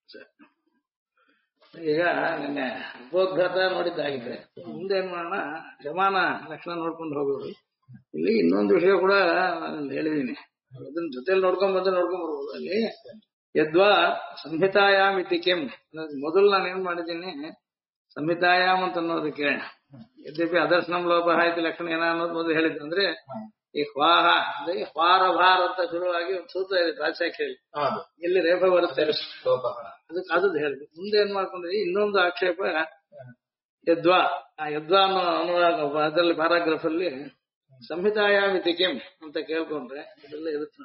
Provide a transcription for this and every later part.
ಈಗ ನಿನ್ನೆ ಉಪೋದ್ಘಾತ ನೋಡಿದ್ದಾಗಿದ್ರೆ ಮುಂದೆ ಏನ್ ಮಾಡೋಣ ಶಮಾನ ಲಕ್ಷಣ ನೋಡ್ಕೊಂಡು ಹೋಗೋದು. ಇಲ್ಲಿ ಇನ್ನೊಂದು ವಿಷಯ ಕೂಡ ನಾನು ಹೇಳಿದೀನಿ, ಅದನ್ನ ಜೊತೆಲಿ ನೋಡ್ಕೊಂಡ್ ಬರ್ಬೋದು. ಅಲ್ಲಿ ಯದ್ವಾ ಸಂಹಿತಾಯಾಮ್ ಇತಿ ಕೆಂ, ಮೊದಲು ನಾನು ಏನ್ ಮಾಡಿದ್ದೀನಿ ಸಂಹಿತಾಯಾಮ್ ಅಂತ ಅನ್ನೋದಕ್ಕೆ ಯದ್ಯಪಿ ಅದರ್ಶನಂ ಲೋಪ ಇತಿ ಲಕ್ಷಣ ಏನ ಅನ್ನೋದು ಮೊದಲು ಹೇಳಿದ್ರು. ಅಂದ್ರೆ ಈ ಹ್ವಾಹ ಅಂದ್ರೆ ಹ್ವಾರ ಭಾರ ಅಂತ ಶುರುವಾಗಿ ಒಂದು ಸೂತ್ರ ಇದೆ ಪ್ರಾಚಾಖ್ಯಲ್ಲಿ, ಎಲ್ಲಿ ರೇಫ ಬರುತ್ತೆ ಅದಕ್ಕೆ ಅದು ಹೇಳಿದ್ರು. ಮುಂದೆ ಏನ್ ಮಾಡ್ಕೊಂಡ್ರಿ ಇನ್ನೊಂದು ಆಕ್ಷೇಪ ಯದ್ವಾ, ಆ ಯದ್ವಾ ಅನ್ನೋ ಅದರಲ್ಲಿ ಪ್ಯಾರಾಗ್ರಾಫ್ ಅಲ್ಲಿ ಸಂಹಿತಾಯಾಮ್ ಇತಿ ಕೆಂ ಅಂತ ಕೇಳ್ಕೊಂಡ್ರೆ ಇದೆಲ್ಲ ಇರುತ್ತೆ.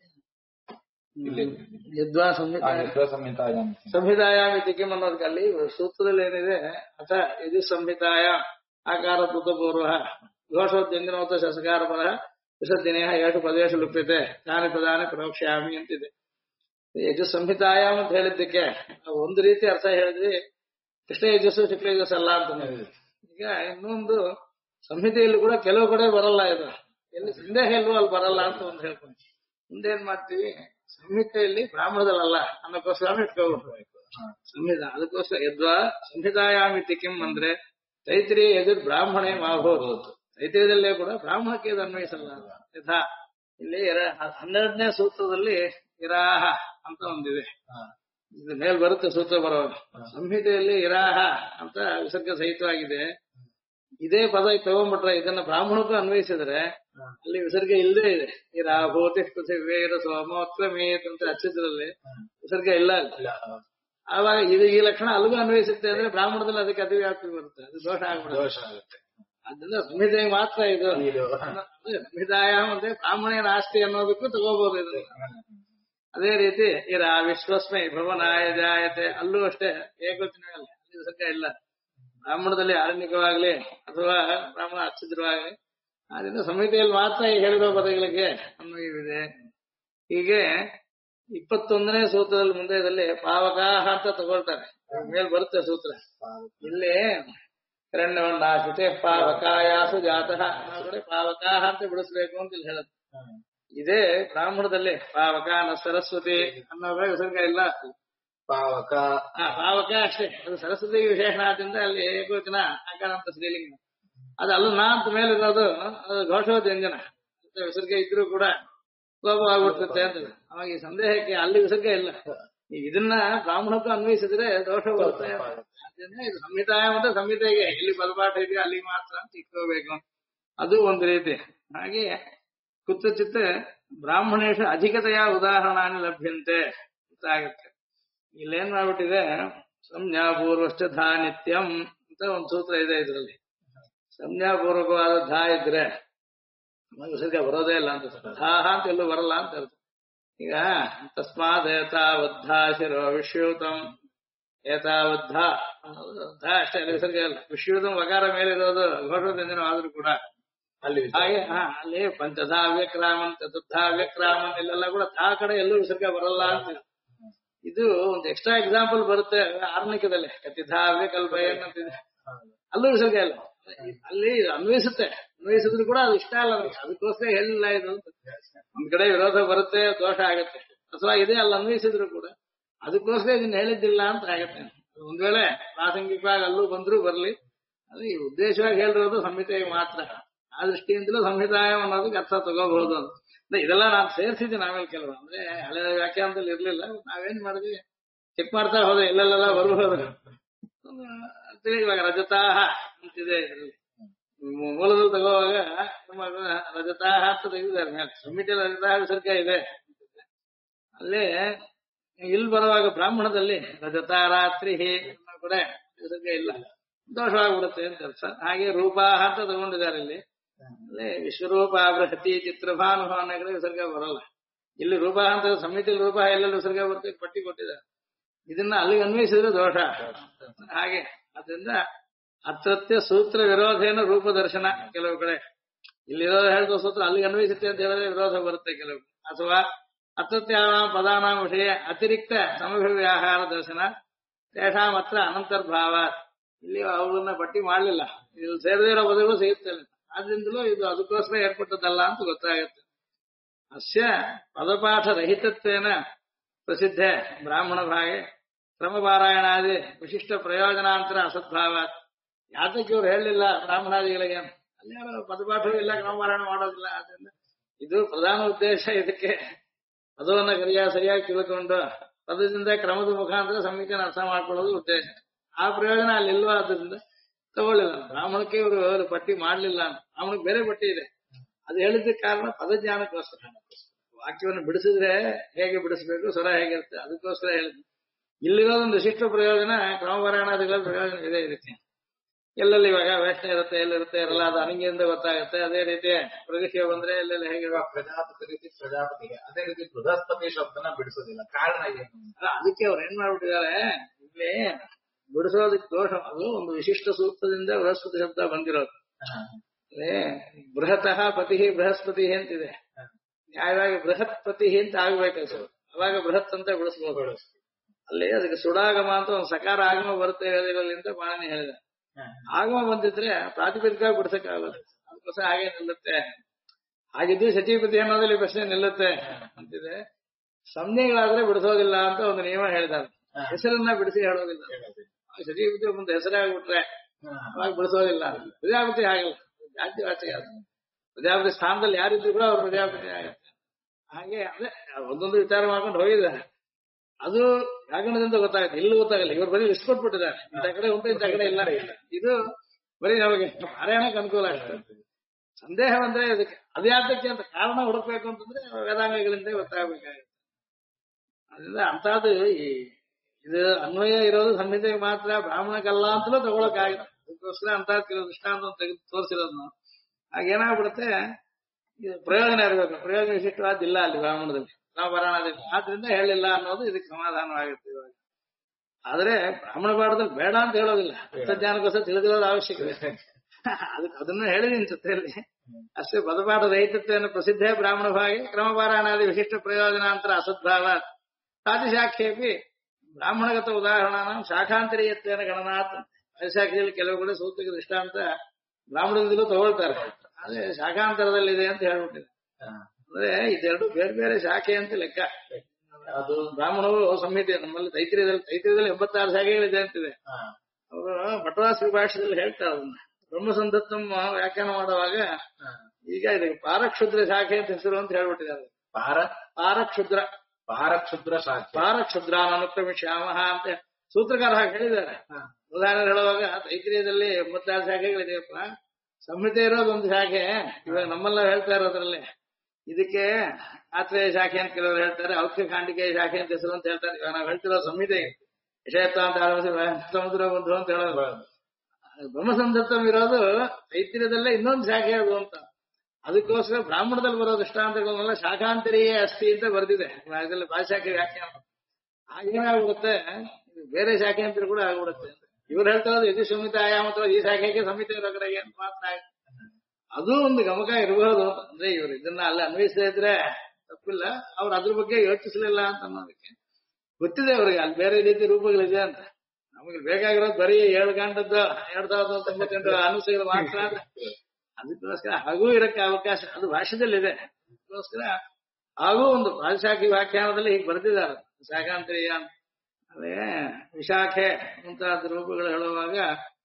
ಯದ್ವಾ ಸಂಹಿತಾಯಾಮ್ ಇತಿ ಕೆಂ ಅನ್ನೋದಕ್ಕೆ ಅಲ್ಲಿ ಸೂತ್ರದಲ್ಲಿ ಏನಿದೆ, ಅಥ ಯದಿ ಸಂಹಿತಾಯ ಆಕಾರ ಪೂರ್ವ ಘೋಷೋದ್ಯಂಗನೋತ ಶಸಕಾರ ಪರ ವಿಸರ್ಜನೆಯ ಏಷು ಪದೇಶು ಲುಪ್ಯತೆ ತಾನಿ ಪದಾನಿ ಪ್ರೋಕ್ಷ್ಯಾಮಿ ಅಂತಿದೆ. ಯಜು ಸಂಹಿತಾಯಾಮ್ ಅಂತ ಹೇಳಿದ್ದಕ್ಕೆ ಒಂದು ರೀತಿ ಅರ್ಥ ಹೇಳಿದ್ವಿ, ಕೃಷ್ಣ ಯಜಸ್ಸು ಶುಕ್ಲ ಯಜಸ್ಸು ಅಲ್ಲ ಅಂತ ಹೇಳಿದ್ವಿ. ಈಗ ಇನ್ನೊಂದು ಸಂಹಿತೆಯಲ್ಲಿ ಕೂಡ ಕೆಲವು ಕಡೆ ಬರಲ್ಲ, ಇದು ಎಲ್ಲಿ ಸಂದೇಹ ಇಲ್ವೋ ಅಲ್ಲಿ ಬರಲ್ಲ ಅಂತ ಒಂದು ಹೇಳ್ಕೊಂಡು ಮುಂದೇನ್ ಮಾಡ್ತೀವಿ, ಸಂಹಿತೆಯಲ್ಲಿ ಬ್ರಾಹ್ಮಣದಲ್ಲ ಅನ್ನೋಕ್ಕೋಸ್ಕರ ಇಟ್ಕೋಬೇಕು ಸಂಹಿತ. ಅದಕ್ಕೋಸ್ಕರ ಯದ್ವಾ ಸಂಹಿತಾಯಾಮಿತಿ ಕಿಂ ಅಂದ್ರೆ ತೈತ್ರಿಯ ಎದುರು ಬ್ರಾಹ್ಮಣೇ ಮಾಭೂತ್, ತೈತ್ರಿಯದಲ್ಲೇ ಕೂಡ ಬ್ರಾಹ್ಮಣಕ್ಕೆ ಇದು ಅನ್ವಯಿಸಲ್ಲ. ಯಥಾ ಇಲ್ಲಿ 12ನೇ ಸೂತ್ರದಲ್ಲಿ ಇರಾಹ ಅಂತ ಒಂದಿದೆ, ಇದು ಮೇಲ್ ಬರುತ್ತೆ ಸೂತ್ರ ಬರೋದು. ಸಂಹಿತೆಯಲ್ಲಿ ಇರಾಹ ಅಂತ ವಿಸರ್ಗ ಸಹಿತವಾಗಿದೆ. ಇದೇ ಪದ ತಗೊಂಡ್ಬಿಟ್ರೆ ಇದನ್ನ ಬ್ರಾಹ್ಮಣಕ್ಕೂ ಅನ್ವಯಿಸಿದ್ರೆ ಅಲ್ಲಿ ವಿಸರ್ಗ ಇಲ್ಲದೆ ಇದೆ. ಇರಾ ಭೂತಿ ಪೃಥಿವೀರ ಸೋಮೋತ್ರಮೇತ್ ಅಂತ ಹಚ್ಚಿದ್ರಲ್ಲಿ ವಿಸರ್ಗ ಇಲ್ಲ. ಆವಾಗ ಇದು ಈ ಲಕ್ಷಣ ಅಲ್ಲಿಗೂ ಅನ್ವಯಿಸುತ್ತೆ ಅಂದ್ರೆ ಬ್ರಾಹ್ಮಣದಲ್ಲಿ ಅದಕ್ಕೆ ಅತಿವ್ಯಾಪ್ತಿ ಬರುತ್ತೆ, ಅದು ದೋಷ ಆಗ್ಬಿಡುತ್ತೆ. ಅದರಿಂದ ಸಂಹಿತೆಗೆ ಮಾತ್ರ ಇದು ಸಂಹಿತಾಯಾಮ್ ಅಂದ್ರೆ ಬ್ರಾಹ್ಮಣೇನ ಆಸ್ತಿ ಅನ್ನೋದಕ್ಕೂ ತಗೋಬಹುದು ಇದು. ಅದೇ ರೀತಿ ಇರಾ ವಿಶ್ವಸ್ಮೈ ಭವನಾಯ ಜಾಯತೆ, ಅಲ್ಲೂ ಅಷ್ಟೇ ಏಕವಚನವೇ ಅಲ್ಲ, ಅಲ್ಲಿ ವಿಸರ್ಗ ಇಲ್ಲ. ಬ್ರಾಹ್ಮಣದಲ್ಲಿ ಆರಣ್ಯಕವಾಗ್ಲಿ ಅಥವಾ ಬ್ರಾಹ್ಮಣ ಅಚ್ಛಿದ್ರವಾಗಲಿ ಆದ್ರಿಂದ ಸಂಹಿತೆಯಲ್ಲಿ ಮಾತ್ರ ಈ ಹೇಳಿರೋ ಪದಗಳಿಗೆ ಅನ್ವಯವಿದೆ. ಹೀಗೆ 21ನೇ ಸೂತ್ರದಲ್ಲಿ ಮುಂದೆದಲ್ಲಿ ಪಾವಕಾಹ ಅಂತ ತಗೊಳ್ತಾರೆ, ಮೇಲ್ ಬರುತ್ತೆ ಸೂತ್ರ. ಇಲ್ಲಿ ಹಿರಣ್ಯವನ್ನಾಶಿತೆ ಪಾವಕಾಯಾಸು ಜಾತಃ ಕಡೆ ಪಾವಕಾಹ ಅಂತ ಬಿಡಿಸ್ಬೇಕು ಅಂತ ಇಲ್ಲಿ ಹೇಳುತ್ತೆ. ಇದೇ ಬ್ರಾಹ್ಮಣದಲ್ಲಿ ಪಾವಕಾನ ಸರಸ್ವತಿ ಅನ್ನೋ ವಿಸರ್ಗ ಇಲ್ಲ. ಪಾವಕ ಅಷ್ಟೇ, ಅದು ಸರಸ್ವತಿ ವಿಶೇಷಣದಿಂದ ಅಲ್ಲಿ ಏಕವಚನ ಆಕಾರ ಅಂತ ಸ್ತ್ರೀಲಿಂಗ. ಅದು ಅಲ್ಲ ನಾ ಅಂತ ಮೇಲಿರೋದು ಅದು ಘೋಷೋದ್ಯಂಜನ ವಿಸರ್ಗ ಇದ್ರೂ ಕೂಡ ಕೋಪವಾಗ್ಬಿಡ್ತದೆ ಅಂತ. ಅವಾಗ ಈ ಸಂದೇಹಕ್ಕೆ ಅಲ್ಲಿ ವಿಸರ್ಗ ಇಲ್ಲ. ಇದನ್ನ ಬ್ರಾಹ್ಮಣಕ್ಕೂ ಅನ್ವಯಿಸಿದ್ರೆ ದೋಷ ಬರುತ್ತೆ. ಇದು ಸಂಹಿತಾಯ ಮತ್ತೆ ಸಂಹಿತೆಗೆ ಎಲ್ಲಿ ಬಲಪಾಠ ಇದೆಯೋ ಅಲ್ಲಿ ಮಾತ್ರ ಅಂತ ಇಟ್ಕೋಬೇಕು, ಅದು ಒಂದು ರೀತಿ. ಹಾಗೆ ಕುತ್ರಚಿತ್ ಬ್ರಾಹ್ಮಣೇಶ ಅಧಿಕತೆಯ ಉದಾಹರಣೆ ಲಭ್ಯಂತೆ ಅಂತ ಆಗುತ್ತೆ. ಇಲ್ಲೇನ್ ಮಾಡ್ಬಿಟ್ಟಿದೆ, ಸಂಜ್ಞಾಪೂರ್ವಶ್ಚ ಧಾ ನಿತ್ಯಂ ಅಂತ ಒಂದು ಸೂತ್ರ ಇದೆ. ಇದರಲ್ಲಿ ಸಂಜ್ಞಾಪೂರ್ವಕವಾದ ಧಾ ಇದ್ರೆ ವಿಸರ್ಗ ಬರೋದೇ ಇಲ್ಲ ಅಂತ, ಧಾಹ ಅಂತ ಎಲ್ಲೂ ಬರಲ್ಲ ಅಂತ ಅರ್ಥ. ಈಗ ತಸ್ಮಾತ್ ಏತಾವದ್ಧ ಶಿರೋ ವಿಶ್ಯೂತಂ, ಏತಾವದ್ಧ ಧಾ ಅಷ್ಟೇ, ಅಲ್ಲಿ ವಿಸರ್ಗ ಇಲ್ಲ. ವಿಶ್ಯೂತಂ ವಕಾರ ಮೇಲಿರೋದು ಘೋಷೋದ್ಯಂಜನ ಆದ್ರೂ ಕೂಡ ಹಾಗೆ ಅಲ್ಲಿ ಪಂಚಧಾ ಅವ್ಯಕ್ರಾಮನ್ ಚತುರ್ಧಾ ಅವ್ಯಕ್ರಾಮನ್ ಇಲ್ಲೆಲ್ಲ ಕೂಡ ಧಾ ಕಡೆ ಎಲ್ಲೂ ವಿಸರ್ಗ ಬರಲ್ಲ ಅಂತ. ಇದು ಒಂದು ಎಕ್ಸ್ಟ್ರಾ ಎಕ್ಸಾಂಪಲ್ ಬರುತ್ತೆ ಆರ್ನಿಕದಲ್ಲಿ, ಕತಿಧಾ ಅವ್ಯಕಲ್ಪಯನ್ ಅಂತಿದೆ, ಅಲ್ಲೂ ವಿಸರ್ಗ ಇಲ್ಲ. ಅಲ್ಲಿ ಅನ್ವಯಿಸುತ್ತೆ, ಅನ್ವಯಿಸಿದ್ರು ಕೂಡ ಅದು ಇಷ್ಟ ಅಲ್ಲ, ಅದಕ್ಕೋಸ್ಕರ ಹೇಳಿಲ್ಲ ಇದು ಅಂತ. ಒಂದ್ ಕಡೆ ವಿರೋಧ ಬರುತ್ತೆ, ದೋಷ ಆಗತ್ತೆ. ಅಥವಾ ಇದೇ ಅಲ್ಲಿ ಅನ್ವಯಿಸಿದ್ರು ಕೂಡ ಅದಕ್ಕೋಸ್ಕರ ಇದನ್ನ ಹೇಳಿದ್ದಿಲ್ಲ ಅಂತ ಆಗತ್ತೆ. ಒಂದ್ ವೇಳೆ ಪ್ರಾಸಂಗಿಕವಾಗಿ ಅಲ್ಲೂ ಬಂದ್ರು ಬರ್ಲಿ, ಅದು ಈ ಉದ್ದೇಶವಾಗಿ ಹೇಳಿರೋದು ಸಂಹಿತೆಗೆ ಮಾತ್ರ. ಆ ದೃಷ್ಟಿಯಿಂದಲೂ ಸಂಹಿತಾಯ ಅನ್ನೋದಕ್ಕೆ ಅರ್ಥ ತಗೋಬಹುದು ಅಂತ. ಇದೆಲ್ಲ ನಾನು ಸೇರಿಸಿದ್ದೀನಿ ಆಮೇಲೆ ಕೆಲವು, ಅಂದ್ರೆ ಹಳೆ ವ್ಯಾಖ್ಯಾನದಲ್ಲಿ ಇರ್ಲಿಲ್ಲ. ನಾವೇನ್ ಮಾಡಿದ್ವಿ, ಚೆಕ್ ಮಾಡ್ತಾ ಹೋದೆ ಎಲ್ಲೆಲ್ಲ ಬರ್ಬೋದು ಅಂತೇಳಿ. ಇವಾಗ ರಜತಾಹ ಅಂತಿದೆ ಇದರಲ್ಲಿ, ಮೂಲದಲ್ಲಿ ತಗೋವಾಗ ರಜತಾಹ ಅಂತ ತೆಗೆದಿದ್ದಾರೆ ಮೇಲೆ. ಸಂಹಿತೆಯಲ್ಲಿ ರಜತಾಹ ವಿಸರ್ಗ ಇದೆ. ಅಲ್ಲೇ ಇಲ್ಲಿ ಬರುವಾಗ ಬ್ರಾಹ್ಮಣದಲ್ಲಿ ರಜತಾರಾತ್ರಿ ಅನ್ನೋ ಕೂಡ ವಿಸರ್ಗ ಇಲ್ಲ, ದೋಷವಾಗ್ಬಿಡುತ್ತೆ ಅಂತ ಅರ್ಥ. ಹಾಗೆ ರೂಪಾಹ ಅಂತ ತಗೊಂಡಿದ್ದಾರೆ ಇಲ್ಲಿ. ಅಲ್ಲೇ ವಿಶ್ವರೂಪ ಬೃಹತಿ ಚಿತ್ರಭಾನುಭವ ಅನ್ನೋ ಕಡೆ ವಿಸರ್ಗ ಬರಲ್ಲ. ಇಲ್ಲಿ ರೂಪ ಅಂತ ಸಂಹಿತೆಯಲ್ಲಿ ರೂಪ ಎಲ್ಲೆಲ್ಲ ವಿಸರ್ಗ ಬರುತ್ತೆ ಪಟ್ಟಿ ಕೊಟ್ಟಿದ್ದಾರೆ. ಇದನ್ನ ಅಲ್ಲಿಗೆ ಅನ್ವಯಿಸಿದ್ರೆ ದೋಷ ಹಾಗೆ. ಅದರಿಂದ ಅತ್ರತ್ಯ ಸೂತ್ರ ವಿರೋಧೇನ ರೂಪ ದರ್ಶನ ಕೆಲವು ಕಡೆ, ಇಲ್ಲಿರೋ ಹೇಳಿದ ಸೂತ್ರ ಅಲ್ಲಿಗೆ ಅನ್ವಯಿಸುತ್ತೆ ಅಂತ ಹೇಳಿದ್ರೆ ವಿರೋಧ ಬರುತ್ತೆ ಕೆಲವು. ಅಥವಾ ಅತ್ರತ್ಯ ಪದಾನ ವಿಷಯ ಅತಿರಿಕ್ತ ಸಮವ್ಯಾಹಾರ ದರ್ಶನ ತೇಷಾ ಮಾತ್ರ ಅನಂತರ್ಭಾವ, ಇಲ್ಲಿ ಅವುಗಳನ್ನ ಪಟ್ಟಿ ಮಾಡ್ಲಿಲ್ಲ, ಇಲ್ಲಿ ಸೇರದೇ ಇರೋ ಪದಗಳು ಸಿಗುತ್ತೆ. ಆದ್ರಿಂದಲೂ ಇದು ಅದಕ್ಕೋಸ್ಕರ ಏರ್ಪಟ್ಟದ್ದಲ್ಲ ಅಂತ ಗೊತ್ತಾಗುತ್ತೆ. ಅಸ್ಯ ಪದಪಾಠ ರಹಿತತ್ವೇನ ಪ್ರಸಿದ್ಧ ಬ್ರಾಹ್ಮಣ ಭಾಗೆ ಕ್ರಮಪಾರಾಯಣಾದಿ ವಿಶಿಷ್ಟ ಪ್ರಯೋಜನಾಂತರ ಅಸದ್ಭಾವ. ಯಾತಕ್ಕೆ ಇವ್ರು ಹೇಳಲಿಲ್ಲ ಬ್ರಾಹ್ಮಣಾದಿಗಳಿಗೆ? ಅಲ್ಲಿ ಯಾರು ಪದಪಾಠವೂ ಇಲ್ಲ, ಕ್ರಮಪಾರಾಯಣ ಮಾಡೋದಿಲ್ಲ. ಆದ್ರಿಂದ ಇದು ಪ್ರಧಾನ ಉದ್ದೇಶ. ಇದಕ್ಕೆ ಪದವನ್ನ ಸರಿಯಾಗಿ ತಿಳ್ಕೊಂಡು ಪದದಿಂದ ಕ್ರಮದ ಮುಖಾಂತರ ಸಂಹಿತೆನ ಅರ್ಥ ಮಾಡ್ಕೊಳ್ಳೋದು ಉದ್ದೇಶ. ಆ ಪ್ರಯೋಜನ ಅಲ್ಲಿ ಇಲ್ವಾ, ಆದ್ರಿಂದ ತಗೊಳ್ಳಿಲ್ಲ. ಬ್ರಾಹ್ಮಣಕ್ಕೆ ಇವರು ಪಟ್ಟಿ ಮಾಡ್ಲಿಲ್ಲ. ಬ್ರಾಹ್ಮಣಕ್ಕೆ ಬೇರೆ ಪಟ್ಟಿ ಇದೆ. ಅದು ಹೇಳಿದ್ದಕ್ಕೆ ಕಾರಣ ಪದಜ್ಞಾನಕ್ಕೋಸ್ಕರ. ವಾಕ್ಯವನ್ನು ಬಿಡಿಸಿದ್ರೆ ಹೇಗೆ ಬಿಡಿಸಬೇಕು, ಸ್ವರ ಹೇಗಿರುತ್ತೆ, ಅದಕ್ಕೋಸ್ಕರ ಹೇಳಿದ್ರು. ಇಲ್ಲಿರೋದೊಂದು ವಿಶಿಷ್ಟ ಪ್ರಯೋಜನ, ಕ್ರಮಪಾರಾಯಣಾದಿಗಳ ಪ್ರಯೋಜನ ಇದೆ ಇದಕ್ಕೆ. ಎಲ್ಲೆಲ್ಲಿ ಇವಾಗ ವೇಷಣೆ ಇರುತ್ತೆ, ಎಲ್ಲಿರುತ್ತೆ ಇರಲ್ಲ, ಅದು ಅನಿಂಗಿಯಿಂದ ಗೊತ್ತಾಗುತ್ತೆ. ಅದೇ ರೀತಿ ಪ್ರಗತಿಯ ಬಂದ್ರೆ ಎಲ್ಲೆಲ್ಲಿ ಹೇಗಿರುವ ಪ್ರಜಾಪತಿ ರೀತಿ ಪ್ರಜಾಪತಿಗೆ ಅದೇ ರೀತಿ ಬೃಹಸ್ಪತಿ ಶಬ್ದನ ಬಿಡಿಸೋದಿಲ್ಲ. ಕಾರಣ ಏನು? ಅದಕ್ಕೆ ಅವ್ರು ಏನ್ ಮಾಡ್ಬಿಟ್ಟಿದ್ದಾರೆ, ಇಲ್ಲಿ ಬಿಡಿಸೋದಕ್ಕೆ ದೋಷ. ಅದು ಒಂದು ವಿಶಿಷ್ಟ ಸೂಕ್ತದಿಂದ ಬೃಹಸ್ಪತಿ ಶಬ್ದ ಬಂದಿರೋದು. ಬೃಹತಃ ಪತಿ ಬೃಹಸ್ಪತಿ ಅಂತಿದೆ. ನ್ಯಾಯವಾಗಿ ಬೃಹತ್ ಪತಿ ಅಂತ ಆಗ್ಬೇಕು, ಅವಾಗ ಬೃಹತ್ ಅಂತ ಬಿಡಿಸ್ಬೋದು. ಅಲ್ಲಿ ಅದಕ್ಕೆ ಸುಡಾಗಮ ಅಂತ ಒಂದು ಸಕಾರ ಆಗಮ ಬರುತ್ತೆ ವೇದಗಳಿಂದ ಪಾಣನಿ ಹೇಳಿದ. ಆಗಮ ಬಂದಿದ್ರೆ ಪ್ರಾತಿಪದಿಕ ಬಿಡಿಸಕ್ಕಾಗಲ್ಲ, ಅದಕ್ಕೋಸ್ಕರ ಹಾಗೆ ನಿಲ್ಲುತ್ತೆ. ಹಾಗಿದ್ದು ಸಚಿಪತಿ ಅನ್ನೋದ್ರಲ್ಲಿ ಪ್ರಶ್ನೆ ನಿಲ್ಲುತ್ತೆ ಅಂತಿದೆ. ಸಂಜ್ಞೆಗಳಾದ್ರೆ ಬಿಡಿಸೋದಿಲ್ಲ ಅಂತ ಒಂದು ನಿಯಮ ಹೇಳಿದ್ದಾರೆ. ಹೆಸರನ್ನ ಬಿಡಿಸಿ ಹೇಳೋದಿಲ್ಲ. ಸಚಿಪತಿ ಒಂದು ಹೆಸರಾಗ್ಬಿಟ್ರೆ ಅವಾಗ ಬಿಡಿಸೋದಿಲ್ಲ. ಪ್ರಜಾಪತಿ ಹಾಗಲ್ಲ, ಜಾತಿವಾಚಕ. ಪ್ರಜಾಪತಿ ಸ್ಥಾನದಲ್ಲಿ ಯಾರಿದ್ರು ಕೂಡ ಅವ್ರು ಪ್ರಜಾಪತಿ ಆಗುತ್ತೆ. ಹಾಗೆ ಅದೇ ಒಂದೊಂದು ವಿಚಾರ ಮಾಡ್ಕೊಂಡು ಹೋಗಿದ್ದಾರೆ. ಅದು ವ್ಯಾಕರಣದಿಂದ ಗೊತ್ತಾಗುತ್ತೆ, ಇಲ್ಲಿ ಗೊತ್ತಾಗಲ್ಲ. ಇವ್ರ ಬರೀ ಲಿಸ್ಟ್ ಕೊಟ್ಬಿಟ್ಟಿದ್ದಾರೆ, ಇಂಥ ಕಡೆ ಉಂಟು ಇಂಥ ಕಡೆ ಇಲ್ಲ. ಇದು ಬರೀ ನಮಗೆ ಪಾರಾಯಣಕ್ಕೆ ಅನುಕೂಲ ಆಗ್ತದೆ. ಸಂದೇಹ ಬಂದ್ರೆ ಇದಕ್ಕೆ ಅದ್ಯಾತಕ್ಕೆ ಅಂತ ಕಾರಣ ಹುಡುಕ್ಬೇಕು ಅಂತಂದ್ರೆ ವೇದಾಂಗಗಳಿಂದ ಗೊತ್ತಾಗಬೇಕಾಗುತ್ತೆ. ಅದರಿಂದ ಅಂತದ್ದು ಇದು ಅನ್ವಯ ಇರೋದು ಸಂಹಿತೆಗೆ ಮಾತ್ರ, ಬ್ರಾಹ್ಮಣಕ್ಕಲ್ಲ ಅಂತಲೂ ತಗೊಳಕಾಗಿಲ್ಲ. ಅದಕ್ಕೋಸ್ಕರ ಅಂತ ಕೆಲವು ದೃಷ್ಟಾಂತ ತೆಗೆದು ತೋರಿಸಿರೋದು ನಾವು. ಹಾಗೇನಾಗ್ಬಿಡುತ್ತೆ, ಇದು ಪ್ರಯೋಜನ ಇರಬೇಕು. ಪ್ರಯೋಜನ ವಿಶಿಷ್ಟವಾದಿಲ್ಲ ಅಲ್ಲಿ ಬ್ರಾಹ್ಮಣದಲ್ಲಿ, ನಾವು ಬರೋಣದಿಲ್ಲ. ಆದ್ರಿಂದ ಹೇಳಿಲ್ಲ ಅನ್ನೋದು ಇದಕ್ಕೆ ಸಮಾಧಾನವಾಗುತ್ತೆ ಇವಾಗ. ಆದ್ರೆ ಬ್ರಾಹ್ಮಣ ಪಾಠದಲ್ಲಿ ಬೇಡ ಅಂತ ಹೇಳೋದಿಲ್ಲ, ಅಂತರ್ಜ್ಞಾನಕ್ಕೋಸ್ಕರ ತಿಳಿದಿರೋದು ಅವಶ್ಯಕತೆ. ಅದನ್ನು ಹೇಳಿದೀನಿ ಜೊತೆಯಲ್ಲಿ ಅಷ್ಟೇ. ಪದಪಾಠ ರಹಿತತ್ವೇನ ಪ್ರಸಿದ್ಧೇ ಬ್ರಾಹ್ಮಣ ಭಾಗೆ ಕ್ರಮಪಾರಾಯಣಾದಿ ವಿಶಿಷ್ಟ ಪ್ರಯೋಜನಾಂತರ ಅಸದ್ಭಾವ ಸಾತಿಶಾಖ್ಯೇಪಿ ಬ್ರಾಹ್ಮಣಗತ ಉದಾಹರಣ ಶಾಖಾಂತರೀಯತ್ವೇನ ಗಣನಾತ್. ಶಾಖೆಯಲ್ಲಿ ಕೆಲವು ಕಡೆ ಸೂತ್ರಕ್ಕೆ ದೃಷ್ಟಾಂತ ಬ್ರಾಹ್ಮಣದಿಂದಲೂ ತಗೊಳ್ತಾರೆ, ಅದೇ ಶಾಖಾಂತರದಲ್ಲಿದೆ ಅಂತ ಹೇಳ್ಬಿಟ್ಟಿದೆ. ಅಂದ್ರೆ ಇದೆರಡು ಬೇರೆ ಬೇರೆ ಶಾಖೆ ಅಂತ ಲೆಕ್ಕ. ಅದು ಬ್ರಾಹ್ಮಣವು ಸಂಹಿತೆ ನಮ್ಮಲ್ಲಿ ತೈತ್ರಿಯದಲ್ಲಿ 86 ಶಾಖೆಗಳಿದೆ ಅಂತಿದೆ. ಅವರು ಭಟವಾಸಿ ಭಾಷೆಯಲ್ಲಿ ಹೇಳ್ತಾರೆ ಅದನ್ನ. ಬ್ರಹ್ಮಸಂಧತ್ತಂ ವ್ಯಾಖ್ಯಾನ ಮಾಡುವಾಗ ಈಗ ಇದಕ್ಕೆ ಪಾರಕ್ಷುದ್ರ ಶಾಖೆ ಅಂತ ಹೆಸರು ಅಂತ ಹೇಳ್ಬಿಟ್ಟಿದ್ದಾರೆ. ಪಾರಕ್ಷುದ್ರ ಶಾಖೆ, ಪಾರಕ್ಷುದ್ರ ಅನುಕ್ರಮಿಷ್ಯಾಮ ಅಂತ ಸೂತ್ರಕಾರ ಹಾಗೆ ಹೇಳಿದ್ದಾರೆ. ಉದಾಹರಣೆ ಹೇಳುವಾಗ ತೈತ್ರಿಯದಲ್ಲಿ 86 ಶಾಖೆಗಳಿದೆಯಪ್ಪ, ಸಂಹಿತೆ ಇರೋದು ಒಂದು ಶಾಖೆ. ಇವಾಗ ನಮ್ಮೆಲ್ಲ ಹೇಳ್ತಾ ಇರೋದ್ರಲ್ಲಿ ಇದಕ್ಕೆ ಆತ್ರೇಯ ಶಾಖೆ ಅಂತ ಕೆಲವರು ಹೇಳ್ತಾರೆ, ಔಖ್ಯ ಖಾಂಡಿಕೆಯ ಶಾಖೆ ಅಂತ ಹೆಸರು ಅಂತ ಹೇಳ್ತಾರೆ. ಇವಾಗ ನಾವು ಹೇಳ್ತಿರೋ ಸಂಹಿತೆ ವಿಷಯತ್ವ ಅಂತ ಆರಂಭಿಸಿ ಸಮುದ್ರ ಬಂಧು ಅಂತ ಹೇಳೋದು. ಬ್ರಹ್ಮಸಂಧತ್ವಂ ಇರೋದು ತೈತ್ರಿಯದಲ್ಲೇ ಇನ್ನೊಂದು ಶಾಖೆ ಅದು ಅಂತ. ಅದಕ್ಕೋಸ್ಕರ ಬ್ರಾಹ್ಮಣದಲ್ಲಿ ಬರೋ ದೃಷ್ಟಾಂತಗಳನ್ನೆಲ್ಲ ಶಾಖಾಂತರಿಯೇ ಅಸ್ತಿ ಅಂತ ಬರ್ದಿದೆ ಇದರಲ್ಲಿ ಭಾಷಾಖೆ ವ್ಯಾಖ್ಯಾನ. ಆಗೇನಾಗ್ಬಿಡುತ್ತೆ, ಬೇರೆ ಶಾಖೆ ಅಂತ ಕೂಡ ಆಗ್ಬಿಡುತ್ತೆ. ಇವ್ರು ಹೇಳ್ತಾ ಇರೋದು ಇದು ಸಂಹಿತೆ ಆಯಾಮ ಅಥವಾ ಈ ಶಾಖೆಗೆ ಸಂಹಿತೆ ಇರೋ ಕಡೆಗೆ ಅಂತ ಮಾತ್ರ ಆಗುತ್ತೆ. ಅದು ಒಂದು ಗಮಕ ಇರಬಹುದು. ಅಂದ್ರೆ ಇವ್ರು ಇದನ್ನ ಅಲ್ಲಿ ಅನ್ವಯಿಸದೇ ಇದ್ರೆ ತಪ್ಪಿಲ್ಲ, ಅವ್ರು ಅದ್ರ ಬಗ್ಗೆ ಯೋಚಿಸಲಿಲ್ಲ ಅಂತ ಅನ್ನೋದಕ್ಕೆ ಗೊತ್ತಿದೆ ಅವ್ರಿಗೆ ಅಲ್ಲಿ ಬೇರೆ ರೀತಿ ರೂಪಗಳಿದೆ ಅಂತ. ನಮಗೆ ಬೇಕಾಗಿರೋದು ಬರೀ 7 ಗಂಟದ್ದು 2098 ಅನುಸಗಳು ಮಾತ್ರ. ಅದಕ್ಕೋಸ್ಕರ ಹಾಗೂ ಇರಕ್ಕೆ ಅವಕಾಶ ಅದು ಭಾಷೆದಲ್ಲಿದೆ. ಅದಕ್ಕೋಸ್ಕರ ಹಾಗೂ ಒಂದು ಭಾಷಾಖಿ ವ್ಯಾಖ್ಯಾನದಲ್ಲಿ ಹೀಗೆ ಬರ್ತಿದ್ದಾರೆ ಶಾಖಾಂತರೀಯ ಅಂತ. ಅದೇ ವಿಶಾಖೆ ಮುಂತಾದ ರೂಪಗಳು ಹೇಳುವಾಗ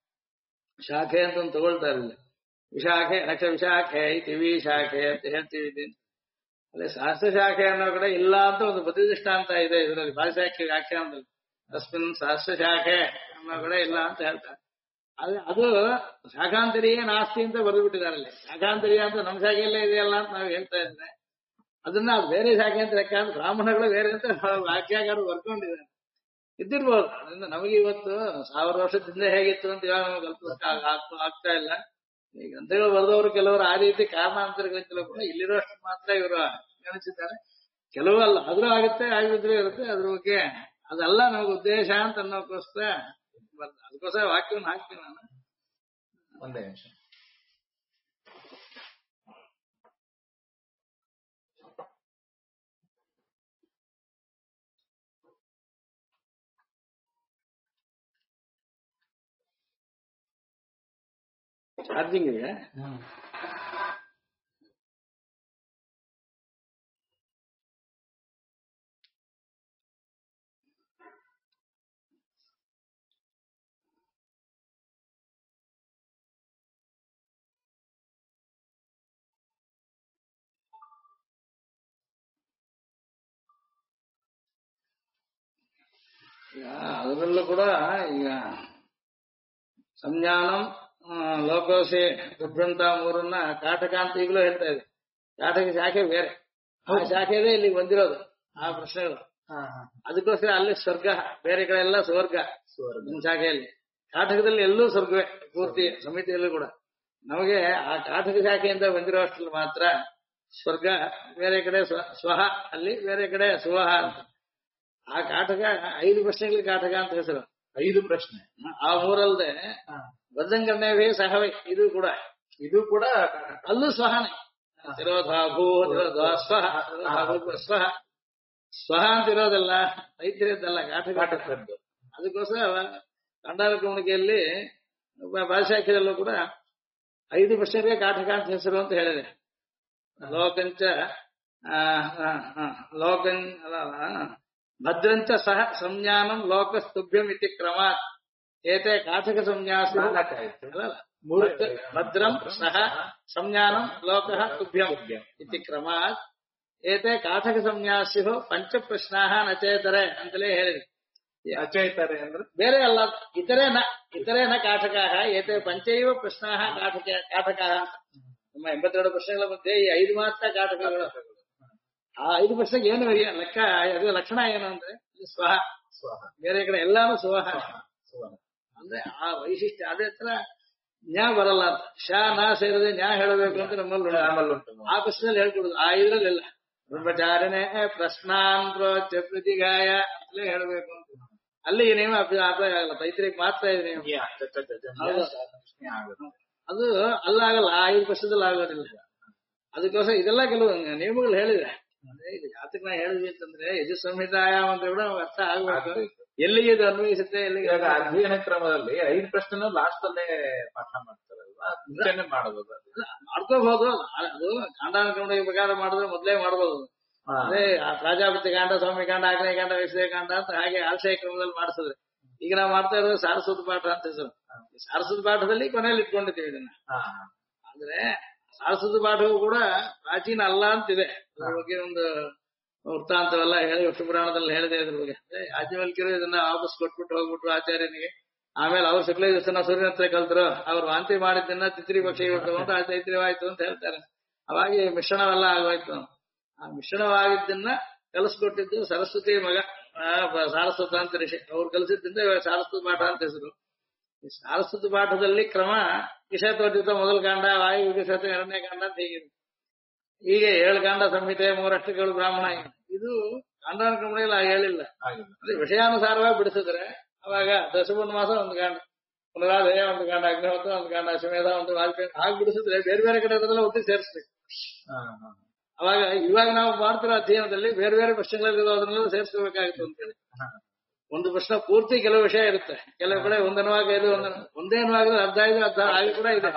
ಶಾಖೆ ಅಂತ ಒಂದು ತಗೊಳ್ತಾ ಇರಲಿಲ್ಲ. ವಿಶಾಖೆ ಲಕ್ಷ ವಿಶಾಖೆ ಇತಿವಿ ಶಾಖೆ ಅಂತ ಹೇಳ್ತೀವಿ. ಅದೇ ಶಾಸ್ತ್ರ ಶಾಖೆ ಅನ್ನೋ ಕಡೆ ಇಲ್ಲ ಅಂತ ಒಂದು ಪ್ರತಿಷ್ಠಾಂತ ಇದೆ ಇದರಲ್ಲಿ ಭಾಷಾಖಿ ವ್ಯಾಖ್ಯಾನದಲ್ಲಿ. ತಸ್ಮಿನ್ ಶಾಸ್ತ್ರ ಶಾಖೆ ಅನ್ನೋ ಕಡೆ ಇಲ್ಲ ಅಂತ ಹೇಳ್ತಾರೆ. ಅದು ಶಾಖಾಂತರಿಯೇ ನಾಸ್ತಿ ಅಂತ ಬರೆದು ಬಿಟ್ಟಿದ್ದಾರೆ ಅಲ್ಲಿ. ಶಾಖಾಂತರಿಯ ಅಂತ ನಮ್ಮ ಶಾಖೆಯಲ್ಲೇ ಇದೆಯಲ್ಲ ಅಂತ ನಾವು ಹೇಳ್ತಾ ಇದ್ರೆ ಅದನ್ನ ಬೇರೆ ಶಾಖೆ ಅಂತ ಲೆಕ್ಕ ಅಂತ ಬ್ರಾಹ್ಮಣಗಳು ಬೇರೆ ಅಂತ ವ್ಯಾಖ್ಯಾಕಾರರು ಬರ್ಕೊಂಡಿದ್ದಾರೆ. ಇದ್ದಿರ್ಬೋದು. ಅದರಿಂದ ನಮಗೆ ಇವತ್ತು 1000 ವರ್ಷದಿಂದ ಹೇಗಿತ್ತು ಅಂತ ಇವಾಗ ನಮಗೆ ಕಲ್ಪಿಸಕ್ಕೆ ಆಗ್ತಾ ಇಲ್ಲ. ಈ ಗ್ರಂಥಗಳು ಬರೆದವರು ಕೆಲವರು ಆ ರೀತಿ ಕಾರಣಾಂತರಗಳಿಂದಲೂ ಕೂಡ ಇಲ್ಲಿರೋಷ್ಟು ಮಾತ್ರ ಇವರು ಗಣಿಸಿದ್ದಾರೆ. ಕೆಲವು ಅಲ್ಲ, ಆದ್ರೂ ಆಗುತ್ತೆ, ಆಗಿದ್ರು ಇರುತ್ತೆ. ಅದ್ರ ಬಗ್ಗೆ ಅದೆಲ್ಲ ನಮಗೆ ಉದ್ದೇಶ ಅಂತ ಅನ್ನೋಕ್ಕೋಸ್ಕರ ಅದಕ್ಕೋಸ್ಕರ ವಾಕ್ಯವನ್ನು ಹಾಕ್ತೀನಿ ನಾನು. ಒಂದೇ ನಿಮಿಷ. ಚಾರ್ಜಿಂಗ್ ಇದೆ. ಅದರಲ್ಲೂ ಕೂಡ ಈಗ ಸಂಜ್ಞಾನಂ ಲೋಕೋಸೆ ದುಭ್ರಂತ ಮೂರನ್ನ ಕಾಟಕ ಅಂತ ಈಗಲೂ ಹೇಳ್ತಾ ಇದೆ. ಕಾಟಕ ಶಾಖೆ ಬೇರೆ, ಆ ಶಾಖೆದೇ ಇಲ್ಲಿ ಬಂದಿರೋದು ಆ ಪ್ರಶ್ನೆಗಳು. ಅದಕ್ಕೋಸ್ಕರ ಅಲ್ಲಿ ಸ್ವರ್ಗ, ಬೇರೆ ಕಡೆ ಎಲ್ಲ ಸ್ವರ್ಗ ನಮ್ಮ ಶಾಖೆಯಲ್ಲಿ. ಕಾಟಕದಲ್ಲಿ ಎಲ್ಲೂ ಸ್ವರ್ಗವೇ ಪೂರ್ತಿ ಸಮಿತಿಯಲ್ಲೂ ಕೂಡ. ನಮಗೆ ಆ ಕಾಟಕ ಶಾಖೆಯಿಂದ ಬಂದಿರೋ ಅಷ್ಟರಲ್ಲಿ ಮಾತ್ರ ಸ್ವರ್ಗ, ಬೇರೆ ಕಡೆ ಸ್ವಹ, ಅಲ್ಲಿ ಬೇರೆ ಕಡೆ ಸುವಹ ಅಂತ. ಆ ಕಾಟಕ 5 ಪ್ರಶ್ನೆಗಳಿಗೆ ಕಾಟಕ ಅಂತ ಹೆಸರು. 5 ಪ್ರಶ್ನೆ ಆ ಮೂರಲ್ದೆ ಬದ್ಧಂಗನ್ಯವೇ ಸಹವೇ, ಇದು ಕೂಡ ಅಲ್ಲೂ ಸ್ವಹನೇ. ತಿರೋಧಾ ಭೂ ತಿರೋಧಾ ಸ್ವಹ ಸ್ವಹ ಸ್ವಹ ಅಂತ ಇರೋದಲ್ಲ, ರೈತರದ್ದಲ್ಲ, ಕಾಟಕದ್ದು. ಅದಕ್ಕೋಸ್ಕರ ಕಂಡಾರ ಕುಣಿಕೆಯಲ್ಲಿ ಭಾಷಾಖ್ಯದಲ್ಲೂ ಕೂಡ 5 ಪ್ರಶ್ನೆಗಳಿಗೆ ಕಾಟಕ ಅಂತ ಹೆಸರು ಅಂತ ಹೇಳಿದೆ. ಲೋಕಂಚ ಲೋಕಂ ಭದ್ರಂಚ ಸಹ ಸಂಜ್ಞಾನಂ ಲೋಕಸ್ತುಭ್ಯಂ ಇತಿ ಕ್ರಮಾತ್ ಏತೆ ಕಾಟಕ ಸಂಜ್ಞಾಸು ಭದ್ರಂ ಸಹ ಸಂಜ್ಞಾನಂ ಲೋಕಃ ತುಭ್ಯಂ ಇತಿ ಕ್ರಮಾತ್ ಏತೆ ಕಾಟಕ ಸಂನ್ಯಾಸ್ಯು 5 ಪ್ರಶ್ನಾ ನಚೇತರೆ ಅಂತಲೇ ಹೇಳಿದೆ. ಅಚೇತರೆ ಅಂದ್ರೆ ಬೇರೆ ಅಲ್ಲ, ಇತರೆ ನ ಕಾಟಕ ಏತೆ 5 ಪ್ರಶ್ನಾ ಕಾಟಕ. ನಮ್ಮ 82 ಪ್ರಶ್ನೆಗಳ ಮಧ್ಯೆ ಈ 5 ಮಾತ್ರ ಕಾಟಕಗಳು. ಆ 5 ಪ್ರಶ್ನೆಗೆ ಏನು ಲೆಕ್ಕ, ಅದು ಲಕ್ಷಣ ಏನು ಅಂದ್ರೆ ಸ್ವಹ, ಬೇರೆ ಕಡೆ ಎಲ್ಲಾನು ಸ್ವಹ ಅಂದ್ರೆ ಆ ವೈಶಿಷ್ಟ್ಯ. ಅದೇ ತರ ನ್ಯಾ ಬರಲ್ಲ ಅಂತ, ಶಾ ನಾ ಸೇರದೆ ನ್ಯಾ ಹೇಳಬೇಕು ಅಂತ ನಮ್ಮಲ್ಲಿ ಆ ಪ್ರಶ್ನೆಯಲ್ಲಿ ಹೇಳ್ಕೊಡುದು. ಆ ಇದ್ರಲ್ಲೆಲ್ಲ ಬ್ರಹ್ಮಚಾರಿನೇ ಪ್ರಶ್ನಾನ್ ಪ್ರೋಚ ಪ್ರತಿಗಾಯ ಅಂತಲೇ ಹೇಳಬೇಕು ಅಂತ. ಅಲ್ಲಿ ನೇಮ ಅಪ್ಲೈ ಆಗಲ್ಲ, ತೈತ್ರಿಗೆ ಮಾತ್ರ ಇದೆ ನೇಮ. ಅದು ಅಲ್ಲಾಗಲ್ಲ, ಆ 5 ಪ್ರಶ್ನೆದಲ್ಲಿ ಆಗೋದಿಲ್ಲ. ಅದಕ್ಕೋಸ್ಕರ ಇದೆಲ್ಲ ಕೆಲವು ನಿಯಮಗಳು ಹೇಳಿದೆ. ಈಗ ಜಾತಕ ನಾ ಹೇಳಿದ್ವಿ ಅಂತಂದ್ರೆ ಯಜು ಸಂಹಿತಾಯಾಮ ಅಂತ ಕೂಡ ಅರ್ಥ ಆಗ್ಬೇಕು, ಎಲ್ಲಿಗೆ ಇದು ಅನ್ವಯಿಸುತ್ತೆ, ಎಲ್ಲಿಗೆ. ಅಧ್ಯಯನ ಕ್ರಮದಲ್ಲಿ 5 ಪ್ರಶ್ನೆ ಲಾಸ್ಟ್ ಅಲ್ಲೇ ಪಾಠ ಮಾಡ್ತಾರಲ್ವಾ, ಮುಂಚೆನೆ ಮಾಡಬಹುದು, ಮಾಡ್ಕೋಬಹುದು. ಅದು ಕಾಂಡಾನ ಕ್ರಮದ ಪ್ರಕಾರ ಮಾಡಿದ್ರೆ ಮೊದಲೇ ಮಾಡಬಹುದು. ಅದೇ ಪ್ರಾಜಾಪತಿ ಕಾಂಡ, ಸ್ವಾಮಿ ಕಾಂಡ, ಆಗ್ನೇಯ ಕಾಂಡ, ವೈಶ್ಯ ಕಾಂಡ ಅಂತ ಹಾಗೆ ಆಶಯ ಕ್ರಮದಲ್ಲಿ ಮಾಡಿಸಿದ್ರೆ. ಈಗ ನಾವು ಮಾಡ್ತಾ ಇರೋದು ಸಾರಸ್ವತ ಪಾಠ ಅಂತ ಹೆಸರು. ಸಾರಸ್ವತ ಪಾಠದಲ್ಲಿ ಕೊನೆಯಲ್ಲಿ ಇಟ್ಕೊಂಡಿದ್ದೀವಿ ಇದನ್ನ. ಆದ್ರೆ ಸಾರಸ್ವತ ಪಾಠವು ಕೂಡ ಪ್ರಾಚೀನ ಅಲ್ಲ ಅಂತಿದೆ. ಅದ್ರ ಬಗ್ಗೆ ಒಂದು ವೃತ್ತಾಂತವೆಲ್ಲ ಹೇಳಿ ವಿಷ್ಣು ಪುರಾಣದಲ್ಲಿ ಹೇಳಿದೆ. ಇದ್ರ ಬಗ್ಗೆ ಯಾಜ್ಞವಲ್ಕ್ಯರು ಇದನ್ನ ವಾಪಸ್ ಕೊಟ್ಬಿಟ್ಟು ಹೋಗ್ಬಿಟ್ರು ಆಚಾರ್ಯನಿಗೆ. ಆಮೇಲೆ ಅವ್ರು ಶುಕ್ಲ ದಿವಸನ ಸೂರ್ಯನ ಹತ್ರ ಕಲ್ತರು. ಅವ್ರು ವಾಂತಿ ಮಾಡಿದ್ದನ್ನ ತಿತ್ರಿ ಪಕ್ಷ ತಗೊಂಡು ಆ ತೈತ್ರಿವಾಯ್ತು ಅಂತ ಹೇಳ್ತಾರೆ. ಅವಾಗಿ ಮಿಶ್ರಣವೆಲ್ಲ ಆಗೋಯ್ತು. ಆ ಮಿಶ್ರಣವಾಗಿದ್ದನ್ನ ಕಲಿಸ್ಕೊಟ್ಟಿದ್ದು ಸರಸ್ವತಿ ಮಗ ಸಾರಸ್ವತ ಅಂತ ಋಷಿ. ಅವ್ರು ಕಲಿಸಿದ್ದಿಂದ ಸಾರಸ್ವತ ಪಾಠ ಅಂತ ಹೆಸರು. ಈ ಸಾರಸ್ವತ ಪಾಠದಲ್ಲಿ ಕ್ರಮ ಕಿಶತ್ವರ್ಜಿತ ಮೊದಲ ಕಾಂಡ, ವಾಯು ವಿಕಸತ 2ನೇ ಕಾಂಡ ಅಂತ ಹೀಗಿದೆ. ಹೀಗೆ 7 ಕಾಂಡ ಸಂಹಿತೆ, 3 ಅಷ್ಟಕಗಳು ಬ್ರಾಹ್ಮಣ. ಇದು ಕಾಂಡಾನ ಕ್ರಮದಲ್ಲಿ ಹೇಳಿಲ್ಲ. ಅಂದ್ರೆ ವಿಷಯಾನುಸಾರವಾಗಿ ಬಿಡಿಸಿದ್ರೆ ಅವಾಗ ದಶಪೂರ್ಣಮಾಸ 1 ಕಾಂಡ, ಪುನರಾಧಯ 1 ಕಾಂಡ, ಅಗ್ನಿಹೋತ್ರ 1 ಕಾಂಡ, ಅಶ್ವಮೇಧ 1, ವಾಜಪೇಯಿ ಹಾಗೆ ಬಿಡಿಸಿದ್ರೆ ಬೇರೆ ಬೇರೆ ಕಡೆ ಇರೋದೆಲ್ಲ ಒಟ್ಟಿಗೆ ಸೇರಿಸ್ಬೇಕು. ಅವಾಗ ಇವಾಗ ನಾವು ಮಾಡ್ತಿರೋ ಅಧ್ಯಯನದಲ್ಲಿ ಬೇರೆ ಬೇರೆ ಪ್ರಶ್ನೆಗಳಿರೋದು ಅದನ್ನೆಲ್ಲ ಸೇರಿಸ್ಕೋಬೇಕಾಗಿತ್ತು ಅಂತೇಳಿ. ಒಂದು ಪ್ರಶ್ನೆ ಪೂರ್ತಿ ಕೆಲವು ವಿಷಯ ಇರುತ್ತೆ, ಕೆಲವು ಕಡೆ ಒಂದನವಾಗ ಇದು ಒಂದೇ ಅನುವಾಗಿದ್ರೆ ಅರ್ಧ ಇದು ಅರ್ಧ ಆಗಿ ಕೂಡ ಇದೆ.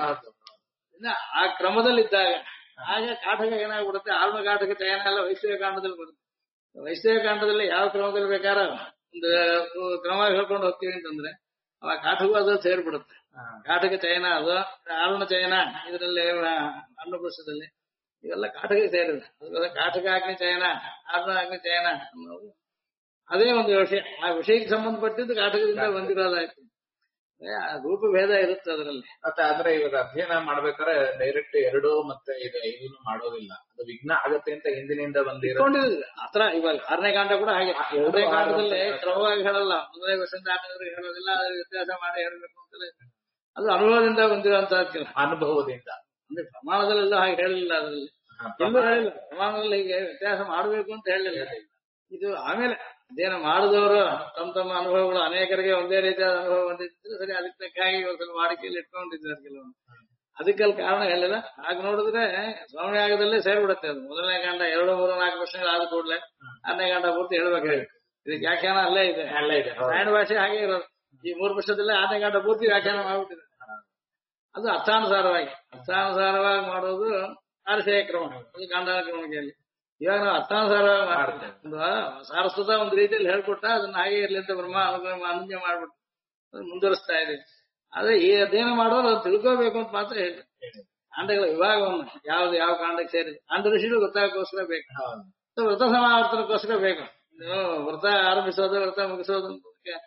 ಆ ಕ್ರಮದಲ್ಲಿದ್ದಾಗ ಆಗ ಕಾಟಕ ಏನಾಗ್ಬಿಡುತ್ತೆ, ಆಲ್ಮ ಕಾಟಕ ಚಯನ ಎಲ್ಲ ವೈಷ್ಣವ ಕಾಂಡದಲ್ಲಿ ಬರುತ್ತೆ. ವೈಷ್ಣವ ಕಾಂಡದಲ್ಲಿ ಯಾವ ಕ್ರಮದಲ್ಲಿ ಬೇಕಾದ ಒಂದು ಕ್ರಮ ಹೇಳ್ಕೊಂಡು ಹೋಗ್ತೀವಿ ಅಂತಂದ್ರೆ ಅವಾಗ ಕಾಟಕೂ ಅದು ಸೇರ್ಬಿಡುತ್ತೆ. ಕಾಟಕ ಚಯನ ಅದು ಆಲ್ಮ ಚಯನ ಇದರಲ್ಲಿ ಅನ್ನಪುರುಷದಲ್ಲಿ ಇವೆಲ್ಲ ಕಾಟಕ ಸೇರಿದೆ. ಅದಕ್ಕೋಸ್ಕರ ಕಾಟಕ ಅಗ್ನಿ ಚಯನ, ಆಲ್ಮ ಅಗ್ನಿ ಚಯನ ಅನ್ನೋದು ಅದೇ ಒಂದು ವಿಷಯ. ಆ ವಿಷಯಕ್ಕೆ ಸಂಬಂಧಪಟ್ಟಿದ್ದು ಕಾಟಕದಿಂದ ಬಂದಿರೋದಾಯ್ತು. ರೂಪ ಭೇದ ಇರುತ್ತೆ ಅದರಲ್ಲಿ. ಮತ್ತೆ ಆದ್ರೆ ಇವಾಗ ಅಧ್ಯಯನ ಮಾಡ್ಬೇಕಾದ್ರೆ ಡೈರೆಕ್ಟ್ 2 ಮತ್ತೆ 5 ಮಾಡೋದಿಲ್ಲ, ಅದು ವಿಘ್ನ ಆಗತ್ತೆ ಅಂತ ಹಿಂದಿನಿಂದ ಬಂದಿರೋದಿಲ್ಲ. ಆತರ ಇವಾಗ 6ನೇ ಕಾಂಡ ಕೂಡ ಹಾಗೆ 2ನೇ ಕಾಂಡದಲ್ಲಿ ಕ್ರಮವಾಗಿ ಹೇಳಲ್ಲ, 1ನೇ ವರ್ಷದಿಂದ ಹೇಳೋದಿಲ್ಲ, ಅದ್ರ ವ್ಯತ್ಯಾಸ ಮಾಡಿ ಹೇಳಬೇಕು ಅಂತಲೇ. ಅದು ಅನುಭವದಿಂದ ಬಂದಿರುವಂತಹದ್ದು. ಅನುಭವದಿಂದ ಅಂದ್ರೆ ಪ್ರಮಾಣದಲ್ಲೆಲ್ಲ ಹಾಗೆ ಹೇಳಿಲ್ಲ, ಅದರಲ್ಲಿ ಎಲ್ಲೂ ಹೇಳಿಲ್ಲ. ಪ್ರಮಾಣದಲ್ಲಿ ಹೀಗೆ ವ್ಯತ್ಯಾಸ ಮಾಡಬೇಕು ಅಂತ ಹೇಳಿಲ್ಲ. ಇದು ಆಮೇಲೆ ಅಧ್ಯಯನ ಮಾಡಿದವರು ತಮ್ಮ ಅನುಭವಗಳು ಅನೇಕರಿಗೆ ಒಂದೇ ರೀತಿಯಾದ ಅನುಭವ ಬಂದಿದ್ರು ಸರಿ, ಅದಕ್ಕೆ ತಕ್ಕಾಗಿ ಸ್ವಲ್ಪ ವಾಡಿಕೆಯಲ್ಲಿ ಇಟ್ಕೊಂಡಿದ್ದಾರೆ ಕೆಲವೊಂದು. ಅದಕ್ಕಲ್ಲಿ ಕಾರಣ ಹೇಳಿಲ್ಲ. ಹಾಗೆ ನೋಡಿದ್ರೆ ಸ್ವಾಮಿಯಾಗದಲ್ಲೇ ಸೇರ್ಬಿಡುತ್ತೆ ಅದು. 1ನೇ ಕಾಂಡ 2, 3, 4 ಪ್ರಶ್ನೆಗಳು ಆದ ಕೂಡಲೇ 6ನೇ ಕಾಂಡ ಪೂರ್ತಿ ಹೇಳ್ಬೇಕಾಗಿ ಇದಕ್ಕೆ ವ್ಯಾಖ್ಯಾನ ಅಲ್ಲೇ ಇದೆ. ರಾಯಣ ಭಾಷೆ ಹಾಗೆ ಇರೋದು. ಈ 3 ವರ್ಷದಲ್ಲೇ 6ನೇ ಕಾಂಡ ಪೂರ್ತಿ ವ್ಯಾಖ್ಯಾನ ಮಾಡ್ಬಿಟ್ಟಿದೆ. ಅದು ಅರ್ಥಾನುಸಾರವಾಗಿ ಮಾಡೋದು ಆರ್ಷಯ ಕ್ರಮ, ಅದು ಕಾಂಡಾನ ಕ್ರಮದಲ್ಲಿ. ಇವಾಗ ನಾವು ಅರ್ಥಾನುಸಾರವಾಗಿ ಮಾಡ್ತೇವೆ. ಸಾರಸ್ವತ ಒಂದು ರೀತಿಯಲ್ಲಿ ಹೇಳ್ಕೊಟ್ಟ ಅದನ್ನ ಹಾಗೆ ಇರ್ಲಿ ಅಂತ ಬ್ರಹ್ಮ ಅನುಜ್ಞೆ ಮಾಡ್ಬಿಟ್ಟು ಅದು ಮುಂದುವರಿಸ್ತಾ ಇದೆ. ಆದ್ರೆ ಈ ಅಧ್ಯಯನ ಮಾಡೋರು ಅದು ತಿಳ್ಕೋಬೇಕು ಅಂತ ಮಾತ್ರ ಹೇಳಿ. ಕಾಂಡಗಳ ವಿಭಾಗವನ್ನು ಯಾವ್ದು ಯಾವ ಕಾಂಡಕ್ಕೆ ಸೇರಿದೆ ಕಾಂಡ ಋಷಿಗಳು ಗೊತ್ತಾಗೋಸ್ಕರ ಬೇಕು. ವ್ರತ ಸಮಾವರ್ತನಕ್ಕೋಸ್ಕರ ಬೇಕು. ವ್ರತ ಆರಂಭಿಸೋದು ವ್ರತ ಮುಗಿಸೋದು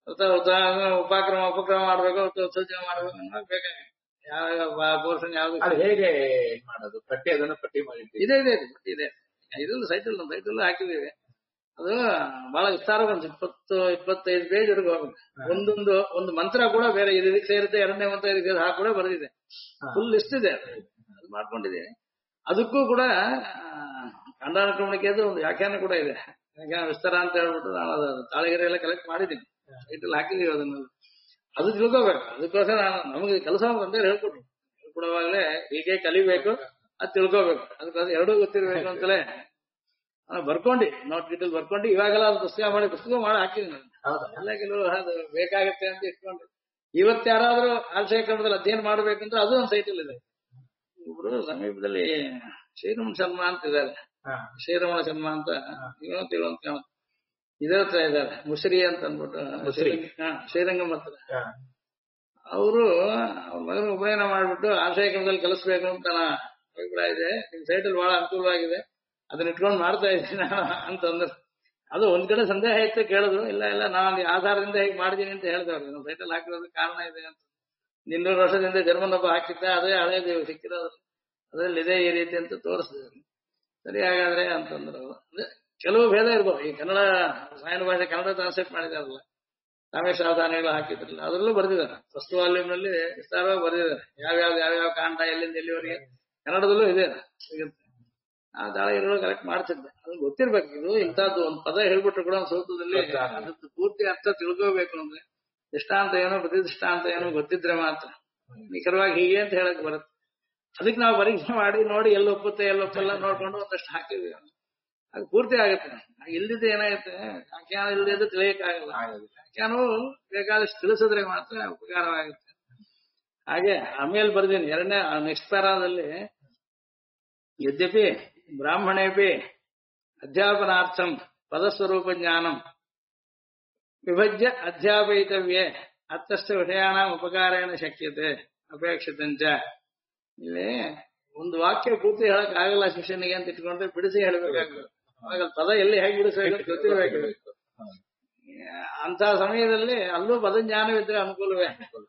ಉಪಕ್ರಮ ಮಾಡ್ಬೇಕು ಉತ್ಸವ ಮಾಡ್ಬೇಕು ಅನ್ನೋದು ಬೇಕಾಗಿ ಯಾವ ಪೋರ್ಷನ್ ಯಾವ್ದು ಅದು ಹೇಗೆ ಏನ್ ಮಾಡೋದು ಪಟ್ಟಿ ಅದನ್ನು ಪಟ್ಟಿ ಮಾಡಿದ್ದೀವಿ ಇದೆ ಇದೆ ಇದೆ ಇದೆಲ್ಲ ಸೈಟಲ್ಲಿ ಹಾಕಿದೀವಿ. ಅದು ಬಹಳ ವಿಸ್ತಾರ ಒಂದು 20-25 ಪೇಜ್ ಹೋಗ್ಬೇಕು. ಒಂದು ಮಂತ್ರ ಕೂಡ ಬೇರೆ ಇದಕ್ಕೆ ಸೇರುತ್ತೆ, ಎರಡನೇ ಮಂತ್ರ ಇದಕ್ಕೆ ಹಾಕಿ ಕೂಡ ಬರೆದಿದೆ. ಫುಲ್ ಲಿಸ್ಟ್ ಇದೆ, ಅದು ಮಾಡ್ಕೊಂಡಿದೆ. ಅದಕ್ಕೂ ಕೂಡ ಖಂಡಾನುಕ್ರಮಣಿಕೆ ಒಂದು ವ್ಯಾಖ್ಯಾನ ಕೂಡ ಇದೆ. ವ್ಯಾಖ್ಯಾನ ವಿಸ್ತಾರ ಅಂತ ಹೇಳ್ಬಿಟ್ಟು ನಾನು ಅದು ತಾಳಗೆರೆ ಎಲ್ಲ ಕಲೆಕ್ಟ್ ಮಾಡಿದ್ದೀನಿ, ಸೈಟಲ್ಲಿ ಹಾಕಿದೀವಿ. ಅದನ್ನ ಅದು ತಿಳ್ಕೋಬೇಕು. ಅದಕ್ಕೋಸ್ಕರ ನಮಗೆ ಕೆಲಸ ಅಂತ ಹೇಳ್ಕೊಡುವಾಗಲೇ ಹೀಗೆ ಕಲಿಬೇಕು, ಅದು ತಿಳ್ಕೋಬೇಕು. ಅದಕ್ಕೋಸ್ಕರ ಎರಡೂ ಗೊತ್ತಿರ್ಬೇಕು ಅಂತಲೇ ಬರ್ಕೊಂಡು ನೋಟ್ ಗಿಟ್ಟಲ್ಲಿ ಬರ್ಕೊಂಡು ಇವಾಗೆಲ್ಲ ಅದು ಪುಸ್ತಕ ಮಾಡಿ ಹಾಕಿದ್ದೀನಿ. ಎಲ್ಲ ಕೆಲವು ಅದು ಬೇಕಾಗತ್ತೆ ಅಂತ ಇಟ್ಕೊಂಡು ಇವತ್ತು ಯಾರಾದ್ರೂ ಆಶಯ ಕ್ರಮದಲ್ಲಿ ಅಧ್ಯಯನ ಮಾಡ್ಬೇಕಂದ್ರೆ ಅದು ಒಂದು ಸೈಟಲ್ಲಿ ಇದೆ. ಇಬ್ರು ಸಮೀಪದಲ್ಲಿ ಶ್ರೀರಮಣ ಶರ್ಮಾ ಅಂತ ಇದ್ದಾರೆ, ಶ್ರೀರಮಣ ಶರ್ಮಾ ಅಂತ ತಿಳುವಂತ ಇದೇ ಹತ್ರ ಇದ್ದಾರೆ, ಮುಸ್ರಿ ಅಂತ ಅಂದ್ಬಿಟ್ಟು ಶ್ರೀರಂಗಂ ಹತ್ರ. ಅವರು ಅವ್ರ ಮಗನ ಉಪನಯನ ಮಾಡ್ಬಿಟ್ಟು ಆಶಯ ಕ್ರಮದಲ್ಲಿ ಕಲಿಸ್ಬೇಕು ಅಂತ ಅಭಿಪ್ರಾಯ ಇದೆ. ನಿಮ್ ಸೈಟಲ್ಲಿ ಬಹಳ ಅನುಕೂಲವಾಗಿದೆ, ಅದನ್ನ ಇಟ್ಕೊಂಡು ಮಾಡ್ತಾ ಇದ್ದೀನಿ ನಾನು ಅಂತಂದ್ರೆ. ಅದು ಒಂದ್ ಕಡೆ ಸಂದೇಹ ಇತ್ತು, ಕೇಳಿದ್ರು. ಇಲ್ಲ ನಾನು ಈ ಆಧಾರದಿಂದ ಹೇಗೆ ಮಾಡಿದೀನಿ ಅಂತ ಹೇಳಿದವ್ರು. ನಮ್ಮ ಸೈಟಲ್ಲಿ ಹಾಕಿರೋದಕ್ಕೆ ಕಾರಣ ಇದೆ ಅಂತ. 200 ವರ್ಷದಿಂದ ಜರ್ಮನ್ ಒಬ್ಬ ಹಾಕಿದ್ದ, ಅದೇ ಹಳೇದು ಸಿಕ್ಕಿರೋದು, ಅದ್ರಲ್ಲಿ ಇದೆ ಈ ರೀತಿ ಅಂತ ತೋರಿಸಿದ್ರು. ಸರಿ ಹಾಗಾದ್ರೆ ಅಂತಂದ್ರು. ಕೆಲವು ಭೇದ ಇರ್ಬೋದು. ಈ ಕನ್ನಡ ಸಾಯನ ಭಾಷೆ ಕನ್ನಡ ಟ್ರಾನ್ಸ್ಲೇಟ್ ಮಾಡಿದಾರಲ್ಲ, ರಾಮೇಶ್ ಸಾವಧಾನಿಗಳು ಹಾಕಿದ್ರಲ್ಲ, ಅದರಲ್ಲೂ ಬರೆದಿದ್ದಾರೆ. ಫಸ್ಟ್ ವಾಲ್ಯೂಮ್ ನಲ್ಲಿ ವಿಸ್ತಾರವಾಗಿ ಬರೆದಿದ್ದಾರೆ. ಯಾವ್ಯಾವ ಕಾಂಡ ಎಲ್ಲಿಂದ ಎಲ್ಲಿವರೆಗೆ ಕನ್ನಡದಲ್ಲೂ ಇದೆ, ಸಿಗುತ್ತೆ. ಆ ದಾಳಿಗಳು ಕಲೆಕ್ಟ್ ಮಾಡ್ತಿದ್ದೆ. ಅದು ಗೊತ್ತಿರ್ಬೇಕು. ಇದು ಇಂಥದ್ದು ಒಂದು ಪದ ಹೇಳ್ಬಿಟ್ರು ಕೂಡ ಒಂದು ಸೂತ್ರದಲ್ಲಿ ಅದಕ್ಕೆ ಪೂರ್ತಿ ಅರ್ಥ ತಿಳ್ಕೋಬೇಕು ಅಂದ್ರೆ ದೃಷ್ಟಾಂತ ಏನೋ ಪ್ರತಿದೃಷ್ಟಾಂತ ಏನೋ ಗೊತ್ತಿದ್ರೆ ಮಾತ್ರ ನಿಖರವಾಗಿ ಹೀಗೆ ಅಂತ ಹೇಳಕ್ ಬರುತ್ತೆ. ಅದಕ್ಕೆ ನಾವು ಪರೀಕ್ಷೆ ಮಾಡಿ ನೋಡಿ ಎಲ್ಲೊಪ್ಪುತ್ತೆ ಎಲ್ಲೊಪ್ಪಲ್ಲ ನೋಡ್ಕೊಂಡು ಒಂದಷ್ಟು ಹಾಕಿದ್ವಿ. ಅದು ಪೂರ್ತಿ ಆಗುತ್ತೆ. ಇಲ್ದಿದ್ದು ಏನಾಗುತ್ತೆ, ವ್ಯಾಖ್ಯಾನ ಇಲ್ದಿದ್ದು ತಿಳಿಯಕ್ಕಾಗಲ್ಲ. ವ್ಯಾಖ್ಯಾನವು ಬೇಕಾದಷ್ಟು ತಿಳಿಸಿದ್ರೆ ಮಾತ್ರ ಉಪಕಾರವಾಗುತ್ತೆ. ಹಾಗೆ ಆಮೇಲೆ ಬರ್ದೀನಿ ಎರಡನೇ ನೆಕ್ಸ್ಟ್ ಪ್ಯಾರಾದಲ್ಲಿ, ಯದ್ಯಪಿ ಬ್ರಾಹ್ಮಣೇಪಿ ಅಧ್ಯಾಪನಾರ್ಥಂ ಪದಸ್ವರೂಪ ಜ್ಞಾನಂ ವಿಭಜ್ಯ ಅಧ್ಯಾಪಯಿತವ್ಯೇ ಅತ್ತಷ್ಟ ವಿಷಯಾಣ ಉಪಕಾರೇಣ ಶಕ್ಯತೆ ಅಪೇಕ್ಷಿತಂಚ. ಇಲ್ಲಿ ಒಂದು ವಾಕ್ಯ ಪೂರ್ತಿ ಹೇಳಕ್ ಆಗಲ್ಲ ಶಿಷ್ಯನಿಗೆ ಅಂತ ಇಟ್ಕೊಂಡ್ರೆ ಬಿಡಿಸಿ ಹೇಳಬೇಕಾಗ್ತದೆ. ಆಗ ಪದ ಎಲ್ಲಿ ಹೇಗೆ ಬಿಡಿಸಬೇಕು ಗೊತ್ತಿರಬೇಕು. ಅಂತ ಸಮಯದಲ್ಲಿ ಅಲ್ಲೂ ಪದ ಜ್ಞಾನವಿದ್ರೆ ಅನುಕೂಲವೇ.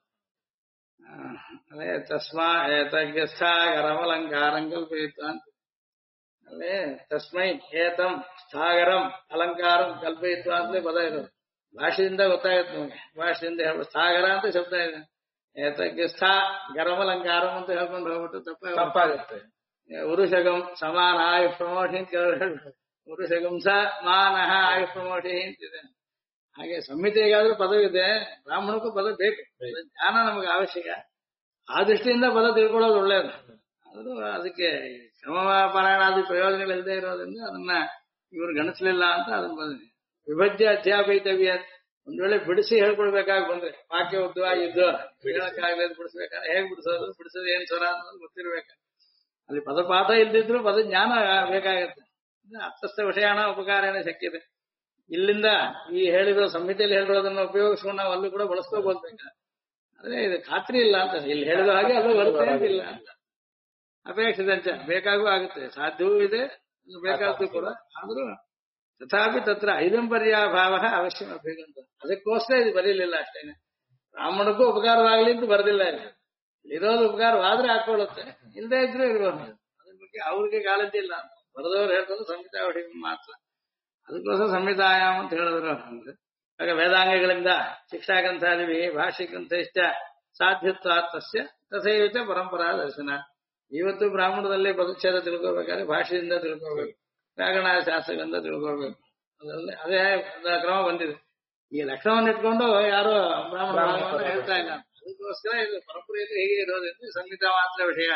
ಅದೇ ತಸ್ಮಾ ಏತಜ್ಞಸ್ಥ ಗರಮಲಂಕಾರಂ ಕಲ್ಪಯಿತ ಅಂತ. ಅಲ್ಲೇ ತಸ್ಮೈ ಏತಂ ಸ್ಥಾಗರಂ ಅಲಂಕಾರಂ ಕಲ್ಪಯಿತ್ವ ಅಂತಲೇ ಪದ ಇರೋದು. ಭಾಷೆಯಿಂದ ಗೊತ್ತಾಗುತ್ತೆ ನಮಗೆ. ಭಾಷೆಯಿಂದ ಹೇಳ್ಬೋದು. ಸ್ಥಾಗರ ಅಂತ ಶಬ್ದ ಇದೆ. ಏತಜ್ಞಸ್ಥ ಗರಮಲಂಕಾರಂ ಅಂತ ಹೇಳ್ಕೊಂಡು ಹೋಗ್ಬಿಟ್ಟು ತಪ್ಪಾಗುತ್ತೆ. ಉರುಷಗಂ ಸಮಾನ ಆಯುಷ್ ಪ್ರಮೋಷಿ ಅಂತ ಹೇಳ್ಬಿಟ್ಟು ಉರುಷಗಂ ಸ ಮಾನಃ ಆಯುಷ್ ಪ್ರಮೋಷಿ ಅಂತಿದೆ. ಹಾಗೆ ಸಂಹಿತೆಗಾದ್ರೂ ಪದವಿದೆ, ಬ್ರಾಹ್ಮಣಕ್ಕೂ ಪದ ಬೇಕು. ಜ್ಞಾನ ನಮಗೆ ಅವಶ್ಯಕ. ಆ ದೃಷ್ಟಿಯಿಂದ ಪದ ತಿಳ್ಕೊಳ್ಳೋದು ಒಳ್ಳೇದು. ಆದ್ರೂ ಅದಕ್ಕೆ ಕ್ರಮಪಾರಾಯಣಾದಿ ಪ್ರಯೋಜನಗಳಿಲ್ಲದೆ ಇರೋದ್ರಿಂದ ಅದನ್ನ ಇವ್ರು ಗಣಿಸ್ಲಿಲ್ಲ ಅಂತ ಅದನ್ನ ಬಂದಿದೆ. ವಿಭಜ್ಯ ಅಧ್ಯಾಪಯಿತವ್ಯ. ಒಂದ್ ವೇಳೆ ಬಿಡಿಸಿ ಹೇಳ್ಕೊಡ್ಬೇಕಾಗಿ ಬಂದ್ರೆ ವಾಕ್ಯ ಉದ್ದವಾಗಿದ್ದು ಹೇಳಕ್ಕಾಗಲಿ ಬಿಡಿಸ್ಬೇಕಾದ್ರೆ ಹೇಗ್ ಬಿಡಿಸೋದು ಏನ್ ಸ್ವರ ಅನ್ನೋದು ಗೊತ್ತಿರ್ಬೇಕು. ಅಲ್ಲಿ ಪದಪಾಠ ಇಲ್ದಿದ್ರು ಪದ ಜ್ಞಾನ ಬೇಕಾಗತ್ತೆ. ಅರ್ಥಸ್ಥ ವಿಷಯಾಣ ಉಪಕಾರೇಣ ಶಕ್ಯತೆ. ಇಲ್ಲಿಂದ ಈ ಹೇಳಿರೋ ಸಂಹಿತೆಯಲ್ಲಿ ಹೇಳಿರೋದನ್ನ ಉಪಯೋಗಿಸ್ಕೊಂಡು ನಾವು ಅಲ್ಲೂ ಕೂಡ ಬಳಸ್ಕೋಬಹುದು. ಆದ್ರೆ ಇದು ಖಾತ್ರಿ ಇಲ್ಲ ಅಂತ. ಇಲ್ಲಿ ಹೇಳಿದ ಹಾಗೆ ಅಲ್ಲೂ ಬರುತ್ತೆ ಅಂತಿಲ್ಲ ಅಂತ. ಅಪೇಕ್ಷಿತಂಚ ಬೇಕಾಗೂ ಆಗುತ್ತೆ, ಸಾಧ್ಯವೂ ಇದೆ, ಬೇಕಾದ್ದು ಕೂಡ. ಆದ್ರೂ ತಥಾಪಿ ತತ್ರ ಐದಂಬರ್ಯಾಭಾವ ಅವಶ್ಯ ಅಭಿಗಂತ. ಅದಕ್ಕೋಸ್ಕರ ಇದು ಬರೀಲಿಲ್ಲ ಅಷ್ಟೇನೆ. ಬ್ರಾಹ್ಮಣಕ್ಕೂ ಉಪಕಾರವಾಗ್ಲಿ ಅಂತ ಬರ್ದಿಲ್ಲ. ಇರೋದು ಉಪಕಾರವಾದ್ರೆ ಹಾಕೊಳ್ಳುತ್ತೆ, ಇಲ್ಲದೆ ಇದ್ರೂ ಇರ್ಬೋದು. ಅದ್ರ ಬಗ್ಗೆ ಅವ್ರಿಗೆ ಕಾಳಜಿ ಇಲ್ಲ ಅಂತ ಬರೆದವ್ರು ಹೇಳ್ತಾರೆ. ಸಂಹಿತಾ ವಿಷಯ ಮಾತ್ರ. ಅದಕ್ಕೋಸ್ಕರ ಸಂಹಿತಾಯಾಮ ಅಂತ ಹೇಳಿದ್ರು. ಆಗ ವೇದಾಂಗಗಳಿಂದ ಶಿಕ್ಷಾಗ್ರಂಥಾದಿವಿ ಭಾಷಿಕಂಥ ಸಾಧ್ಯತ್ವಾತ್ಮಸ್ಯ ತಥೈವತೆ ಪರಂಪರಾ ದರ್ಶನ. ಇವತ್ತು ಬ್ರಾಹ್ಮಣದಲ್ಲಿ ಪದಚ್ಛೇದ ತಿಳ್ಕೋಬೇಕಾದ್ರೆ ಭಾಷೆಯಿಂದ ತಿಳ್ಕೋಬೇಕು, ವ್ಯಾಕರಣ ಶಾಸ್ತ್ರಗಳಿಂದ ತಿಳ್ಕೋಬೇಕು. ಅದರಲ್ಲಿ ಅದೇ ಕ್ರಮ ಬಂದಿದೆ. ಈ ಲಕ್ಷಣವನ್ನು ಇಟ್ಕೊಂಡು ಯಾರು ಬ್ರಾಹ್ಮಣ ಹೇಳ್ತಾ ಇಲ್ಲ. ಅದಕ್ಕೋಸ್ಕರ ಇದು ಪರಂಪರೆಯಲ್ಲಿ ಹೇಗೆ ಇರೋದ್ರಿಂದ ಸಂಹಿತಾ ಮಾತ್ರ ವಿಷಯ.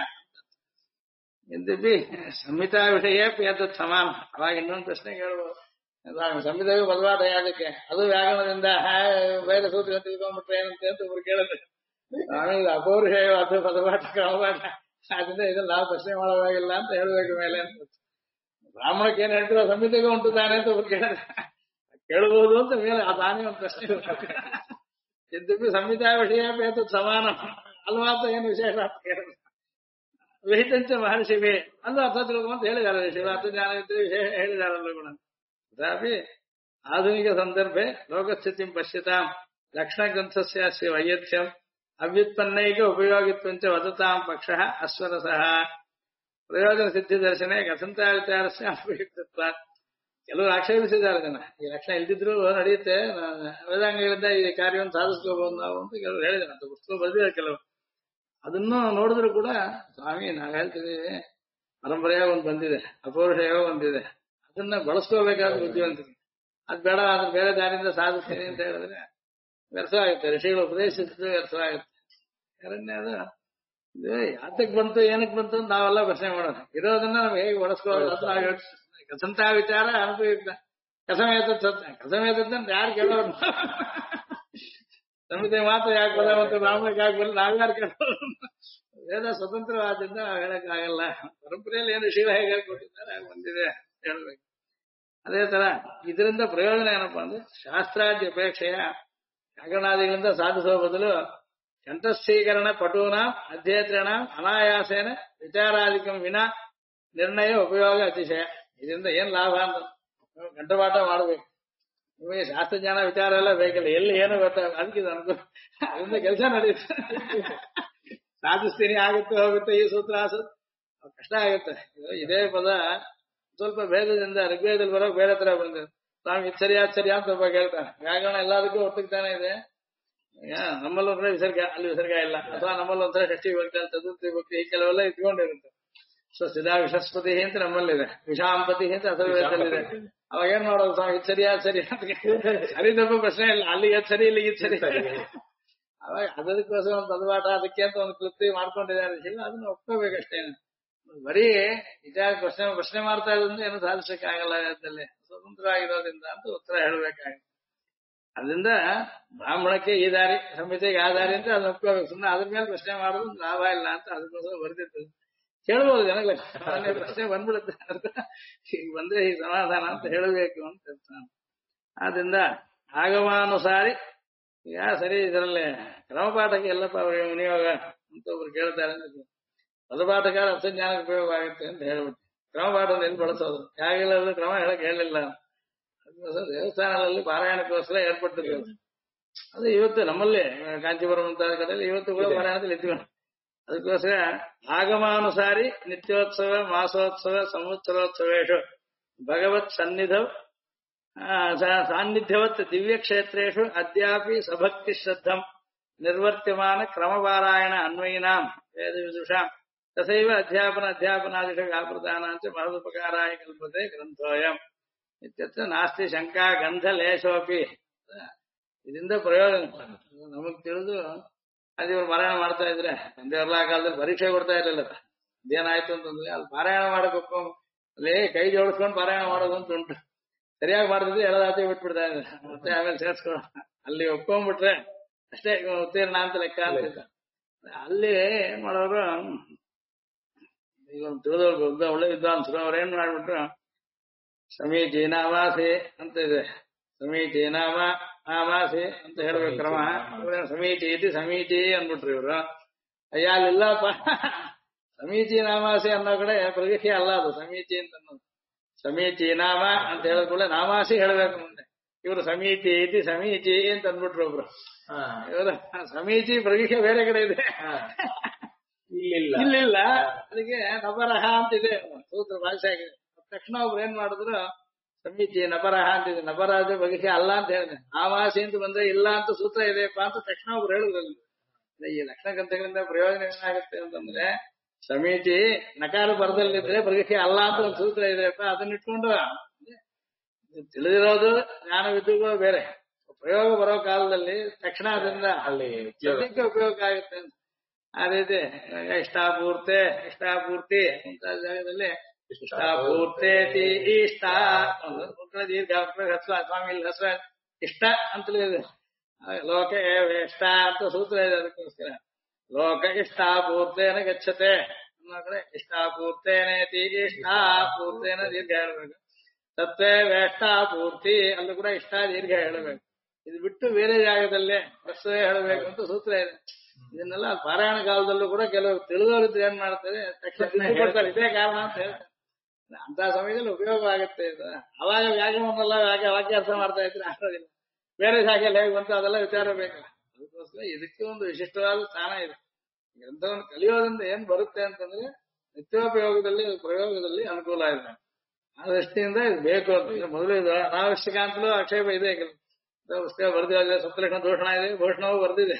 ಯದ್ಯಪಿ ಸಂಹಿತಾ ವಿಷಯ ಎತ್ತದ್ ಸಮಾನ. ಅವಾಗ ಇನ್ನೊಂದು ಪ್ರಶ್ನೆ ಕೇಳ್ಬೋದು, ಸಂಹಿತೆಗೂ ಪದಪಾಠ ಯಾದಕ್ಕೆ? ಅದು ವ್ಯಾಕರಣದಿಂದ ಬೇರೆ ಸೂತ್ರ ತಿಳ್ಕೊಂಡ್ಬಿಟ್ರೆ ಏನಂತೆ ಅಂತ ಒಬ್ರು ಕೇಳಿದ್ರೆ, ಆಮೇಲೆ ಅಪೌರುಷಯ ಅದು ಪದಪಾಠ ಕ್ರಮಪಾಠ, ಅದರಿಂದ ಇದನ್ನ ನಾವು ಪ್ರಶ್ನೆ ಮಾಡೋವಾಗಿಲ್ಲ ಅಂತ ಹೇಳ್ಬೇಕು ಮೇಲೆ ಅಂತ. ಬ್ರಾಹ್ಮಣಕ್ಕೆ ಏನ್ ಹೇಳ್ತೀರೋ ಸಂಹಿತೆಗೂ ಉಂಟು ತಾನೆ ಅಂತ ಒಬ್ರು ಕೇಳಿದ್ರೆ ಕೇಳಬಹುದು ಅಂತ ಮೇಲೆ ತಾನೇ ಒಂದು ಪ್ರಶ್ನೆ. ಯದ್ಯಪಿ ಸಂಹಿತಾ ವಿಷಯ ಎತ್ತದ್ ಸಮಾನ ಅಲ್ವಾ ಅಂತ ಏನು ವಿಶೇಷ ಅಂತ ಕೇಳಿದ್ರೆ, ವಿಹಿತಂಚ ಮಹರ್ಷಿಭಿ ಅಲ್ಲೂ ಅರ್ಥ ತಿಳ್ಕೊಂತ ಹೇಳಿದಾರೆ. ಶಿವಾರ್ಥ ಜ್ಞಾನ ಇದ್ರೆ ವಿಷಯ ಹೇಳಿದಾರಲ್ಲ ಕೂಡ. ತಥಾಪಿ ಆಧುನಿಕ ಸಂದರ್ಭೆ ಲೋಕಸ್ಥಿತಿ ಪಶ್ಯತಾಂ ಲಕ್ಷಣ ಗ್ರಂಥಸ್ಯ ಅಸ್ಯ ವೈಯತ್ಯಂ ಅವ್ಯುತ್ಪನ್ನೈಕ ಉಪಯೋಗಿತ್ವಂಚ ವದತಾಂ ಪಕ್ಷಃ ಅಸ್ವರಸಃ ಪ್ರಯೋಜನ ಸಿದ್ಧಿ ದರ್ಶನೆ ಕಥಂತ ವಿಚಾರಸ್ಯ ಅಪಯುಕ್ತತ್ವ. ಕೆಲವರು ಆಕ್ಷೇಪಿಸಿದ್ದಾರೆ ಜನ ಈ ಲಕ್ಷಣ ಇಲ್ದಿದ್ರು ನಡೆಯುತ್ತೆ, ವೇದಾಂಗಗಳಿಂದ ಈ ಕಾರ್ಯವನ್ನು ಸಾಧಿಸ್ಕೋಬಹುದು ನಾವು ಅಂತ ಕೆಲವರು ಹೇಳಿದ್ದಾರೆ ಅಂತ ಪುಸ್ತಕ ಬರೆದಿದ್ದಾರೆ ಕೆಲವರು. ಅದನ್ನು ನೋಡಿದ್ರು ಕೂಡ ಸ್ವಾಮಿ ನಾವ್ ಹೇಳ್ತಿದ್ದೀವಿ ಪರಂಪರೆಯಾಗ ಒಂದು ಬಂದಿದೆ, ಅಪೌರುಷೆಯಾಗ ಒಂದಿದೆ, ಅದನ್ನ ಬಳಸ್ಕೋಬೇಕಾದ ಬುದ್ಧಿವಂತಿಕೆ. ಅದ್ ಬೇಡ ಅದ್ರ ಬೇರೆ ದಾರಿಯಿಂದ ಸಾಧಿಸ್ತೀನಿ ಅಂತ ಹೇಳಿದ್ರೆ ವ್ಯರ್ಥವಾಗುತ್ತೆ, ಋಷಿಗಳು ಉಪದೇಶಿಸಿದ್ದು ವ್ಯರ್ಥವಾಗುತ್ತೆ. ಎರಡನೇದು ಇದು ಯಾತಕ್ ಬಂತು ಏನಕ್ಕೆ ಬಂತು ಅಂತ ನಾವೆಲ್ಲ ಪ್ರಶ್ನೆ ಮಾಡೋಣ, ಇರೋದನ್ನ ನಾವು ಹೇಗೆ ಬಳಸ್ಕೊಳ್ಳೋದು ಅಂತ ನಾವು ಯೋಚಿಸ್ತೀವಿ. ಕಥಂತ ವಿಚಾರ ಅನುಪಯುಕ್ತ ಕಥಮೇತದ್ ಸತ್ಯ ಕಥಮೇತದ್ ಅಂತ ಯಾರು ಕೇಳೋರು? ಸಂಹಿತೆ ಮಾತ್ರ ಯಾಕೆ ಬರ ಮತ್ತು ಬ್ರಾಹ್ಮಣಕ್ಕೆ ಯಾಕೆ ಬರಲ್ಲ, ನಾವ್ಯಾರು ಕೇಳೋರು? ವೇದ ಸ್ವತಂತ್ರವಾದ್ರಿಂದ ನಾವು ಹೇಳಕ್ಕಾಗಲ್ಲ. ಪರಂಪರೆಯಲ್ಲಿ ಏನು ಋಷಿಗಳು ಹೇಗೆ ಹೇಳ್ಕೊಟ್ಟಿದ್ದಾರೆ ಹಾಗೆ ಬಂದಿದೆ ಹೇಳ್ಬೇಕು. ಅದೇ ತರ ಇದರಿಂದ ಪ್ರಯೋಜನ ಏನಪ್ಪಾ ಅಂದ್ರೆ ಶಾಸ್ತ್ರಾದ್ಯ ಅಪೇಕ್ಷೆಯ ವ್ಯಾಕರಣಾದಿಗಳಿಂದ ಸಾಧಿಸುವ ಬದಲು ಕಂಠಸ್ಥೀಕರಣ ಪಟೂನ ಅಧ್ಯೇತ್ರಣ ಅನಾಯಾಸೇನ ವಿಚಾರಾಧಿಕಂ ವಿನ ನಿರ್ಣಯ ಉಪಯೋಗ ಅತಿಶಯ. ಇದರಿಂದ ಏನ್ ಲಾಭ ಅಂತ ನೀವು ಕಂಠಪಾಠ ಮಾಡ್ಬೇಕು. ನಿಮಗೆ ಶಾಸ್ತ್ರಜ್ಞಾನ ವಿಚಾರ ಎಲ್ಲ ಬೇಕಿಲ್ಲ, ಎಲ್ಲಿ ಏನು ಗೊತ್ತಾಗ ಅದಕ್ಕೆ ಅನುಕೂಲ, ಅದರಿಂದ ಕೆಲಸ ನಡೆಯುತ್ತೆ. ಸಾಧಿಸ್ತೀನಿ, ಆಗುತ್ತೆ ಹೋಗುತ್ತೆ, ಈ ಸೂತ್ರ ಆ ಸೂತ್ರ ಕಷ್ಟ ಆಗುತ್ತೆ. ಇದೇ ಪದ ಸ್ವಲ್ಪ ಭೇದದಿಂದ ಋಗ್ವೇದದಲ್ಲಿ ಬರೋ ಬೇರೆ ತರ ಬಂದಿದೆ. ಸ್ವಾಮಿ ಇದು ಸರಿಯಾ ಸರಿಯಾ ಅಂತ ಒಬ್ಬ ಕೇಳ್ತಾನೆ. ವ್ಯಾಕರಣ ಎಲ್ಲದಕ್ಕೂ ಒಟ್ಟಿಗ್ತಾನೆ ಇದೆ. ನಮ್ಮಲ್ಲಿ ಒಂದ್ರೆ ವಿಸರ್ಗ, ಅಲ್ಲಿ ವಿಸರ್ಗ ಇಲ್ಲ, ಅಥವಾ ನಮ್ಮಲ್ಲಿ ಒಂಥರ ಷಷ್ಠಿ ಭಕ್ತಿ ಚತುರ್ಥಿ ಭಕ್ತಿ ಈ ಕೆಲವೆಲ್ಲ ಇಟ್ಕೊಂಡಿರುತ್ತೆ. ಸೊ ಸಿದಾ ವಿಷಸ್ಪತಿ ಅಂತ ನಮ್ಮಲ್ಲಿದೆ, ವಿಷಾಂಪತಿ ಅಂತ ಅಥರ್ವವೇದದಲ್ಲಿದೆ. ಅವಾಗ ಏನ್ ಮಾಡೋದು ಸ್ವಾಮಿ ಇದು ಸರಿಯಾ ಸರಿ ಅಂತ ಸರಿ ತಪ್ಪು ಪ್ರಶ್ನೆ ಇಲ್ಲ, ಅಲ್ಲಿಗೆ ಅದ್ ಸರಿ ಇಲ್ಲಿಗೆ ಇದು ಸರಿ. ಅವಾಗ ಅದಕ್ಕೋಸ್ಕರ ಒಂದು ಪದಪಾಠ ಅದಕ್ಕೆ ಅಂತ ಒಂದು ಕೃತಿ ಮಾಡ್ಕೊಂಡಿದ್ದಾರೆ. ಅದನ್ನ ಒಪ್ಕೋಬೇಕಷ್ಟೇ. ಬರೀ ವಿಚಾರ ಪ್ರಶ್ನೆ ಮಾಡ್ತಾ ಇರೋದ್ರಿಂದ ಏನು ಸಾಧಿಸಕ್ಕೆ ಆಗಲ್ಲ. ವೇದದಲ್ಲಿ ಸ್ವತಂತ್ರವಾಗಿರೋದ್ರಿಂದ ಅಂತ ಉತ್ತರ ಹೇಳಬೇಕಾಗುತ್ತೆ. ಅದರಿಂದ ಬ್ರಾಹ್ಮಣಕ್ಕೆ ಈ ದಾರಿ, ಸಂಹಿತೆಗೆ ಆ ದಾರಿ ಅಂತ ಅದನ್ನ ಒಪ್ಕೋಬೇಕು. ಸುಮ್ಮನೆ ಅದ್ರ ಮೇಲೆ ಪ್ರಶ್ನೆ ಮಾಡೋದು ಲಾಭ ಇಲ್ಲ ಅಂತ ಅದಕ್ಕೋಸ್ಕರ ಬರ್ದಿರ್ತದೆ. ಕೇಳ್ಬೋದು ಜನಗಳ ಪ್ರಶ್ನೆ ಬಂದ್ಬಿಡುತ್ತೆ, ಈಗ ಬಂದ್ರೆ ಈ ಸಮಾಧಾನ ಅಂತ ಹೇಳಬೇಕು ಅಂತ ಇರ್ತಾನೆ. ಆದ್ರಿಂದ ಆಗಮಾನುಸಾರಿ ಈಗ ಸರಿ ಇದರಲ್ಲಿ ಕ್ರಮಪಾಠಕ್ಕೆ ಎಲ್ಲಪ್ಪ ಅವ್ರಿಗೆ ವಿನಿಯೋಗ ಅಂತ ಒಬ್ರು ಕೇಳ್ತಾರೆ ಅಂತ ಪದಪಾಠಕಾರ ಅರ್ಥಜ್ಞಾನಕ್ಕೆ ಉಪಯೋಗ ಆಗುತ್ತೆ ಅಂತ ಹೇಳ್ಬಿಟ್ಟು ಕ್ರಮಪಾಠವನ್ನು ಎಲ್ಲಿ ಬಳಸೋದು ಹೇಗಿಲ್ಲ ಕ್ರಮ ಹೇಳಕ್ ಹೇಳಿಲ್ಲ. ಅದಕ್ಕೋಸ್ಕರ ದೇವಸ್ಥಾನಗಳಲ್ಲಿ ಪಾರಾಯಣಕ್ಕೋಸ್ಕರ ಏರ್ಪಟ್ಟಿದ್ರು. ಅದು ಇವತ್ತು ನಮ್ಮಲ್ಲಿ ಕಾಂಚೀಪುರಂ ಮುಂತಾದ ಕಡೆಯಲ್ಲಿ ಇವತ್ತು ಕೂಡ ಪಾರಾಯಣದಲ್ಲಿ ಇದ್ಕೊಂಡು ಅದಕ್ಕೋಸ್ಕರ ಆಗಮಾನುಸಾರಿ ನಿತ್ಯೋತ್ಸವ ಮಾಸೋತ್ಸವ ಸಂವತ್ಸರೋತ್ಸವೇಶು ಭಗವತ್ ಸನ್ನಿಧೌ ಸಾನ್ನಿಧ್ಯವತ್ ದಿವ್ಯ ಕ್ಷೇತ್ರೇಶು ಅದ್ಯಾಪಿ ಸಭಕ್ತಿ ಶ್ರದ್ಧಂ ನಿರ್ವರ್ತ್ಯಮಾನ ಕ್ರಮಪಾರಾಯಣ ಅನ್ವಯಿನಾಂ ವೇದ ವಿದುಷಾಂ ತಥೈವ ಅಧ್ಯಾಪನಾದಿಷು ವ್ಯಾಪೃತಾನಾಂಚ ಮಹದುಪಕಾರಾಯ ಕಲ್ಪತೆ ಗ್ರಂಥೋಯಂ ಇತ್ಯರ್ಥ ನಾಸ್ತಿ ಶಂಕಾ ಗಂಧ ಲೇಶೋಪಿ. ಇದರಿಂದ ಪ್ರಯೋಜನ ನಮಗ್ ತಿಳಿದು ಅದು ಇವ್ರು ಪಾರಾಯಣ ಮಾಡ್ತಾ ಇದ್ರೆ ತಂದೆಯವ್ರಲ್ಲ ಕಾಲದಲ್ಲಿ ಪರೀಕ್ಷೆ ಕೊಡ್ತಾ ಇರ್ಲಿಲ್ಲ. ಅದೇನಾಯ್ತು ಅಂತಂದ್ರೆ ಅಲ್ಲಿ ಪಾರಾಯಣ ಮಾಡಬೇಕು ಅಲ್ಲಿ ಕೈ ಜೋಡಿಸ್ಕೊಂಡು ಪಾರಾಯಣ ಮಾಡೋದು ಅಂತ ಉಂಟು. ಸರಿಯಾಗಿ ಮಾಡ್ತಿದ್ರೆ ಎಳದಾಚೆ ಬಿಟ್ಬಿಡ್ತಾ ಇದ್ದಾರೆ, ಮತ್ತೆ ಆಮೇಲೆ ಸೇರ್ಸ್ಕೊಳ್ಳೋ ಅಲ್ಲಿ ಒಪ್ಕೊಂಡ್ಬಿಟ್ರೆ ಅಷ್ಟೇ ಉತ್ತೀರ್ಣ ಅಂತ ಲೆಕ್ಕ ಅಂತ. ಅಲ್ಲಿ ಏನ್ ಮಾಡೋರು ಈಗ ತಿಳಿದವ್ರು ಒಳ್ಳೆ ವಿದ್ವಾಂಸರು ಅವ್ರ ಏನ್ ಮಾಡ್ಬಿಟ್ರು ಸಮೀಚೀನಾಮಾಸಿ ಅಂತ ಇದೆ, ಸಮೀಚೀನಾಮ ಆಮಾಸಿ ಅಂತ ಹೇಳ್ಬೇಕು ಕ್ರಮ. ಸಮೀಚಿ ಇತಿ ಸಮೀಚಿ ಅಂದ್ಬಿಟ್ರು ಇವ್ರು. ಅಯ್ಯ ಅಲ್ಲಿಲ್ಲಪ್ಪ, ಸಮೀಚೀನಾಮಾಸಿ ಅನ್ನೋ ಕಡೆ ಪ್ರಗತಿ ಅಲ್ಲ ಅದು ಸಮೀಚಿ ಅಂತ ಅನ್ನೋದು. ಸಮೀಚೀನಾಮ ಅಂತ ಹೇಳಿದ್ಮೇಲೆ ನಾಮಾಸಿ ಹೇಳ್ಬೇಕು ಮುಂದೆ. ಇವ್ರು ಸಮೀಚಿ ಇತಿ ಸಮೀಚಿ ಅಂತ ಅಂದ್ಬಿಟ್ರು ಒಬ್ರು. ಇವ್ರ ಸಮೀಚಿ ಪ್ರಗೀಷೆ ಬೇರೆ ಕಡೆ ಇದೆ, ಇಲ್ಲಿಲ್ಲ. ಅದಕ್ಕೆ ನಬರಹ ಅಂತಿದೆ ಸೂತ್ರ ಭಾಷೆ ಆಗಿದೆ. ತಕ್ಷಣ ಒಬ್ರು ಏನ್ ಮಾಡಿದ್ರು ಸಮೀಚಿ ನಬರಹ ಅಂತಿದೆ, ನಬರಾಜ ಬಗೆಗೆ ಅಲ್ಲ ಅಂತ ಹೇಳಿದೆ. ಆವಾಸಿ ಅಂತ ಬಂದ್ರೆ ಇಲ್ಲ ಅಂತ ಸೂತ್ರ ಇದೆಯಪ್ಪ ಅಂತ ತಕ್ಷಣ ಒಬ್ರು ಹೇಳಿದ್ರಲ್ಲಿ. ಈ ಲಕ್ಷಣ ಗ್ರಂಥಗಳಿಂದ ಪ್ರಯೋಜನ ಏನಾಗುತ್ತೆ ಅಂತಂದ್ರೆ ಸಮೀಚಿ ನಕಾರ ಬರದಲ್ಲಿದ್ರೆ ಬಗೆಗೆ ಅಲ್ಲ ಅಂತ ಒಂದು ಸೂತ್ರ ಇದೆಯಪ್ಪ, ಅದನ್ನ ಇಟ್ಕೊಂಡು ತಿಳಿದಿರೋದು ಜ್ಞಾನವಿದ್ದು ಬೇರೆ ಪ್ರಯೋಗ ಬರೋ ಕಾಲದಲ್ಲಿ ತಕ್ಷಣ ಅದರಿಂದ ಅಲ್ಲಿ ಉಪಯೋಗ ಆಗುತ್ತೆ ಅಂತ. ಆ ರೀತಿ ಇಷ್ಟಾಪೂರ್ತಿ ಅಂತ ಜಾಗದಲ್ಲಿ ಇಷ್ಟಾಪೂರ್ತೇತಿ ಇಷ್ಟ ದೀರ್ಘ ಹಸ್ವ ಸ್ವಾಮಿ ಇಲ್ಲಿ ಹಸ್ವ ಇಷ್ಟ ಅಂತಲೇ ಇದೆ. ಲೋಕ ಇಷ್ಟ ಅಂತ ಸೂತ್ರ ಇದೆ. ಅದಕ್ಕೋಸ್ಕರ ಲೋಕ ಇಷ್ಟಾಪೂರ್ತೇನ ಗಚ್ಚತೆ ಅನ್ನೋ ಕಡೆ ಇಷ್ಟಾಪೂರ್ತೇನೇತಿ ಇಷ್ಟಾಪೂರ್ತೇನ ದೀರ್ಘ ಹೇಳ್ಬೇಕು. ತತ್ವೇ ವೇಷ್ಟಾಪೂರ್ತಿ ಅಲ್ಲೂ ಕೂಡ ಇಷ್ಟ ದೀರ್ಘ ಹೇಳಬೇಕು. ಇದು ಬಿಟ್ಟು ಬೇರೆ ಜಾಗದಲ್ಲೇ ಹಸ್ವೇ ಹೇಳಬೇಕು ಅಂತ ಸೂತ್ರ ಇದೆ. ಇದನ್ನೆಲ್ಲ ಪಾರಾಯಣ ಕಾಲದಲ್ಲೂ ಕೂಡ ಕೆಲವರು ತಿಳಿದವರಿದ್ರೆ ಏನ್ ಮಾಡ್ತಾರೆ ತಕ್ಷಣ ಕೊಡ್ತಾರೆ, ಇದೇ ಕಾರಣ ಅಂತ ಹೇಳ್ತಾರೆ. ಅಂತ ಸಮಯದಲ್ಲಿ ಉಪಯೋಗ ಆಗುತ್ತೆ ಇದು. ಅವಾಗ ವ್ಯಾಕರಣವನ್ನೆಲ್ಲ ವಾಕ್ಯಾರ್ಥ ಮಾಡ್ತಾ ಇದ್ರೆ ಆಗೋದಿಲ್ಲ. ಬೇರೆ ಶಾಖೆಯಲ್ಲಿ ಹೇಗೆ ಬಂತು ಅದೆಲ್ಲ ವಿಚಾರ ಬೇಕು. ಅದಕ್ಕೋಸ್ಕರ ಇದಕ್ಕೆ ಒಂದು ವಿಶಿಷ್ಟವಾದ ಸ್ಥಾನ ಇದೆ. ಗ್ರಂಥವನ್ನು ಕಲಿಯೋದ್ರಿಂದ ಏನ್ ಬರುತ್ತೆ ಅಂತಂದ್ರೆ ನಿತ್ಯೋಪಯೋಗದಲ್ಲಿ ಪ್ರಯೋಗದಲ್ಲಿ ಅನುಕೂಲ ಇದೆ. ಆ ದೃಷ್ಟಿಯಿಂದ ಇದು ಬೇಕು ಅಂತ ಮೊದಲು ಇದು ಅನಾವಶ್ಯಕ ಅಂತಲೂ ಆಕ್ಷೇಪ ಇದೆ. ಪುಸ್ತಕ ಬರ್ದಿದೆ, ಸಪ್ತಲಕ್ಷಣ ದೂಷಣ ಇದೆ, ಭೂಷಣವೂ ಬರ್ದಿದೆ.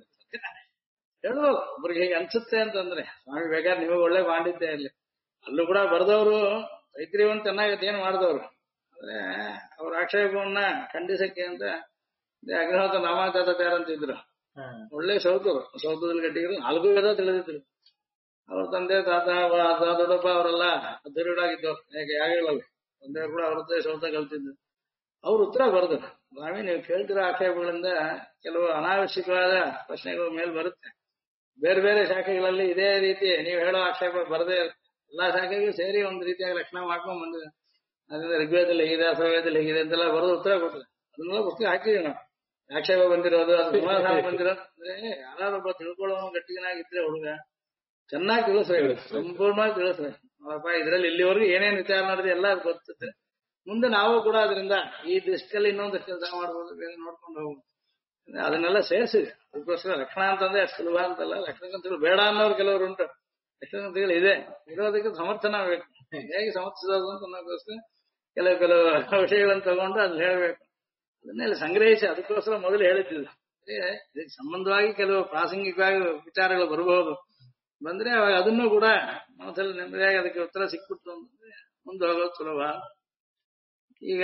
ಹೇಳ್ಬೋದು ಒಬ್ರಿಗೆ ಹೀಗೆ ಅನ್ಸುತ್ತೆ ಅಂತಂದ್ರೆ ಸ್ವಾಮಿ ಬೇಕಾದ್ರೆ ನಿಮಗೆ ಒಳ್ಳೆ ಪಾಂಡಿತ್ಯ ಇರಲಿ. ಅಲ್ಲೂ ಕೂಡ ಬರ್ದವರು ತೈತ್ರಿಯವನ್ ಚೆನ್ನಾಗತ್ತೆ ಏನ್ ಮಾಡಿದವರು ಅಂದ್ರೆ ಅವ್ರ ಆಕ್ಷೇಪವನ್ನ ಖಂಡಿಸಕ್ಕೆ ಅಂತ ಅಗ್ನಿಹೋತ್ರ ನಾಮಾಚಾರ್ಯ ಅಂತಿದ್ರು. ಒಳ್ಳೆ ಸೌತದಲ್ಲಿ ಗಟ್ಟಿದ್ರು, 4 ವೇದ ತಿಳಿದಿದ್ರು. ಅವ್ರ ತಂದೆ ತಾತ ದೊಡ್ಡಪ್ಪ ಅವರೆಲ್ಲ ಅಧೀರುಡಾಗಿದ್ದವ್ರು. ಯಾಗಗಳಲ್ಲಿ ತಂದೆ ಕೂಡ ಅವ್ರ ಹತ್ರ ಸೌತ ಕಲ್ತಿದ್ರು. ಅವ್ರ ಉತ್ತರ ಬರೆದ್ರು, ಸ್ವಾಮಿ ನೀವು ಕೇಳ್ತಿರೋ ಆಕ್ಷೇಪಗಳಿಂದ ಕೆಲವು ಅನಾವಶ್ಯಕವಾದ ಪ್ರಶ್ನೆಗಳು ಮೇಲೆ ಬರುತ್ತೆ. ಬೇರೆ ಬೇರೆ ಶಾಖೆಗಳಲ್ಲಿ ಇದೇ ರೀತಿ ನೀವು ಹೇಳೋ ಆಕ್ಷೇಪ ಬರದೇ ಎಲ್ಲಾ ಶಾಖೆಗೂ ಸೇರಿ ಒಂದ್ ರೀತಿಯಾಗಿ ಲಕ್ಷಣ ಮಾಡ್ಕೊಂಡ್ ಬಂದಿದೆ. ಅದರಿಂದ ಋಗ್ವೇದದಲ್ಲಿ ಹೇಗಿದೆ, ಅಥರ್ವವೇದದಲ್ಲಿ ಹೇಗಿದೆ ಅಂತೆಲ್ಲ ಬರೆದು ಉತ್ತರ ಕೊಡ್ತದೆ. ಅದನ್ನೆಲ್ಲ ಪುಸ್ತಕ ಹಾಕಿದೀವಿ ನಾವು. ಆಕ್ಷೇಪ ಬಂದಿರೋದು, ಅದು ಸಮಾಧಾನ ಬಂದಿರೋದು ಅಂದ್ರೆ ಯಾರೊಬ್ಬ ತಿಳ್ಕೊಳ್ಳೋನು ಗಟ್ಟಿಗನಾಗಿದ್ರೆ ಹುಡುಗ ಚೆನ್ನಾಗಿ ತಿಳಿಸ್ಬೇಕು, ಸಂಪೂರ್ಣವಾಗಿ ತಿಳಿಸ್ಬೇಕು. ಅಪ್ಪ ಇದ್ರಲ್ಲಿ ಇಲ್ಲಿವರೆಗೂ ಏನೇನ್ ವಿಚಾರ ಮಾಡಿದ್ರೆ ಎಲ್ಲ ಗೊತ್ತಿದೆ. ಮುಂದೆ ನಾವು ಕೂಡ ಅದರಿಂದ ಈ ದೃಷ್ಟಿಯಲ್ಲಿ ಇನ್ನೊಂದು ಕೆಲಸ ಮಾಡ್ಬೋದು, ಬೇರೆ ನೋಡ್ಕೊಂಡು ಹೋಗ್ಬೋದು. ಅದನ್ನೆಲ್ಲ ಸೇರಿಸಿದೆ. ಅದಕ್ಕೋಸ್ಕರ ಲಕ್ಷಣ ಅಂತಂದ್ರೆ ಅಷ್ಟು ಸುಲಭ ಅಂತಲ್ಲ. ಲಕ್ಷಣಗಂತಗಳು ಬೇಡ ಅನ್ನೋರು ಕೆಲವರು ಉಂಟು, ಲಕ್ಷಣಗಂತಗಳು ಇದೆ, ಇರೋದಕ್ಕೆ ಸಮರ್ಥನ ಬೇಕು. ಹೇಗೆ ಸಮರ್ಥಿಸೋದು ಅಂತ ಅನ್ನೋದಕ್ಕೋಸ್ಕರ ಕೆಲವು ವಿಷಯಗಳನ್ನು ತಗೊಂಡು ಅದನ್ನ ಹೇಳ್ಬೇಕು. ಅದನ್ನೆಲ್ಲ ಸಂಗ್ರಹಿಸಿ ಅದಕ್ಕೋಸ್ಕರ ಮೊದಲು ಹೇಳಿದ್ದಿಲ್ಲ. ಇದಕ್ಕೆ ಸಂಬಂಧವಾಗಿ ಕೆಲವು ಪ್ರಾಸಂಗಿಕವಾಗಿ ವಿಚಾರಗಳು ಬರಬಹುದು. ಬಂದ್ರೆ ಅದನ್ನು ಕೂಡ ಮನಸ್ಸಲ್ಲಿ ನೆಮ್ಮದಿಯಾಗಿ ಅದಕ್ಕೆ ಉತ್ತರ ಸಿಕ್ಬಿಟ್ಟು ಅಂತಂದ್ರೆ ಮುಂದೆ ಹೋಗೋದು ಸುಲಭ. ಈಗ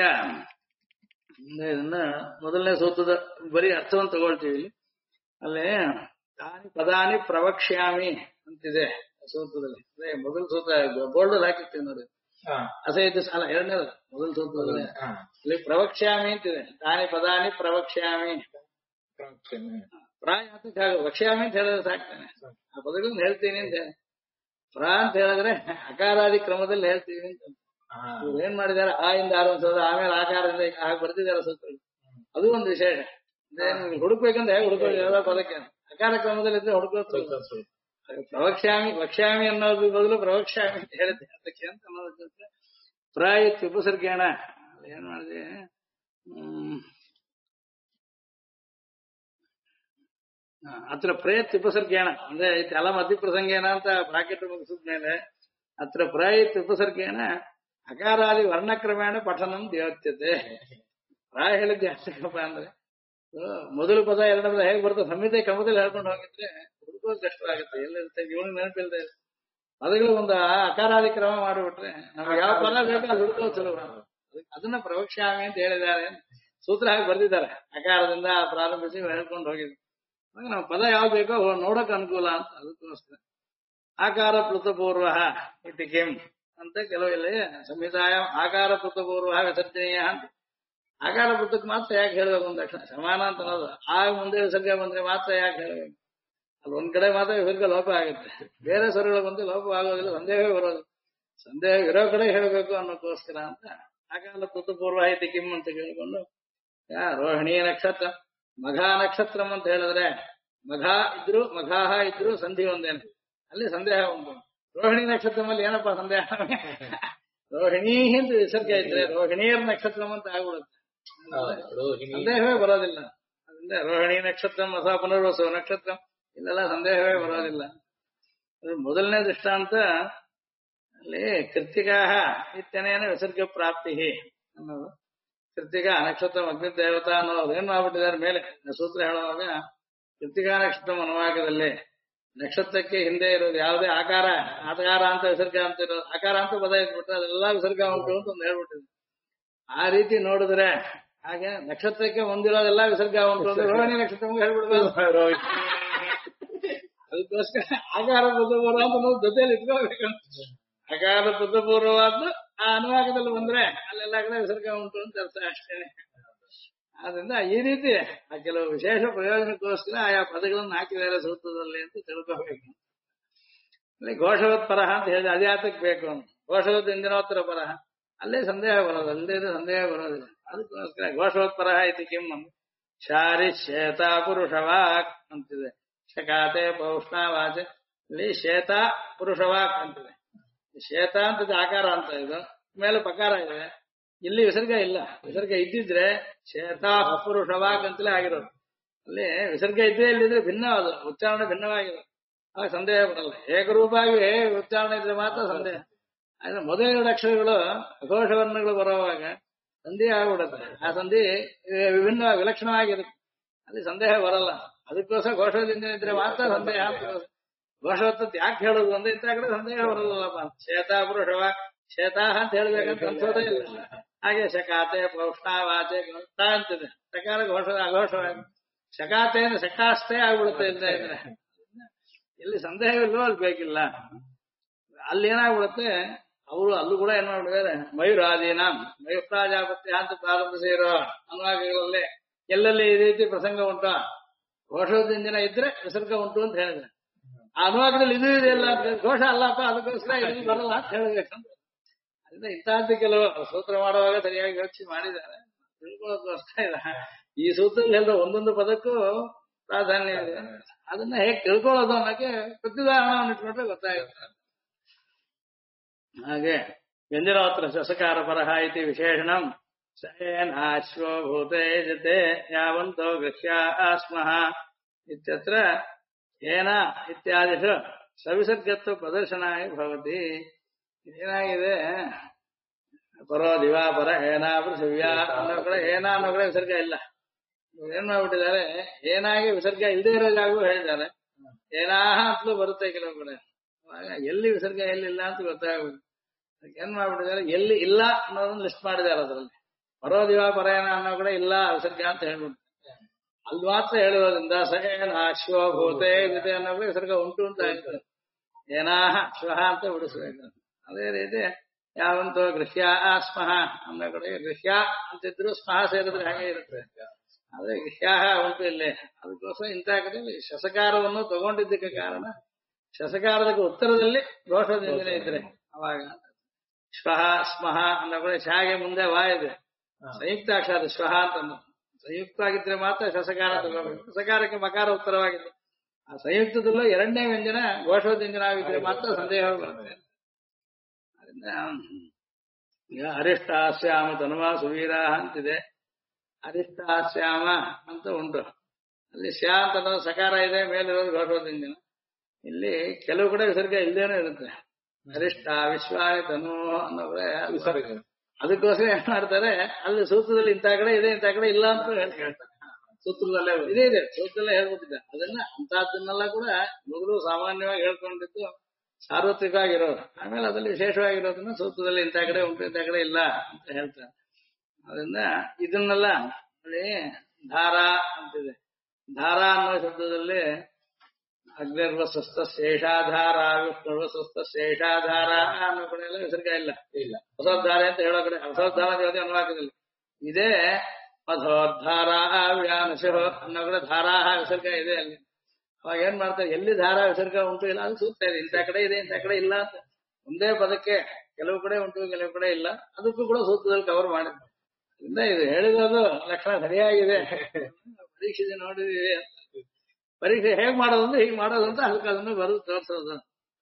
ಇದನ್ನ ಮೊದಲನೇ ಸೂತ್ರದ ಬರೀ ಅರ್ಥವನ್ನು ತಗೊಳ್ತೀವಿ. ಅಲ್ಲೇ ತಾನಿ ಪದಾನಿ ಪ್ರವಕ್ಷ್ಯಾಮಿ ಅಂತಿದೆ ಸೂತ್ರದಲ್ಲಿ. ಅದೇ ಮೊದಲ ಸೂತ್ರ ಬೋಲ್ಡ್ ಹಾಕಿರ್ತೀವಿ ನೋಡಿ. ಅಸಹಿತ ಸಾಲ ಎರಡನೇದು ಮೊದಲ ಸೂತ್ರದಲ್ಲಿ ಅಲ್ಲಿ ಪ್ರವಕ್ಷ್ಯಾಮಿ ಅಂತಿದೆ. ತಾನಿ ಪದಾನಿ ಪ್ರವಕ್ಷ್ಯಾಮಿ. ಪ್ರಾಯ ವಕ್ಷ್ಯಾಮಿ ಅಂತ ಹೇಳಿದ್ರೆ ಸಾಕ್ತಾನೆ. ಆ ಪದಗಳನ್ನು ಹೇಳ್ತೀನಿ ಅಂತ ಹೇಳಿ ಅಂತ ಹೇಳಿದ್ರೆ ಅಕಾರಾದಿ ಕ್ರಮದಲ್ಲಿ ಹೇಳ್ತೀವಿ ಅಂತ. ಏನ್ ಮಾಡಿದಾರೆ ಆ ಇಂದ ಆರಂಭಿಸೋದು, ಆಮೇಲೆ ಆಕಾರದಿಂದ ಹಾಗೆ ಬರ್ತಿದಾರೆ ಸೂತ್ರಗಳು. ಅದು ಒಂದು ವಿಶೇಷ. ಹುಡುಕ್ಬೇಕಂತ ಹೇಗೆ ಹುಡುಕೋದು ಯಾವ ಪದಕ್ಕೆ ಅಕಾರ ಕ್ರಮದಲ್ಲಿ ಇದ್ರೆ ಹುಡುಕೋದು. ವಕ್ಷ್ಯಾಮಿ ಅನ್ನೋದ್ರ ಬದಲು ಪ್ರವಕ್ಷ್ಯಾಮಿ ಅಂತ ಹೇಳಿದ್ದೆ ಅದಕ್ಕೆ ಅಂತ ಅನ್ನೋದಕ್ಕೆ ಪ್ರಾಯ ಉಪಸರ್ಗೇಣ ಏನ್ ಮಾಡಿದೆ. ಅತ್ರ ಪ್ರಯತ್ ಉಪಸರ್ಗೇಣ ಅಂದ್ರೆ ಅಲ ಮಧ್ಯ ಪ್ರಸಂಗೇನ ಅಂತ ಬ್ರಾಕೆಟ್ ಮುಗಿಸಿದ್ಮೇಲೆ ಅತ್ರ ಪ್ರಯತ್ ಉಪಸರ್ಗೇಣ ಅಕಾರಾದಿ ವರ್ಣಕ್ರಮೇಣ ಪಠನಂ ದೇವತ್ಯತೆ. ಪ್ರಾಯ ಹೇಳಿದ್ದೆ ಅಷ್ಟಕ್ಕಪ್ಪ ಅಂದ್ರೆ ಮೊದಲು ಪದ ಎರಡನೇ ಪದ ಹೇಗೆ ಬರ್ತದೆ ಸಂಹಿತೆ ಕ್ರಮದಲ್ಲಿ ಹೇಳ್ಕೊಂಡು ಹೋಗಿದ್ರೆ ಹುಡುಕೋದು ಕಷ್ಟವಾಗುತ್ತೆ. ಎಲ್ಲಿರುತ್ತೆ ಇವನಿಗೆ ನೆನಪಿಲ್ಲದೆ ಪದಗಳು ಒಂದು ಅಕಾರಾದಿ ಕ್ರಮ ಮಾಡಿಬಿಟ್ರೆ ನಮ್ಗೆ ಯಾವ ಪದ ಬೇಕೋ ಅದು ಹುಡುಕೋದು ಸುಲಭ. ಅದನ್ನ ಪ್ರವಕ್ಷ್ಯಾಮಿ ಅಂತ ಹೇಳಿದ್ದಾರೆ. ಸೂತ್ರ ಹಾಗೆ ಬರ್ದಿದ್ದಾರೆ. ಅಕಾರದಿಂದ ಪ್ರಾರಂಭಿಸಿ ಹೇಳ್ಕೊಂಡು ಹೋಗಿದ್ರು. ನಾವು ಪದ ಯಾವ್ದು ಬೇಕೋ ನೋಡಕ್ ಅನುಕೂಲ ಅಂತ. ಅದಕ್ಕೋಸ್ಕರ ಆಕಾರ ಪ್ಲುತಪೂರ್ವ ಇತಿ ಕಿಂ ಅಂತ ಕೆಲವೆಲ್ಲಿ ಸಂಹಿತಾಯ ಆಕಾರ ಪ್ಲುತಪೂರ್ವ ವಿಸರ್ಜನೀಯ ಅಂತ. ಆಕಾರ ಪುಸ್ತಕ ಮಾತ್ರ ಯಾಕೆ ಹೇಳ್ಬೇಕು ಅಂತ ತಕ್ಷಣ ಸಮಾನ ಅಂತ ಅನ್ನೋದು. ಆಗ ಮುಂದೆ ವಿಸರ್ಗ ಬಂದ್ರೆ ಮಾತ್ರ ಯಾಕೆ ಹೇಳ್ಬೇಕು. ಅಲ್ಲಿ ಒಂದ್ ಕಡೆ ಮಾತ್ರ ವಿಸರ್ಗ ಲೋಪ ಆಗುತ್ತೆ, ಬೇರೆ ಸ್ವರಗಳು ಬಂದು ಲೋಪ ಆಗೋದಿಲ್ಲ, ಸಂದೇಹವೇ ಬರೋದು. ಸಂದೇಹ ಇರೋ ಕಡೆ ಹೇಳ್ಬೇಕು ಅನ್ನೋಕ್ಕೋಸ್ಕರ ಅಂತ ಆಕಾರ ಪ್ಲುತಪೂರ್ವ ಇತಿ ಕಿಂ ಅಂತ ಕೇಳಿಕೊಂಡು ರೋಹಿಣಿ ನಕ್ಷತ್ರ ಮಘಾ ನಕ್ಷತ್ರಂ ಅಂತ ಹೇಳಿದ್ರೆ ಮಘಾಹ ಇದ್ರು ಸಂಧಿ ಒಂದೇನೆ, ಅಲ್ಲಿ ಸಂದೇಹ ಉಂಟು. ರೋಹಿಣಿ ನಕ್ಷತ್ರದಲ್ಲಿ ಏನಪ್ಪಾ ಸಂದೇಹ? ರೋಹಿಣಿ ಅಂತ ವಿಸರ್ಗ ಇದ್ರೆ ರೋಹಿಣಿಯರ್ ನಕ್ಷತ್ರ ಅಂತ ಆಗ್ಬಿಡುತ್ತೆ, ಸಂದೇಹವೇ ಬರೋದಿಲ್ಲ. ಅದರಿಂದ ರೋಹಿಣಿ ನಕ್ಷತ್ರ ಹೊಸ ಪುನರ್ವಸು ನಕ್ಷತ್ರ ಇಲ್ಲೆಲ್ಲ ಸಂದೇಹವೇ ಬರೋದಿಲ್ಲ. ಮೊದಲನೇ ದೃಷ್ಟಾಂತ ಅಲ್ಲಿ ಕೃತ್ತಿಕಾ ಇತ್ಯನೇನ ವಿಸರ್ಗ ಪ್ರಾಪ್ತಿ ಅನ್ನೋದು. ಕೃತ್ತಿಕಾ ನಕ್ಷತ್ರ ಅಗ್ನಿ ದೇವತಾ ಅನ್ನೋರು ಏನ್ ಮಾಡ್ಬಿಟ್ಟಿದ್ದಾರೆ ಮೇಲೆ ಸೂತ್ರ ಹೇಳುವಾಗ ಕೃತ್ತಿಕಾ ನಕ್ಷತ್ರ ಅನುವಾಗದಲ್ಲಿ ನಕ್ಷತ್ರಕ್ಕೆ ಹಿಂದೆ ಇರೋದು ಯಾವುದೇ ಆಕಾರ ಅಂತ ವಿಸರ್ಗ ಅಂತ ಇರೋದು ಆಕಾರ ಅಂತ ಪದ ಇದ್ಬಿಟ್ರೆ ಅದೆಲ್ಲ ವಿಸರ್ಗ ಉಂಟು ಅಂತ ಒಂದು ಹೇಳ್ಬಿಟ್ಟಿದೆ. ಆ ರೀತಿ ನೋಡಿದ್ರೆ ಹಾಗೆ ನಕ್ಷತ್ರಕ್ಕೆ ಹೊಂದಿರೋದೆಲ್ಲ ವಿಸರ್ಗ ಉಂಟು ಅಂದ್ರೆ ರೋಹಿಣಿ ನಕ್ಷತ್ರ ಹೇಳ್ಬಿಡ್ಬೋದು. ಅದಕ್ಕೋಸ್ಕರ ಆಕಾರ ಬುದ್ಧಪೂರ್ವ ಅಂತ ನಾವು ಜೊತೆಯಲ್ಲಿ ಇಟ್ಕೋಬೇಕಂತ. ಆಕಾರ ಬುದ್ಧಪೂರ್ವವಾದ ಆ ಅನುವಾಗದಲ್ಲಿ ಬಂದ್ರೆ ಅಲ್ಲೆಲ್ಲ ಕಡೆ ವಿಸರ್ಗ ಉಂಟು ಅಂತ ಅರ್ಥ ಅಷ್ಟೇ. ಆದ್ರಿಂದ ಈ ರೀತಿ ಆ ಕೆಲವು ವಿಶೇಷ ಪ್ರಯೋಜನಕ್ಕೋಸ್ಕರ ಆಯಾ ಪದಗಳನ್ನು ಹಾಕಿದ್ದಾರೆ ಸೂತ್ರದಲ್ಲಿ ಅಂತ ತಿಳ್ಕೋಬೇಕು. ಅಲ್ಲಿ ಘೋಷವತ್ ಪರಹ ಅಂತ ಹೇಳಿದ್ರೆ ಅದ್ಯಾತಕ್ಕೆ ಬೇಕು ಅಂತ. ಘೋಷವತ್ ಇಂದಿನೋತ್ತರ ಪರಹ ಅಲ್ಲೇ ಸಂದೇಹ ಬರೋದು, ಅಲ್ಲೇ ಸಂದೇಹ ಬರೋದಿಲ್ಲ. ಅದಕ್ಕೋಸ್ಕರ ಘೋಷವತ್ ಪರಹ ಐತಿ ಕಿಮ್ ಶಾರಿ ಶ್ವೇತ ಪುರುಷವಾಕ್ ಅಂತಿದೆ. ಶಕಾತೆ ಪೌಷ್ಣವಾಚ ಇಲ್ಲಿ ಶ್ವೇತ ಪುರುಷವಾಕ್ ಅಂತಿದೆ. ಶ್ವೇತ ಅಂತ ಆಕಾರ ಅಂತ ಇದು ಮೇಲೆ ಪಕಾರ ಇದೆ, ಇಲ್ಲಿ ವಿಸರ್ಗ ಇಲ್ಲ. ವಿಸರ್ಗ ಇದ್ದಿದ್ರೆ ಶೇತಾ ಪುರುಷವಾಗ್ ಅಂತಲೇ ಆಗಿರೋದು. ಅಲ್ಲಿ ವಿಸರ್ಗ ಇದ್ದೇ ಇಲ್ಲಿದ್ರೆ ಭಿನ್ನ, ಅದು ಉಚ್ಚಾರಣೆ ಭಿನ್ನವಾಗಿದೆ, ಆಗ ಸಂದೇಹ ಬರಲ್ಲ. ಏಕರೂಪಾಗಿ ಉಚ್ಚಾರಣೆ ಇದ್ರೆ ಮಾತ್ರ ಸಂದೇಹ. ಆದ್ರೆ ಮೊದಲೆರಡು ಅಕ್ಷರಗಳು ಅಘೋಷ ವರ್ಣಗಳು ಬರುವಾಗ ಸಂಧಿ ಆಗ್ಬಿಡುತ್ತೆ. ಆ ಸಂಧಿ ವಿಭಿನ್ನ ವಿಲಕ್ಷಣವಾಗಿರುತ್ತೆ, ಅಲ್ಲಿ ಸಂದೇಹ ಬರಲ್ಲ. ಅದಕ್ಕೋಸ್ಕರ ಘೋಷದಿಂದ ಇದ್ರೆ ಮಾತ್ರ ಸಂದೇಹ ಅಂತ. ಘೋಷವತ್ತತ್ ಯಾಕೆ ಹೇಳುದು ಅಂದ್ರೆ ಇಂಥ ಕಡೆ ಸಂದೇಹ ಬರೋದಿಲ್ಲಪ್ಪ. ಶೇತಾ ಪುರುಷವ ಶೇತಾ ಅಂತ ಹೇಳ್ಬೇಕಂತ ಅನ್ಸೋದೇ ಇಲ್ಲ. ಹಾಗೆ ಶಕಾತೆ ಪೌಷ್ಣಾವಾಚೆ ಗ್ರಂಥ ಅಂತಿದೆ. ಸಕಾರ ಘೋಷ ಅಘೋಷವಾಗಿ ಶಕಾತೆಯನ್ನು ಶಕಾಷ್ಟೇ ಆಗ್ಬಿಡುತ್ತೆ ಅಂತ ಇದ್ರೆ ಇಲ್ಲಿ ಸಂದೇಹವಿಲ್ವೋ ಅಲ್ಲಿ ಬೇಕಿಲ್ಲ. ಅಲ್ಲಿ ಏನಾಗ್ಬಿಡುತ್ತೆ, ಅವರು ಅಲ್ಲೂ ಕೂಡ ಏನ್ ಮಾಡ್ಬಿಟ್ಟಿದ್ದಾರೆ, ಮಯೂರಾದೀನ ಮಯೂರಾಜಾಪತ್ಯ ಅಂತ ಪ್ರಾರಂಭಿಸಿರೋ ಅನುವಾಗಗಳಲ್ಲಿ ಎಲ್ಲೆಲ್ಲಿ ಈ ರೀತಿ ಪ್ರಸಂಗ ಉಂಟು, ಘೋಷೋದ್ದಿಂದಿನ ಇದ್ರೆ ವಿಸರ್ಗ ಉಂಟು ಅಂತ ಹೇಳಿದ್ರೆ, ಆ ಅನುವಾಗದಲ್ಲಿ ಇದು ಇದೆಯಲ್ಲ ಘೋಷ ಅಲ್ಲಪ್ಪ, ಅದಕ್ಕೋಸ್ಕರ ಇಲ್ಲಿ ಬರಲ್ಲ ಅಂತ ಹೇಳ್ಬೇಕಂತ. ಅದರಿಂದ ಇಂತಹದ್ದು ಕೆಲವು ಸೂತ್ರ ಮಾಡುವಾಗ ಸರಿಯಾಗಿ ಯೋಚನೆ ಮಾಡಿದ್ದಾರೆ, ತಿಳ್ಕೊಳ್ಳೋದಕ್ಕೋಸ್ಕರ ಇಲ್ಲ. ಈ ಸೂತ್ರದಲ್ಲಿ ಹೇಳಿದ ಒಂದೊಂದು ಪದಕ್ಕೂ ಪ್ರಾಧಾನ್ಯ ಇದೆ. ಅದನ್ನ ಹೇಗೆ ತಿಳ್ಕೊಳ್ಳೋದು ಅನ್ನೋಕೆ ಪ್ರತಿದಾಹರಣವನ್ನು ಇಟ್ಕೊಂಡ್ರೆ ಗೊತ್ತಾಗುತ್ತೆ. ಹಾಗೆ ವ್ಯಂಜನೋತ್ರ ಶಸಕಾರ ಪರಹ ಇತಿ ವಿಶೇಷಣಂ ಸೇನಾಶ್ವೋ ಭೂತೆ ಜತೆ ಯಾವಂತೋ ಗೃಹ್ಯಾ ಸ್ಮಃ ಇತ್ಯತ್ರ ಏನ ಇತ್ಯಾದಿಷು ಸವಿಸರ್ಗತ್ವ ಪ್ರದರ್ಶನಾಯ ಭವತಿ. ಏನಾಗಿದೆ, ಪರೋ ದಿವಾಪರ ಏನ ಪೃಥಿವ್ಯಾ ಅನ್ನೋ ಕಡೆ ಏನ ಅನ್ನೋ ಕಡೆ ವಿಸರ್ಗ ಇಲ್ಲ. ಏನ್ ಮಾಡ್ಬಿಟ್ಟಿದ್ದಾರೆ, ಏನಾಗಿ ವಿಸರ್ಗ ಇಲ್ಲದೆ ಇರೋ ಜಾಗವೂ ಹೇಳಿದ್ದಾರೆ. ಏನಾಹ ಅಂತಲೂ ಬರುತ್ತೆ ಕೆಲವು ಕಡೆ. ಎಲ್ಲಿ ವಿಸರ್ಗ ಎಲ್ಲಿಲ್ಲ ಅಂತ ಗೊತ್ತಾಗುತ್ತೆ. ಏನ್ ಮಾಡ್ಬಿಟ್ಟಿದ್ದಾರೆ, ಎಲ್ಲಿ ಇಲ್ಲ ಅನ್ನೋದನ್ನ ಲಿಸ್ಟ್ ಮಾಡಿದ್ದಾರೆ. ಅದರಲ್ಲಿ ಪರೋ ದಿವಾಪರ ಏನ ಅನ್ನೋ ಕಡೆ ಇಲ್ಲ ವಿಸರ್ಗ ಅಂತ ಹೇಳ್ಬಿಟ್ಟು ಅಲ್ಲಿ ಮಾತ್ರ ಹೇಳಿರೋದ್ರಿಂದ ಸಹೇನ ಅಶ್ವಭೂತೆ ಜೊತೆ ಅನ್ನೋ ಕಡೆ ವಿಸರ್ಗ ಉಂಟು ಅಂತ ಹೇಳ್ತಾರೆ. ಏನಾಹ ಶ್ವಹ ಅಂತ ಬಿಡಿಸ್ಬೇಕು. ಅದೇ ರೀತಿ ಯಾವಂತೋ ಗೃಹ್ಯ ಸ್ಮಃ ಅನ್ನೋ ಕಡೆ ಗೃಹ್ಯ ಅಂತಿದ್ರು ಸ್ಮಃ ಸೇರಿದ್ರೆ ಹಾಗೆ ಇರುತ್ತೆ. ಆದ್ರೆ ಗೃಹ್ಯ ಉಂಟು ಇಲ್ಲಿ. ಅದಕ್ಕೋಸ್ಕರ ಇಂಥ ಕಡೆ ಶಸಕಾರವನ್ನು ತಗೊಂಡಿದ್ದಕ್ಕೆ ಕಾರಣ, ಶಸಕಾರದ ಉತ್ತರದಲ್ಲಿ ಘೋಷದಿಂದ ಇದ್ರೆ ಅವಾಗ ಶ್ವಹ ಸ್ಮಃ ಅನ್ನೋ ಕಡೆ ಶಾಗೆ ಮುಂದೆ ವಾ ಇದೆ, ಸಂಯುಕ್ತ ಅಕ್ಷರ ಶ್ವಹ ಅಂತ. ಸಂಯುಕ್ತ ಆಗಿದ್ರೆ ಮಾತ್ರ ಶಸಕಾರ ತಗೋಬೇಕು. ಶಸಕಾರಕ್ಕೆ ಮಕಾರ ಉತ್ತರವಾಗಿದೆ. ಆ ಸಂಯುಕ್ತದಲ್ಲೂ ಎರಡನೇ ವ್ಯಂಜನ ಘೋಷೋದ್ಯಂಜನ ಆಗಿದ್ರೆ ಮಾತ್ರ ಸಂದೇಹ ಬರುತ್ತೆ. ಅದರಿಂದ ಈಗ ಅರಿಷ್ಟಾಸ್ಯಾಮ ತನುವ ಸುವೀರ ಅಂತಿದೆ. ಅರಿಷ್ಟಾಸ್ಯಾಮ ಅಂತ ಉಂಟು, ಅಲ್ಲಿ ಶ್ಯಾ ಅಂತ ಅನ್ನೋದು ಸಕಾರ ಇದೆ, ಮೇಲಿರೋದು ಘೋಷೋದ್ಯಂಜನ. ಇಲ್ಲಿ ಕೆಲವು ಕಡೆ ವಿಸರ್ಗ ಇಲ್ದೇನೂ ಇರುತ್ತೆ. ಅರಿಷ್ಟ ವಿಶ್ವಾನಿ ತನು ಅನ್ನೋ ಕಡೆ ವಿಸರ್ಗ. ಅದಕ್ಕೋಸ್ಕರ ಏನ್ ಮಾಡ್ತಾರೆ, ಅಲ್ಲಿ ಸೂತ್ರದಲ್ಲಿ ಇಂಥ ಕಡೆ ಇದೆ ಇಂಥ ಕಡೆ ಇಲ್ಲ ಅಂತ ಹೇಳ್ತಾರೆ. ಸೂತ್ರದಲ್ಲೇ ಇದೇ ಇದೆ, ಸೂತ್ರದಲ್ಲೇ ಹೇಳ್ಬಿಟ್ಟಿದ್ದೆ. ಅದನ್ನ ಅಂತಹದ್ದನ್ನೆಲ್ಲ ಕೂಡ ಮೊದಲು ಸಾಮಾನ್ಯವಾಗಿ ಹೇಳ್ಕೊಂಡಿದ್ದು ಸಾರ್ವತ್ರಿಕವಾಗಿರೋರು. ಆಮೇಲೆ ಅದ್ರಲ್ಲಿ ವಿಶೇಷವಾಗಿರೋದನ್ನ ಸೂತ್ರದಲ್ಲಿ ಇಂಥ ಕಡೆ ಉಂಟು ಇಂಥ ಕಡೆ ಇಲ್ಲ ಅಂತ ಹೇಳ್ತಾರೆ. ಅದರಿಂದ ಇದನ್ನೆಲ್ಲ ನೋಡಿ, ಧಾರಾ ಅಂತಿದೆ. ಧಾರಾ ಅನ್ನೋ ಶಬ್ದದಲ್ಲಿ ಅಗ್ನಿರ್ವಸ್ವಸ್ಥ ಶೇಷಾಧಾರ ವಿಷ್ಣುರ್ವಸ್ವಸ್ಥ ಶೇಷಾಧಾರ ಅನ್ನೋ ಕಡೆ ಎಲ್ಲ ವಿಸರ್ಗ ಇಲ್ಲ. ಹೊಸೋದ್ಧಾರ ಅಂತ ಹೇಳೋ ಕಡೆ ಹೊಸೋದ್ಧಾರ ಜೊತೆ ಅನುವಾಕದಲ್ಲಿ ಇದೇ. ಮಧೋದ್ಧಾರ ವ್ಯಾನಶಃ ಅನ್ನೋ ಕಡೆ ಧಾರಾಹ ವಿಸರ್ಗ ಇದೆ. ಅಲ್ಲಿ ಅವಾಗ ಏನ್ ಮಾಡ್ತಾರೆ, ಎಲ್ಲಿ ಧಾರ ವಿಸರ್ಗ ಉಂಟು ಇಲ್ಲ ಅದು ಸೂಕ್ತ ಇದೆ. ಇಂಥ ಕಡೆ ಇದೆ ಇಂಥ ಕಡೆ ಇಲ್ಲ ಅಂತ ಒಂದೇ ಪದಕ್ಕೆ ಕೆಲವು ಕಡೆ ಉಂಟು ಕೆಲವು ಕಡೆ ಇಲ್ಲ, ಅದಕ್ಕೂ ಕೂಡ ಸೂತ್ರದಲ್ಲಿ ಕವರ್ ಮಾಡಿದ್ರು. ಅದರಿಂದ ಇದು ಹೇಳಿರೋದು ಲಕ್ಷಣ ಸರಿಯಾಗಿದೆ, ಪರೀಕ್ಷೆ ನೋಡಿದೀವಿ. ಪರೀಕ್ಷೆ ಹೇಗ್ ಮಾಡೋದು ಅಂದ್ರೆ ಹೀಗೆ ಮಾಡೋದು ಅಂತ ಅದಕ್ಕೆ ಅದನ್ನು ಬರೆದು ತೋರಿಸೋದು.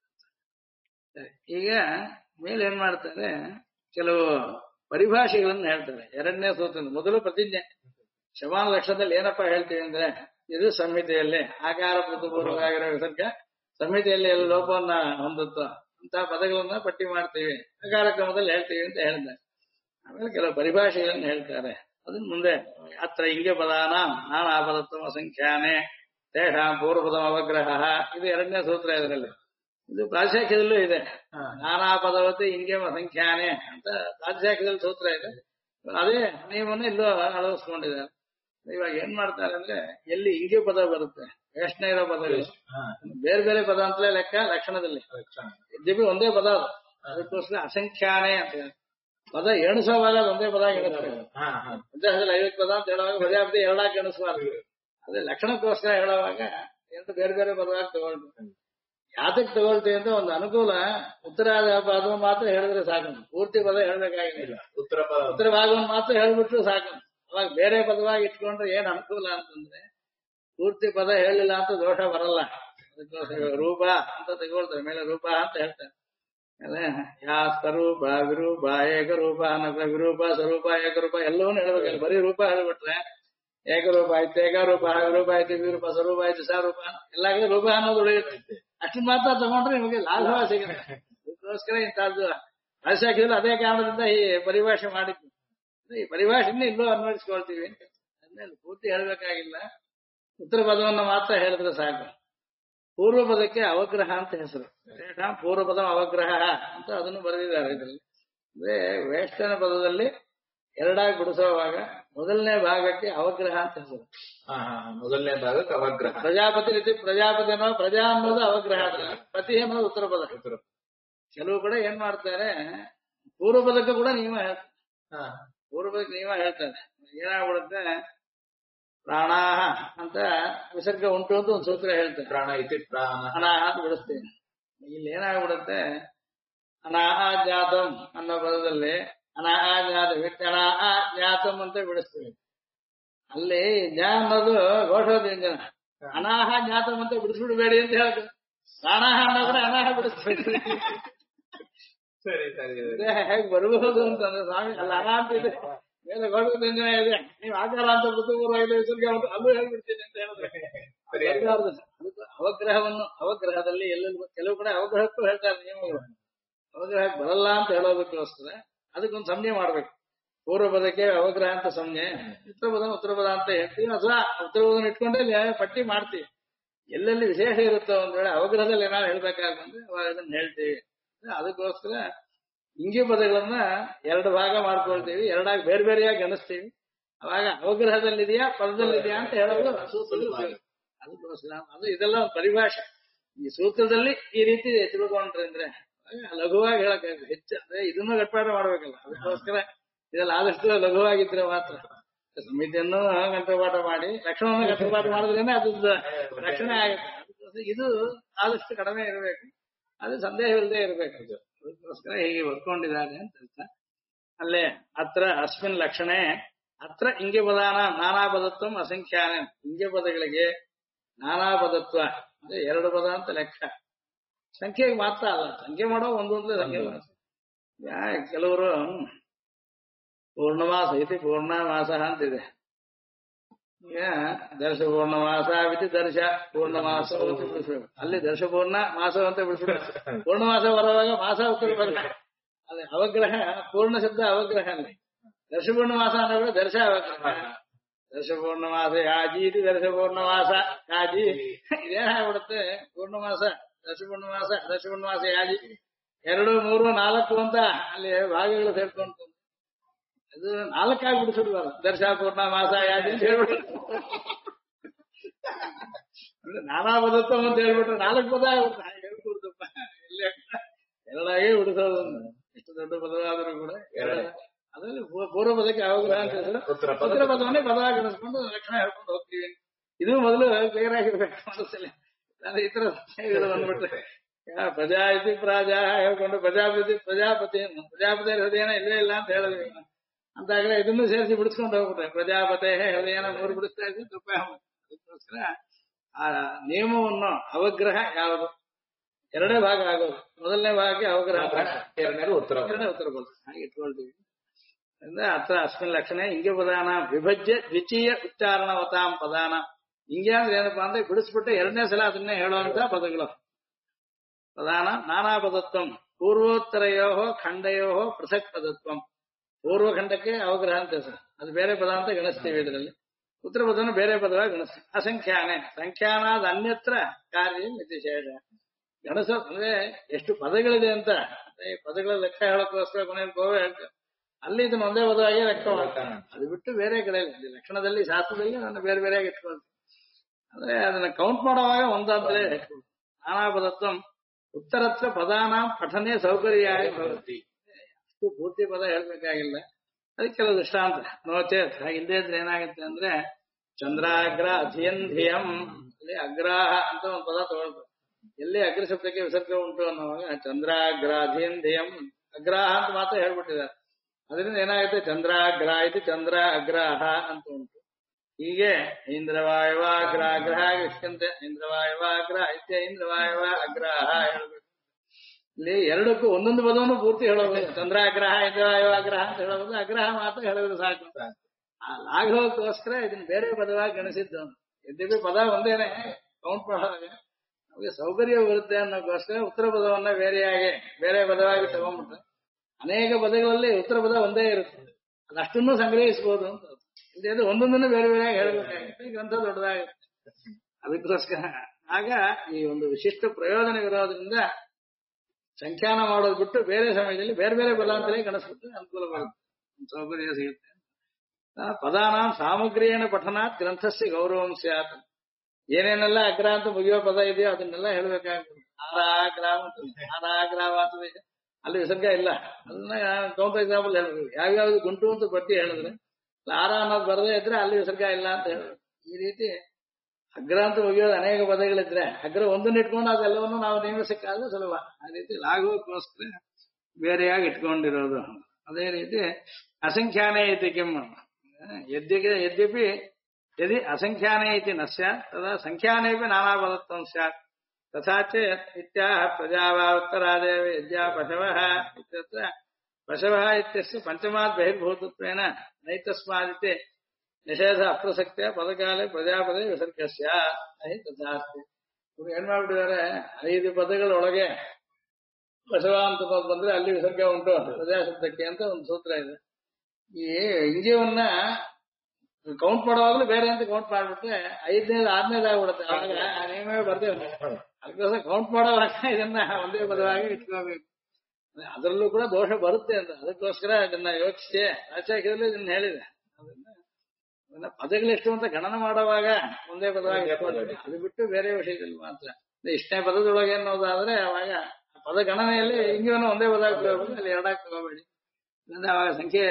ಈಗ ಮೇಲೆ ಏನ್ ಮಾಡ್ತಾರೆ, ಕೆಲವು ಪರಿಭಾಷೆಗಳನ್ನು ಹೇಳ್ತಾರೆ. ಎರಡನೇ ಸೂತ್ರ ಮೊದಲು ಪ್ರತಿಜ್ಞೆ. ಶಮಾನ ಲಕ್ಷಣದಲ್ಲಿ ಏನಪ್ಪಾ ಹೇಳ್ತೀವಿ ಅಂದ್ರೆ, ಇದು ಸಂಹಿತೆಯಲ್ಲಿ ಆಕಾರ ಪೂರ್ವಕವಾಗಿರೋ ವಿಸರ್ಗ ಸಂಹಿತೆಯಲ್ಲಿ ಎಲ್ಲ ಲೋಪವನ್ನ ಹೊಂದುತ್ತೋ ಅಂತ ಪದಗಳನ್ನ ಪಟ್ಟಿ ಮಾಡ್ತೀವಿ, ಆಕಾರ ಕ್ರಮದಲ್ಲಿ ಹೇಳ್ತೀವಿ ಅಂತ ಹೇಳಿದ್ದಾರೆ. ಆಮೇಲೆ ಕೆಲವು ಪರಿಭಾಷೆಗಳನ್ನು ಹೇಳ್ತಾರೆ. ಅದನ್ನ ಮುಂದೆ ಅತ್ರ ಹಿಂಗೆ ಪದಾನ ನಾನಾ ಪದತ್ವ ಸಂಖ್ಯಾನೆ ತೇಷಾಂ ಪೂರ್ವಪದಂ ಅವಗ್ರಹ, ಇದು ಎರಡನೇ ಸೂತ್ರ. ಇದರಲ್ಲಿ ಇದು ಪ್ರಾಶಾಖ್ಯದಲ್ಲೂ ಇದೆ. ನಾನಾ ಪದವತಿ ಹಿಂಗೆ ಸಂಖ್ಯಾನೆ ಅಂತ ಪ್ರಾಶಾಖ್ಯದಲ್ಲಿ ಸೂತ್ರ ಇದೆ. ಅದೇ ನಿಯಮವನ್ನು ಇಲ್ಲೂ ಅಳವಡಿಸ್ಕೊಂಡಿದ್ದಾರೆ. ಇವಾಗ ಏನ್ ಮಾಡ್ತಾರೆ ಅಂದ್ರೆ, ಎಲ್ಲಿ ಹಿಂಗೆ ಪದ ಬರುತ್ತೆ, ವೇಷಣ ಇರೋ ಪದಗಳು ಬೇರೆ ಬೇರೆ ಪದ ಅಂತಲೇ ಲೆಕ್ಕ ಲಕ್ಷಣದಲ್ಲಿ. ದಿಬ್ಬಿ ಒಂದೇ ಪದ ಅದು, ಅದಕ್ಕೋಸ್ಕರ ಅಸಂಖ್ಯಾನೆ ಅಂತ ಪದ ಎಣಿಸುವಾಗ ಒಂದೇ ಪದ ಎಣಿಸ್ಬೇಕು. 50 ಪದ ಅಂತ ಹೇಳುವಾಗ ಪ್ರಜಾಪತಿ ಎರಡಾಗಿ ಎಣಿಸಬಾರ್ದು. ಅದೇ ಲಕ್ಷಣಕ್ಕೋಸ್ಕರ ಹೇಳುವಾಗ ಎಂಟು ಬೇರೆ ಬೇರೆ ಪದವಾಗಿ ತಗೊಳ್ಬೇಕು. ಯಾತಕ್ ತಗೊಳ್ತೀವಿ ಅಂತ ಒಂದು ಅನುಕೂಲ. ಉತ್ತರಾದ ಪದ ಮಾತ್ರ ಹೇಳಿದ್ರೆ ಸಾಕು, ಪೂರ್ತಿ ಪದ ಹೇಳ್ಬೇಕಾಗಿಲ್ಲ. ಉತ್ತರ ಭಾಗವನ್ನು ಮಾತ್ರ ಹೇಳ್ಬಿಟ್ರು ಸಾಕು. ಅವಾಗ ಬೇರೆ ಪದವಾಗಿ ಇಟ್ಕೊಂಡ್ರೆ ಏನ್ ಅನುಕೂಲ ಅಂತಂದ್ರೆ, ಪೂರ್ತಿ ಪದ ಹೇಳಿಲ್ಲ ಅಂತ ದೋಷ ಬರಲ್ಲ. ಅದಕ್ಕೋಸ್ಕರ ರೂಪ ಅಂತ ತಗೊಳ್ತಾರೆ, ಮೇಲೆ ರೂಪ ಅಂತ ಹೇಳ್ತಾರೆ. ಅದೇ ಯಾ ಸ್ವರೂಪ ವಿರೂಪ ಏಕರೂಪ ಅನಂತರ ವಿರೂಪ ಸ್ವರೂಪ ಏಕರೂಪ ಎಲ್ಲವನ್ನೂ ಹೇಳ್ಬೇಕಲ್ಲ. ಬರೀ ರೂಪ ಹೇಳ್ಬಿಟ್ರೆ ಏಕರೂಪ ಆಯ್ತು, ಏಕರೂಪ ವಿರೂಪ ಆಯ್ತು, ವಿರೂಪ ಸ್ವರೂಪ ಆಯ್ತು, ಸ್ವರೂಪ ಎಲ್ಲ ರೂಪ ಅನ್ನೋದು ಉಳಿಯುತ್ತೆ. ಅಷ್ಟು ಮಾತ್ರ ತಗೊಂಡ್ರೆ ನಿಮಗೆ ಲಾಭ ಸಿಗುತ್ತೆ. ಅದಕ್ಕೋಸ್ಕರ ಇಂಥದ್ದು ಭಾಷಾಕಿಲ್ಲ. ಅದೇ ಕಾರಣದಿಂದ ಈ ಪರಿಭಾಷೆ ಮಾಡಿದ್ದು. ಈ ಪರಿಭಾಷೆನೇ ಇಲ್ಲೂ ಅನ್ವಯಿಸ್ಕೊಳ್ತೀವಿ. ಅದನ್ನೇ ಪೂರ್ತಿ ಹೇಳ್ಬೇಕಾಗಿಲ್ಲ. ಉತ್ತರ ಪದವನ್ನು ಮಾತ್ರ ಹೇಳಿದ್ರೆ ಸಾಕು. ಪೂರ್ವ ಪದಕ್ಕೆ ಅವಗ್ರಹ ಅಂತ ಹೆಸರು. ಪೂರ್ವ ಪದ ಅವಗ್ರಹ ಅಂತ ಅದನ್ನು ಬರೆದಿದ್ದಾರೆ ಇದರಲ್ಲಿ. ಅಂದ್ರೆ ವೇಷ್ಟನ ಪದದಲ್ಲಿ ಎರಡಾಗಿ ಬಿಡಿಸುವಾಗ ಮೊದಲನೇ ಭಾಗಕ್ಕೆ ಅವಗ್ರಹ ಅಂತ ಹೆಸರು. ಮೊದಲನೇ ಭಾಗಕ್ಕೆ ಅವಗ್ರಹ. ಪ್ರಜಾಪತಿ ರೀತಿ ಪ್ರಜಾಪತಿ ಅನ್ನೋ ಪ್ರಜಾ ಅನ್ನೋದು ಅವಗ್ರಹ, ಪತಿ ಅನ್ನೋದು ಉತ್ತರ ಪದ. ಕೆಲವು ಕಡೆ ಏನ್ ಮಾಡ್ತಾರೆ, ಪೂರ್ವ ಪದಕ್ಕೂ ಕೂಡ ನಿಯಮ ಹೇಳ್ತಾರೆ. ಪೂರ್ವ ಪದಕ್ಕೆ ನಿಯಮ ಹೇಳ್ತಾರೆ. ಏನಾಗ್ಬಿಡುತ್ತೆ, ಪ್ರಾಣಾಹ ಅಂತ ವಿಸರ್ಗ ಉಂಟು ಅಂತ ಒಂದು ಸೂತ್ರ ಹೇಳ್ತಾರೆ. ಪ್ರಾಣ ಇತಿ ಪ್ರಾಣ ಅನಾಹ ಅಂತ ಬಿಡಿಸ್ತೀವಿ. ಇಲ್ಲಿ ಏನಾಗ್ಬಿಡುತ್ತೆ, ಅನಾಹ ಜಾತಂ ಅನ್ನೋ ಪದದಲ್ಲಿ ಅನಾಹ ಜಾತ ಅನಾಹ ಜಾತಂ ಅಂತ ಬಿಡಿಸ್ತೀವಿ. ಅಲ್ಲಿ ಜ ಅನ್ನೋದು ಘೋಷೋದ್ಯಂಜನ. ಅನಾಹ ಜಾತಂ ಅಂತ ಬಿಡಿಸ್ಬಿಡ್ಬೇಡಿ ಅಂತ ಹೇಳ್ತಾರೆ. ಪ್ರಾಣಾಹ ಅನ್ನೋ ಕಡೆ ಅನಾಹ ಬಿಡಿಸ್ಬಿಡ್ತೀವಿ. ಸರಿ ಸರಿ ಹೇಗೆ ಬರಬಹುದು ಅಂತಂದ್ರೆ ಸ್ವಾಮಿ ಅಲ್ಲ ಅನಾ ಅಂತ ಇದೆ, ಮೇಲೆ ಘೋಷೋದ್ಯಂಜನ ಇದೆ, ನೀವು ಆಕಾರ ಅಂತ ಮೃತಪೂರ್ವ ವಿಸರ್ಗ ಅಲ್ಲೂ ಹೇಳ್ಬಿಡ್ತೀನಿ ಅಂತ ಹೇಳಿದ್ರೆ ಅವಗ್ರಹವನ್ನು ಅವಗ್ರಹದಲ್ಲಿ ಎಲ್ಲೆಲ್ಲಿ ಕೆಲವು ಕಡೆ ಅವಗ್ರಹಕ್ಕೂ ಹೇಳ್ತಾರೆ ನಿಯಮಗಳು. ಅವಗ್ರಹಕ್ಕೆ ಬರಲ್ಲ ಅಂತ ಹೇಳೋದಕ್ಕೋಸ್ಕರ ಅದಕ್ಕೊಂದು ಸಂಜ್ಞೆ ಮಾಡ್ಬೇಕು. ಪೂರ್ವ ಪದಕ್ಕೆ ಅವಗ್ರಹ ಅಂತ ಸಂಜ್ಞೆ, ಉತ್ತರ ಪದ ಅಂತ ಹೇಳ್ತೀವಿ. ಅಥವಾ ಉತ್ತರ ಪದನ ಇಟ್ಕೊಂಡೆ ಪಟ್ಟಿ ಮಾಡ್ತೀವಿ. ಎಲ್ಲೆಲ್ಲಿ ವಿಶೇಷ ಇರುತ್ತೋ ಒಂದ್ ವೇಳೆ ಅವಗ್ರಹದಲ್ಲಿ ಏನಾದ್ರು ಹೇಳ್ಬೇಕಾಗ್ತಂದ್ರೆ ಅವಾಗ ಅದನ್ನ ಹೇಳ್ತೀವಿ. ಅದಕ್ಕೋಸ್ಕರ ಇಂಗಿ ಪದಗಳನ್ನ ಎರಡು ಭಾಗ ಮಾಡ್ಕೊಳ್ತೀವಿ, ಎರಡಾಗಿ ಬೇರೆ ಬೇರೆಯಾಗಿ ಗಣಿಸ್ತೀವಿ. ಅವಾಗ ಅವಗ್ರಹದಲ್ಲಿದೆಯಾ ಪದದಲ್ಲಿದೆಯಾ ಅಂತ ಹೇಳೋದು ಸೂತ್ರದಲ್ಲಿ. ಅದಕ್ಕೋಸ್ಕರ ಅದು ಇದೆಲ್ಲ ಒಂದು ಪರಿಭಾಷೆ. ಈ ಸೂತ್ರದಲ್ಲಿ ಈ ರೀತಿ ತಿಳ್ಕೊಂಡ್ರೆ ಅಂದ್ರೆ ಲಘುವಾಗಿ ಹೇಳಕ್ ಹೆಚ್ಚು ಅಂದ್ರೆ ಇದನ್ನು ಗಟ್ಪಾಟ ಮಾಡ್ಬೇಕಲ್ಲ. ಅದಕ್ಕೋಸ್ಕರ ಇದೆಲ್ಲ ಆದಷ್ಟು ಲಘುವಾಗಿದ್ರೆ ಮಾತ್ರ. ಸಮಿತಿಯನ್ನು ಗಂಟಪಾಠ ಮಾಡಿ ಲಕ್ಷಣವನ್ನು ಗಂಟಪಾಠ ಮಾಡಿದ್ರೇನೆ ಅದ್ರದ್ದು ರಕ್ಷಣೆ ಆಗುತ್ತೆ. ಇದು ಆದಷ್ಟು ಕಡಿಮೆ ಇರಬೇಕು, ಅದು ಸಂದೇಹವಿಲ್ಲದೆ ಇರಬೇಕು. ಅದಕ್ಕೋಸ್ಕರ ಹೀಗೆ ಬರ್ಕೊಂಡಿದ್ದಾರೆ ಅಂತ ಅರ್ಥ. ಅಲ್ಲೇ ಅತ್ರ ಅಸ್ಮಿನ್ ಲಕ್ಷಣೆ ಅತ್ರ ಇಂಗೆ ಪದಾನ ನಾನಾ ಪದತ್ವ ಅಸಂಖ್ಯಾನ. ಇಂಗೆ ಪದಗಳಿಗೆ ನಾನಾ ಪದತ್ವ ಅಂದ್ರೆ ಎರಡು ಪದ ಅಂತ ಲೆಕ್ಕ. ಸಂಖ್ಯೆಗೆ ಮಾತ್ರ ಅಲ್ಲ, ಸಂಖ್ಯೆ ಮಾಡೋ ಒಂದೊಂದು ಸಂಖ್ಯೆ ಮಾತ್ರ. ಕೆಲವರು ಪೂರ್ಣಮಾಸ ಐತಿ ಪೂರ್ಣಮಾಸ ಅಂತಿದೆ. ಈಗ ದರ್ಶ ಪೂರ್ಣಮಾಸ ಬಿಟ್ಟು ದರ್ಶ ಪೂರ್ಣಮಾಸ ಬಿಡಿಸ್ಬೇಕು. ಅಲ್ಲಿ ದರ್ಶ ಪೂರ್ಣ ಮಾಸ ಅಂತ ಬಿಡಿಸ್ಬೇಕು. ಪೂರ್ಣಮಾಸ ಬರುವಾಗ ಮಾಸ ಉತ್ತರ ಬರಲ್ಲ. ಅದೇ ಅವಗ್ರಹ ಪೂರ್ಣ ಶಬ್ದ ಅವಗ್ರಹ ಅಲ್ಲಿ. ದರ್ಶ ಪೂರ್ಣಮಾಸ ಅನ್ನೋ ದರ್ಶ ಅವಗ್ರಹ. ದರ್ಶ ಪೂರ್ಣಮಾಸ ಯಾಜಿ ಇದು ದರ್ಶ ಪೂರ್ಣಮಾಸ ಯಾಜಿ ಇದೇನಾಗ್ಬಿಡುತ್ತೆ. ಪೂರ್ಣಮಾಸ ದರ್ಶ ಪೂರ್ಣಮಾಸ ಯಾಜಿ 2, 3, 4 ಅಂತ ಅಲ್ಲಿ ಭಾಗಗಳು ಸೇರ್ಕೊಂಡು ಅದು 4 ಆಗಿ ಬಿಡಿಸಿಡ್ಬಾರ್ದು. ದರ್ಶ ಪೂರ್ಣಮಾಸ ಯಾಜಿ ಅಂತ ಹೇಳ್ಬಿಟ್ಟು ಅಂದ್ರೆ ನಾನಾ ಪದತ್ವ ಅಂತ ಹೇಳ್ಬಿಟ್ರೆ 4 ಪದ ಹೇಳ್ಕೊಡ್ತಪ್ಪ. ಇಲ್ಲಿ ಎರಡಾಗೆ ಬಿಡಿಸೋದು. ಎಷ್ಟು ದೊಡ್ಡ ಪದವಾದರೂ ಕೂಡ ಅದರಲ್ಲಿ ಪೂರ್ವ ಪದಕ್ಕೆ ಅವಗ್ರಹ ಅಂತ ಹೇಳಿದ್ರೆ ಉತ್ತರ ಪದವನ್ನೇ ಪದವಾಗಿ ಗಣಿಸ್ಕೊಂಡು ಲಕ್ಷಣ ಹೇಳ್ಕೊಂಡು ಹೋಗ್ತೀವಿ. ಇದು ಮೊದಲು ಕ್ಲಿಯರ್ ಆಗಿರ್ಬೇಕು ಮನಸ್ಸಲ್ಲಿ. ಈ ತರ ಬಂದ್ಬಿಟ್ರೆ ಪ್ರಜಾ ಇತಿ ಪ್ರಾಜಾ ಹೇಳ್ಕೊಂಡು ಪ್ರಜಾಪತಿ ಹೃದಯನ ಇಲ್ಲೇ ಇಲ್ಲ ಅಂತ ಹೇಳಿದ್ವಿ. ಅಂತಾಗ್ರೆ ಇದನ್ನು ಸೇರಿಸಿ ಬಿಡಿಸ್ಕೊಂಡು ಹೋಗ್ಬಿಟ್ರೆ ಪ್ರಜಾಪತಿ ಹೃದಯನ 3 ಬಿಡಿಸ್ತಾ ಇದ್ವಿ ತಪ್ಪ. ಅದಕ್ಕೋಸ್ಕರ ಆ ನಿಯಮವನ್ನು ಅವಗ್ರಹ ಯಾವುದು ಎರಡೇ ಭಾಗ ಆಗೋದು. ಮೊದಲನೇ ಭಾಗಕ್ಕೆ ಅವಗ್ರಹ, ಎರಡನೇ ಉತ್ತರ ಪದ ಹಾಗೆ ಇಟ್ಕೊಳ್ತೀವಿ. ಅಂದ್ರೆ ಅತ್ರ ಅಸ್ಮಿನ್ ಲಕ್ಷಣೆ ಇಂಗೆ ಪದಾನ ವಿಭಜ್ಯ ದ್ವಿತೀಯ ಉಚ್ಚಾರಣವತಾಂ ಪದಾನ. ಹಿಂಗೆ ಅಂದ್ರೆ ಏನಪ್ಪಾ ಅಂದ್ರೆ ಬಿಡಿಸ್ಬಿಟ್ಟು ಎರಡನೇ ಸಲ ಅದನ್ನೇ ಹೇಳುವಂತ ಪದಗಳು. ಪದಾನ ನಾನಾ ಪದತ್ವಂ ಪೂರ್ವೋತ್ತರಯೋ ಖಂಡಯೋ ಪೃಥಕ್ ಪದತ್ವಂ. ಪೂರ್ವ ಖಂಡಕ್ಕೆ ಅವಗ್ರಹ ಅಂತ ಹೆಸರು, ಅದು ಬೇರೆ ಪದ ಅಂತ ಗಣಿಸ್ತೀವಿ. ಇದರಲ್ಲಿ ಉತ್ತರ ಪದವನ್ನು ಬೇರೆ ಪದವಾಗಿ ಗಣಿಸ್ತೀವಿ. ಅಸಂಖ್ಯಾನೆ ಸಂಖ್ಯಾನಾದ ಅನ್ಯತ್ರ ಕಾರ್ಯ ವಿಶೇಷ. ಗಣಸ ಅಂದ್ರೆ ಎಷ್ಟು ಪದಗಳಿದೆ ಅಂತ ಪದಗಳ ಲೆಕ್ಕ ಹೇಳೋಕ್ಕೋಸ್ಕರ ಕೊನೆಯಲ್ಲಿ ಗೋವೆ ಹೇಳ್ತೇವೆ. ಅಲ್ಲಿ ಇದನ್ನ ಒಂದೇ ಪದವಾಗಿ ಲೆಕ್ಕ ಮಾಡ್ತಾನೆ. ಅದು ಬಿಟ್ಟು ಬೇರೆ ಕಡೆ ಲಕ್ಷಣದಲ್ಲಿ ಶಾಸ್ತ್ರದಲ್ಲಿ ನಾನು ಬೇರೆ ಬೇರೆಯಾಗಿ ಇಟ್ಕೊಳ್ತೀನಿ. ಅಂದ್ರೆ ಅದನ್ನ ಕೌಂಟ್ ಮಾಡುವಾಗ ಒಂದಾದ್ರೆ ನಾನಾ ಪದತ್ವಂ ಉತ್ತರತ್ರ ಪದಾನ ಪಠನೆ ಸೌಕರ್ಯ ಭವತಿ. ಅಷ್ಟು ಪೂರ್ತಿ ಪದ ಹೇಳ್ಬೇಕಾಗಿಲ್ಲ. ಅದಕ್ಕೆ ಕೆಲವು ದೃಷ್ಟಾಂತ ನೋಚೇತ್ ಹಾಗಿಲ್ಲದೆ ಇದ್ರೆ ಏನಾಗುತ್ತೆ ಅಂದ್ರೆ ಚಂದ್ರಾಗ್ರ ಅಧಿಯನ್ ಧಿಯಂ ಅಲ್ಲಿ ಅಗ್ರಾಹ ಅಂತ ಒಂದು ಪದ ತಗೊಳ್ತಾರೆ. ಎಲ್ಲಿ ಅಗ್ರ ಶಬ್ದಕ್ಕೆ ವಿಸರ್ಗ ಉಂಟು ಅನ್ನುವಾಗ ಚಂದ್ರಾಗ್ರ ಅಧಿಯನ್ ಧಿಯಂ ಅಗ್ರಾಹ ಅಂತ ಮಾತ್ರ ಹೇಳ್ಬಿಟ್ಟಿದ್ದಾರೆ. ಅದರಿಂದ ಏನಾಗುತ್ತೆ ಚಂದ್ರಾಗ್ರ ಇದು ಚಂದ್ರ ಅಗ್ರಾಹ ಅಂತ ಉಂಟು. ಹೀಗೆ ಇಂದ್ರವಾಯವಾಗ್ರ ಅಗ್ರಹ ಇಷ್ಟಂತೆ ಇಂದ್ರವಾಯವಾಗ್ರ ಇತ್ಯ ಇಂದ್ರವಾಯವ ಅಗ್ರಹ ಹೇಳ್ಬೇಕು. ಇಲ್ಲಿ ಎರಡಕ್ಕೂ ಒಂದೊಂದು ಪದವನ್ನು ಪೂರ್ತಿ ಹೇಳೋದು. ಚಂದ್ರಾಗ್ರಹ ಇಂದ್ರಾಗ್ರಹ ಅಂತ ಹೇಳೋದು, ಅಗ್ರಹ ಮಾತ್ರ ಹೇಳಿದ್ರೆ ಸಾಕು. ಆ ಲಾಘವಕ್ಕೋಸ್ಕರ ಇದನ್ನ ಬೇರೆ ಪದವಾಗಿ ಗಣಿಸಿದ್ದು. ಯದ್ಯಪಿ ಪದ ಒಂದೇನೆ ಕೌಂಟ್ ಮಾಡೋದಾಗ ನಮಗೆ ಸೌಕರ್ಯ ಬರುತ್ತೆ ಅನ್ನೋಕ್ಕೋಸ್ಕರ ಉತ್ತರ ಪದವನ್ನ ಬೇರೆ ಪದವಾಗಿ ತಗೊಂಡ್ಬಿಟ್ರೆ ಅನೇಕ ಪದಗಳಲ್ಲಿ ಉತ್ತರ ಪದ ಒಂದೇ ಇರುತ್ತೆ, ಅದಷ್ಟನ್ನು ಸಂಗ್ರಹಿಸಬಹುದು ಅಂತ. ಇದೇನು ಒಂದೊಂದನ್ನು ಬೇರೆ ಬೇರೆಯಾಗಿ ಹೇಳಬೇಕಾಗುತ್ತೆ, ಗ್ರಂಥ ದೊಡ್ಡದಾಗುತ್ತೆ. ಅದಕ್ಕೋಸ್ಕರ ಆಗ ಈ ಒಂದು ವಿಶಿಷ್ಟ ಪ್ರಯೋಜನವಿರೋದ್ರಿಂದ ಸಂಖ್ಯಾನ ಮಾಡೋದು ಬಿಟ್ಟು ಬೇರೆ ಸಮಯದಲ್ಲಿ ಬೇರೆ ಬೇರೆ ಪದಾಂತರೇ ಗಣಿಸ್ಬಿಟ್ರೆ ಅನುಕೂಲ ಬರುತ್ತೆ, ಸೌಕರ್ಯ ಸಿಗುತ್ತೆ. ಪದಾನ ಸಾಮಗ್ರಿಯೇನ ಪಠನಾತ್ ಗ್ರಂಥಸ್ಯ ಗೌರವಂ ಸ್ಯಾತ್. ಏನೇನೆಲ್ಲ ಅಗ್ರ ಅಂತ ಮುಗಿಯೋ ಪದ ಇದೆಯೋ ಅದನ್ನೆಲ್ಲ ಹೇಳ್ಬೇಕಾಗ್ತದೆ. ಆರಾಗ್ರಾಮ ಆಗ್ತದೆ, ಅಲ್ಲಿ ವಿಸರ್ಗ ಇಲ್ಲ, ಅದನ್ನ ಕೌಂಟ್ ಎಕ್ಸಾಂಪಲ್ ಹೇಳ್ಬೇಕು. ಯಾವ್ಯಾವ್ದು ಗುಂಟು ಅಂತ ಬಟ್ಟಿ ಹೇಳಿದ್ರೆ ಆರ ಅನ್ನೋದು ಬರದೇ ಇದ್ರೆ ಅಲ್ಲಿ ವಿಸರ್ಗ ಇಲ್ಲ ಅಂತ ಹೇಳ್ಬೇಕು. ಈ ರೀತಿ ಅಗ್ರ ಅಂತ ಮುಗಿಯೋದು ಅನೇಕ ಪದಗಳಿದ್ರೆ ಅಗ್ರ ಒಂದನ್ನ ಇಟ್ಕೊಂಡು ಅದೆಲ್ಲವನ್ನು ನಾವು ನೇಮಿಸಕ್ಕಾದ್ರೆ ಸುಲಭ. ಆ ರೀತಿ ಲಾಘವಕ್ಕೋಸ್ಕರ ಬೇರೆಯಾಗಿ ಇಟ್ಕೊಂಡಿರೋದು. ಅದೇ ರೀತಿ ಅಸಂಖ್ಯಾನೇ ಐತಿ ಕೆಮ್ಮ ಯದ್ಯಪಿ यदि असंख्याने इति न स्यात् तदा संख्यानेपि नानापदत्वं स्यात्। तथा चेत् इत्याह प्रजा वा उत्तरादेव यज्ञा पशवः इत्यत्र पशवः इत्यस्य पञ्चमात् बहिर्भूतत्वेन नैतस्मादिति निषेध अप्रसक्त्या पदकाले प्रजापदे विसर्गस्य नहि तथास्ति. ಇವರು ಏನ್ ಮಾಡ್ಬಿಟ್ಟಿದ್ದಾರೆ, 5 ಪದಗಳೊಳಗೆ ಪಶವ ಅಂತ ಬಂದ್ರೆ ಅಲ್ಲಿ ವಿಸರ್ಗ ಉಂಟು ಪ್ರಜಾಶಬ್ದಕ್ಕೆ ಅಂತ ಒಂದು ಸೂತ್ರ ಇದೆ. ಈ ಇಂಜವನ್ನ ಕೌಂಟ್ ಮಾಡುವಾಗಲೂ ಬೇರೆ ಅಂತ ಕೌಂಟ್ ಮಾಡ್ಬಿಟ್ರೆ 5ನೇದು 6ನೇದು ಆಗ್ಬಿಡುತ್ತೆ. ಅವಾಗ ನೇಮೇ ಬರ್ತೇವೆ. ಅದಕ್ಕೋಸ್ಕರ ಕೌಂಟ್ ಮಾಡೋವಾಗ ಇದನ್ನ ಒಂದೇ ಪದವಾಗಿ ಇಟ್ಕೋಬೇಕು. ಅದರಲ್ಲೂ ಕೂಡ ದೋಷ ಬರುತ್ತೆ ಅಂತ ಅದಕ್ಕೋಸ್ಕರ ಇದನ್ನ ಯೋಚಿಸಿ ಆಚಾರ್ಯದಲ್ಲಿ ಇದನ್ನ ಹೇಳಿದೆ. ಅದನ್ನ ಪದಗಳೆಷ್ಟು ಅಂತ ಗಣನ ಮಾಡುವಾಗ ಒಂದೇ ಪದವಾಗಿ ಇಟ್ಕೊಳ್ಬೇಕು. ಅದು ಬಿಟ್ಟು ಬೇರೆ ವಿಷಯದಲ್ಲಿ ಮಾತ್ರ ಇಷ್ಟನೇ ಪದದೊಳಗೆ ಅನ್ನೋದಾದ್ರೆ ಅವಾಗ ಪದ ಗಣನೆಯಲ್ಲಿ ಇಂಗಿವನ್ನು ಒಂದೇ ಪದ ಹಾಕ್ಬೇಕು, ಅಲ್ಲಿ ಎರಡಾಗಿ ತಗೋಬೇಡಿ. ಅವಾಗ ಸಂಖ್ಯೆ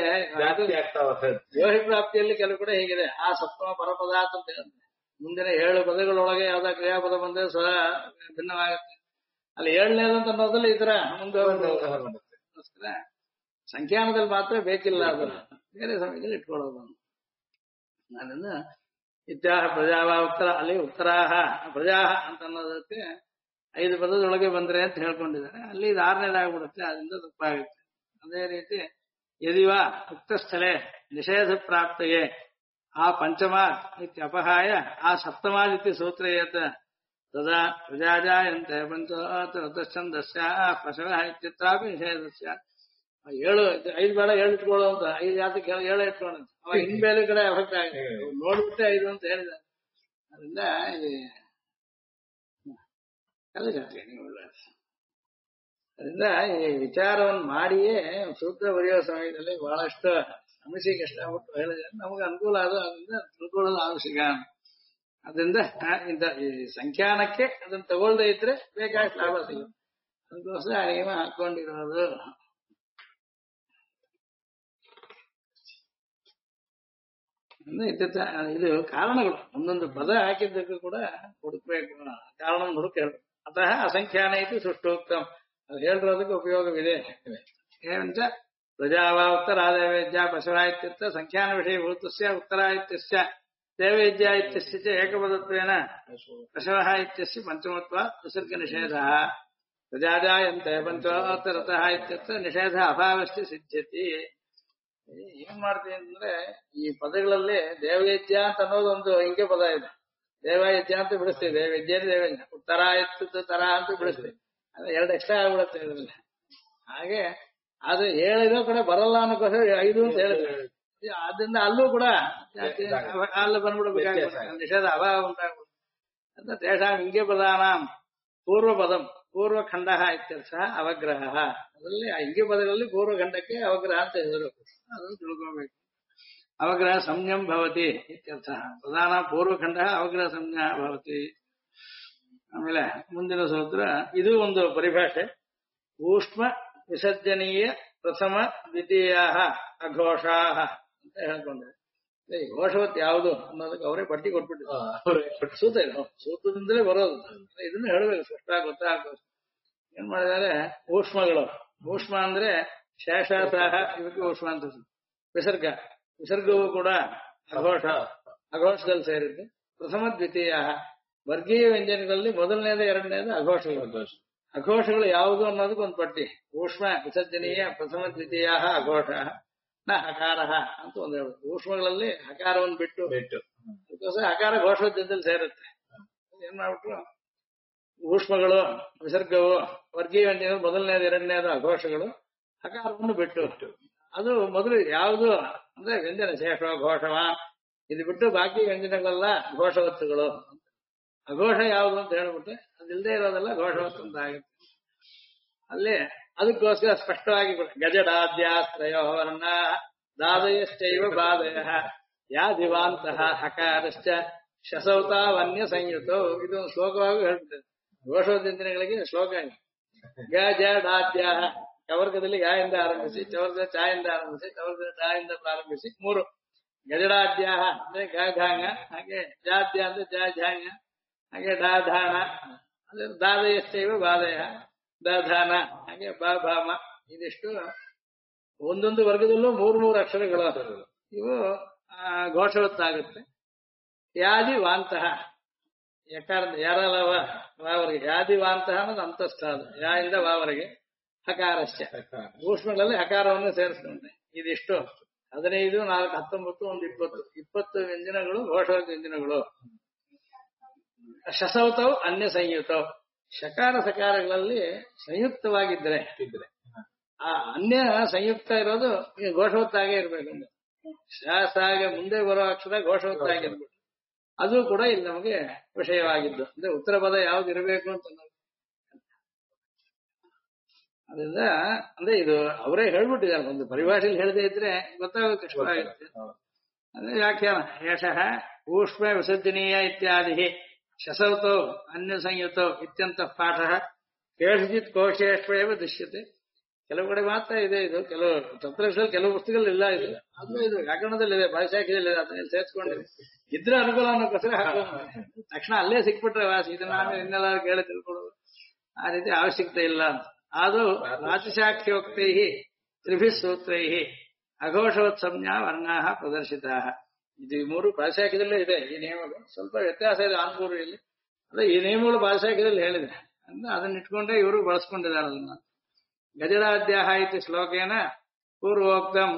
ಯೋಹಿ ಪ್ರಾಪ್ತಿಯಲ್ಲಿ ಕೆಲವು ಕೂಡ ಹೀಗಿದೆ. ಆ ಸಪ್ತಮ ಪರಪದ ಅಂತ ಹೇಳುತ್ತೆ. ಮುಂದಿನ 7 ಪದಗಳೊಳಗೆ ಯಾವ್ದಾ ಕ್ರಿಯಾಪದ ಬಂದ್ರೆ ಸ್ವರ ಭಿನ್ನವಾಗುತ್ತೆ. ಅಲ್ಲಿ 7ನೇದಂತ ಅನ್ನೋದ್ರಲ್ಲಿ ಈ ತರ ಮುಂದೆ ಸಂಖ್ಯಾನದಲ್ಲಿ ಮಾತ್ರ ಬೇಕಿಲ್ಲ, ಅದು ಬೇರೆ ಸಮಯದಲ್ಲಿ ಇಟ್ಕೊಳ್ಳೋದು. ಅದರಿಂದ ಇತ್ಯಾಹ ಪ್ರಜಾವ ಉತ್ತರ, ಅಲ್ಲಿ ಉತ್ತರಾಹ ಪ್ರಜಾಹ ಅಂತ ಅನ್ನೋದಕ್ಕೆ 5 ಪದದೊಳಗೆ ಬಂದ್ರೆ ಅಂತ ಹೇಳ್ಕೊಂಡಿದ್ದಾರೆ. ಅಲ್ಲಿ ಇದು 6ನೇದಾಗ್ಬಿಡುತ್ತೆ, ಅದರಿಂದ ತಪ್ಪಾಗುತ್ತೆ. ಅದೇ ರೀತಿ ಯದಿವ ಉಕ್ತಸ್ಥಳೆ ನಿಷೇಧ ಪ್ರಾಪ್ತಯೇ ಆ ಪಂಚಮಾತ್ ಇತ್ಯಪಹಾಯ ಆ ಸಪ್ತಮಾದಿತಿ ಸೂತ್ರಯೇತ ತದಾ ಪ್ರಜಾಜಾಯಂತೆ ಪಂಚೋತ್ತರತಶ್ಚಂದಸ್ಯ ಪಶವಃ ಇತ್ಯತ್ರಾಪಿ ನಿಷೇಧಸ್ಯ. 5 ಬೇಡ 7 ಇಟ್ಕೊಳ್ಳೋ ಅಂತ 5 ಯಾತಕ್ಕೆ 7 ಇಟ್ಕೊಳ್ಳೋದು, ಅವಾಗ ಬೇರೆ ಕಡೆ ಎಫೆಕ್ಟ್ ಆಗಿದೆ. ನೋಡ್ಬಿಟ್ಟೆ 5 ಅಂತ ಹೇಳಿದ್ದಾರೆ. ಅದರಿಂದ ಅದರಿಂದ ಈ ವಿಚಾರವನ್ನು ಮಾಡಿಯೇ ಸೂತ್ರ ಬರೆಯೋ ಸಮಯದಲ್ಲಿ ಬಹಳಷ್ಟು ಸಮಸ್ಯೆ ಕಷ್ಟಪಟ್ಟು ಹೇಳಿದ್ರೆ ನಮಗೆ ಅನುಕೂಲ ಅದು. ಅದರಿಂದ ತಿಳ್ಕೊಳ್ಳೋದು ಅವಶ್ಯಕ. ಅದರಿಂದ ಇಂಥ ಈ ಸಂಖ್ಯಾನಕ್ಕೆ ಅದನ್ನ ತಗೊಳ್ದೇ ಇದ್ರೆ ಬೇಕಾದಷ್ಟು ಲಾಭ ಸಿಗುತ್ತೆ. ಅದಕ್ಕೋಸ್ಕರ ನಿಯಮ ಹಾಕೊಂಡಿರೋದು. ಇದು ಕಾರಣಗಳು, ಒಂದೊಂದು ಪದ ಹಾಕಿದ್ದಕ್ಕೂ ಕೂಡ ಹುಡುಕ್ಬೇಕು, ಕಾರಣ ಹುಡುಕ ಹೇಳ್ಬೇಕು. ಅತಃ ಅಸಂಖ್ಯಾನ ಇತಿ ಸೃಷ್ಟೋಕ್ತಂ, ಅದು ಹೇಳಿರೋದಕ್ಕೆ ಉಪಯೋಗವಿದೆ. ಏನಂತ ಪ್ರಜಾವ ಉತ್ತರಾದೇವೇದ್ಯ ಪಶವ ಇತ್ಯರ್ಥ ಸಂಖ್ಯಾನ ವಿಷಯ ಭೂತಸ್ಯ ಉತ್ತರ ಇತ್ಯಸ್ಯ ದೇವೇದ್ಯ ಇತ್ಯಸ್ಯ ಚ ಏಕಪದತ್ವೇನ ಪಶವಃ ಇತ್ಯಸ್ಯ ಪಂಚಮತ್ವ ವಿಸರ್ಗ ನಿಷೇಧ ಪ್ರಜಾಜಾಯಂತೆ ಪಂಚೋತ್ತರತಃ ಇತ್ಯರ್ಥ ನಿಷೇಧ ಅಭಾವಸ್ಯ ಸಿದ್ಧ್ಯತಿ. ಏನ್ ಮಾಡ್ತೀವಿ ಅಂದ್ರೆ ಈ ಪದಗಳಲ್ಲಿ ದೇವಯಜ್ಞ ಅಂತ ಅನ್ನೋದೊಂದು ಹಿಂಗೆ ಪದ ಇದೆ. ದೇವಯಜ್ಞ ಅಂತ ಬಿಡಿಸ್ತೀವಿ, ದೇವಯಜ್ಞ ದೇವಯಜ್ಞ ಉತ್ತರ ಇತ್ತು ತರ ಅಂತ ಬಿಡಿಸ್ತೀವಿ. ಅದು 2 ಎಕ್ಸ್ಟ್ರಾ ಆಗ್ಬಿಡುತ್ತೆ ಇದ್ರಲ್ಲಿ. ಹಾಗೆ ಅದು ಹೇಳಿರೋ ಕಡೆ ಬರಲ್ಲ ಅನ್ನೋಕ್ಕೋಸ್ಕರ 5 ಅಂತ ಹೇಳಿದ್ರೆ ಅದರಿಂದ ಅಲ್ಲೂ ಕೂಡ ಅಲ್ಲಿ ಬಂದ್ಬಿಡ್ಬೇಕಾಗುತ್ತೆ, ನಿಷೇಧ ಅಭಾವ ಉಂಟಾಗ್ಬಿಡುತ್ತೆ ಅಂತ. ತೇಷಾಂ ಹಿಂಗೆ ಪದಾನ ಪೂರ್ವ ಪದಂ ಪೂರ್ವಖಂಡ ಇತ್ಯರ್ಥ ಅವಗ್ರಹ. ಅದರಲ್ಲಿ ಆ ಹಿಂಗೆ ಪದಗಳಲ್ಲಿ ಪೂರ್ವಖಂಡಕ್ಕೆ ಅವಗ್ರಹ ಅಂತ ಹೆಸರು, ಅದನ್ನು ತಿಳ್ಕೋಬೇಕು. ಅವಗ್ರಹ ಸಂಜ್ಞಂ ಭವತಿ ಇತ್ಯರ್ಥ. ಪ್ರಧಾನ ಪೂರ್ವಖಂಡ ಅವಗ್ರಹ ಸಂಜ್ಞಾ ಭವತಿ. ಆಮೇಲೆ ಮುಂದಿನ ಸೂತ್ರ, ಇದು ಒಂದು ಪರಿಭಾಷೆ. ಊಷ್ಮ ವಿಸರ್ಜನೀಯ ಪ್ರಥಮ ದ್ವಿತೀಯ ಅಘೋಷಾ ಅಂತ ಹೇಳ್ಕೊಂಡ್ರೆ ಈ ಘೋಷವತ್ ಯಾವುದು ಅನ್ನೋದಕ್ಕೆ ಅವರೇ ಪಟ್ಟಿ ಕೊಟ್ಬಿಟ್ಟಿದ್ದಾರೆ. ಸೂತ ಇದು ಸೂತ್ರದಿಂದಲೇ ಬರೋದು. ಇದನ್ನು ಹೇಳಬೇಕು, ಸ್ಪಷ್ಟ ಗೊತ್ತಾಗ. ಏನ್ ಮಾಡಿದ್ದಾರೆ, ಊಷ್ಮಗಳು. ಊಷ್ಮ ಅಂದ್ರೆ ಶೇಷಾಸಹ, ಇವಕ್ಕೆ ಊಷ್ಮ ಅಂತ. ವಿಸರ್ಗವು ಕೂಡ ಅಘೋಷದಲ್ಲಿ ಸೇರಿದ್ದು. ಪ್ರಥಮ ದ್ವಿತೀಯ ವರ್ಗೀಯ ವ್ಯಂಜನಗಳಲ್ಲಿ ಮೊದಲನೇದು 2ನೇದು ಅಘೋಷಗಳು. ಅಘೋಷಗಳು ಯಾವುದು ಅನ್ನೋದಕ್ಕೆ ಒಂದು ಪಟ್ಟಿ. ಊಷ್ಮ ವಿಸರ್ಜನೀಯ ಪ್ರಥಮ ದ್ವಿತೀಯ ಅಘೋಷ ನ ಹಕಾರ ಅಂತ ಒಂದು ಹೇಳುದು. ಊಷ್ಮಗಳಲ್ಲಿ ಹಕಾರವನ್ನು ಬಿಟ್ಟು ಅದಕ್ಕೋಸ್ಕರ ಹಕಾರ ಘೋಷೋದ್ಯದಲ್ಲಿ ಸೇರುತ್ತೆ. ಏನ್ ಮಾಡ್ಬಿಟ್ರು, ಊಷ್ಮಗಳು ವಿಸರ್ಗವು ವರ್ಗೀಯ ವ್ಯಂಜನ ಮೊದಲನೇದು ಎರಡನೇದು ಅಘೋಷಗಳು ಹಕಾರವನ್ನು ಬಿಟ್ಟು. ಅದು ಮೊದಲು ಯಾವುದು ಅಂದ್ರೆ ವ್ಯಂಜನ ಶೇಷ ಘೋಷವ ಇದು ಬಿಟ್ಟು ಬಾಕಿ ವ್ಯಂಜನಗಳೆಲ್ಲ ಘೋಷವತ್ತುಗಳು. ಅಘೋಷ ಯಾವುದು ಅಂತ ಹೇಳ್ಬಿಟ್ರೆ ಅದಿಲ್ಲದೆ ಇರೋದೆಲ್ಲ ಘೋಷವತ್ತು ಅಂತ ಆಗುತ್ತೆ. ಅಲ್ಲಿ ಅದಕ್ಕೋಸ್ಕರ ಸ್ಪಷ್ಟವಾಗಿ ಗಜಡಾದ್ಯಾಸ್ತ್ರಯೋ ವರ್ಣ ದಾದಯಶ್ಚೈವ ಬಾಧಯ ಯಾದಿವಾಂತಹ ಹಕಾರಶ್ಚ ಶಸೌತಾವನ್ಯ ಸಂಯುತೋ. ಇದೊಂದು ಶ್ಲೋಕವಾಗಿ ಹೇಳ್ಬಿಟ್ಟೆ. ಘೋಷೋದ್ಯಂತನೆಗಳಿಗೆ ಶ್ಲೋಕ ಗಜಡಾದ್ಯ ಚವರ್ಗದಲ್ಲಿ ಗಾಯಿಂದ ಆರಂಭಿಸಿ, ಚವರ್ಗದ ಚಾಯಿಂದ ಆರಂಭಿಸಿ, ಚವರ್ಗದ ಡಾಯಿಂದ ಪ್ರಾರಂಭಿಸಿ 3 ಗಜಡಾದ್ಯ ಅಂದ್ರೆ ಗಾಘಾಂಗ, ಹಾಗೆ ಜಾದ್ಯ ಅಂದ್ರೆ ಜಾಝಾಂಗ, ಹಾಗೆ ಡಾಧಾನ ಅದೇ ದಾದಯಶ್ಚೈವ ಬಾಧಯ ದಾಧಾನ, ಹಾಗೆ ಬಾಭಾಮ. ಇದಿಷ್ಟು ಒಂದೊಂದು ವರ್ಗದಲ್ಲೂ 3 ಅಕ್ಷರಗಳು ಇವು ಘೋಷವತ್ತಾಗುತ್ತೆ. ಯಾದಿ ವಾಂತಹ ಯಕಾರದ ಯಾರಲವ ವಾವರೆಗೆ, ಯಾದಿ ವಾಂತಹ ಅನ್ನೋದು ಅಂತಸ್ಥ, ಅದು ಯಾ ಇಂದ ವಾವರೆಗೆ ಹಕಾರಶ್ಚ ಊಷ್ಮಗಳಲ್ಲಿ ಹಕಾರವನ್ನು ಸೇರಿಸ್ಕೊಂಡೆ. ಇದಿಷ್ಟು 15, 4, 19, 1, 20 ವ್ಯಂಜನಗಳು ಘೋಷವಾದ ವ್ಯಂಜನಗಳು. ಶಸೌತವು ಅನ್ಯ ಸಂಯುತವು ಶಕಾರ ಸಕಾರಗಳಲ್ಲಿ ಸಂಯುಕ್ತವಾಗಿದ್ರೆ ಆ ಅನ್ಯ ಸಂಯುಕ್ತ ಇರೋದು ಘೋಷವತ್ತಾಗೆ ಇರ್ಬೇಕು. ಶಾಸಾಗೆ ಮುಂದೆ ಬರೋ ಅಕ್ಷರ ಘೋಷವತ್ತಾಗಿರ್ಬೇಕು. ಅದು ಕೂಡ ಇಲ್ಲಿ ನಮಗೆ ವಿಷಯವಾಗಿದ್ದು ಅಂದ್ರೆ ಉತ್ತರ ಪದ ಯಾವ್ದು ಇರಬೇಕು ಅಂತ. ಅದರಿಂದ ಅಂದ್ರೆ ಇದು ಅವರೇ ಹೇಳ್ಬಿಟ್ಟಿದ್ದಾರೆ. ಒಂದು ಪರಿಭಾಷೆಯಲ್ಲಿ ಹೇಳದೇ ಇದ್ರೆ ಗೊತ್ತಾಗೋದು ಕಷ್ಟವಾಗುತ್ತೆ. ಅದೇ ವ್ಯಾಖ್ಯಾನ ಯಶಃ ಊಷ್ಮ ವಿಸರ್ಜನೀಯ ಇತ್ಯಾದಿ ಶಸೌತೋ ಅನ್ಯ ಸಂಯುತೋ ಇತ್ಯಂತ ಪಾಠ ಕೇಳಿಸಿತ್ ಕೋಶೇಶ್ವೇವ ದೃಶ್ಯತೆ. ಕೆಲವು ಕಡೆ ಮಾತ್ರ ಇದೆ ಇದು, ಕೆಲವು ತತ್ವದಲ್ಲಿ ಕೆಲವು ಪುಸ್ತಕಗಳಿಲ್ಲ ಇದು. ಅದು ಇದು ವ್ಯಾಕರಣದಲ್ಲಿದೆ, ಭಾಷಾಖ್ಯದಲ್ಲಿದೆ, ಅದನ್ನ ಸೇರ್ಸ್ಕೊಂಡಿದೆ. ಇದ್ರೆ ಅನುಕೂಲ ಅನ್ನೋ ಕಸರೆ ಹಾಕೊಂಡು ತಕ್ಷಣ ಅಲ್ಲೇ ಸಿಕ್ಬಿಟ್ರೆ ವಾಸಿ, ಇದನ್ನ ಆಮೇಲೆ ಇನ್ನೆಲ್ಲ ಕೇಳಿ ತಿಳ್ಕೊಳ್ಳೋದು ಆ ರೀತಿ ಅವಶ್ಯಕತೆ ಇಲ್ಲ ಅಂತ. ಅದು ರಾಜಶಾಖ್ಯೋಕ್ತೈ ತ್ರಿಭಿ ಸೂತ್ರೈ ಅಘೋಷವತ್ ಸಂಜ್ಞಾ ವರ್ಣಾ ಪ್ರದರ್ಶಿತಾ. ಇದು 3 ಭಾಷಾಖ್ಯದಲ್ಲೇ ಇದೆ ಈ ನಿಯಮಗಳು. ಸ್ವಲ್ಪ ವ್ಯತ್ಯಾಸ ಇದೆ ಆನ್ಪೂರಿಯಲ್ಲಿ. ಅಂದ್ರೆ ಈ ನಿಯಮಗಳು ಭಾಷಾಖ್ಯದಲ್ಲಿ ಹೇಳಿದೆ ಅಂದ್ರೆ ಅದನ್ನ ಇಟ್ಕೊಂಡೇ ಇವರು ಬಳಸ್ಕೊಂಡಿದ್ದಾರೆ ಅದನ್ನ. ಗಜಡಾದ್ಯಾಹ ಇತಿ ಶ್ಲೋಕೇನ ಪೂರ್ವೋಕ್ತಂ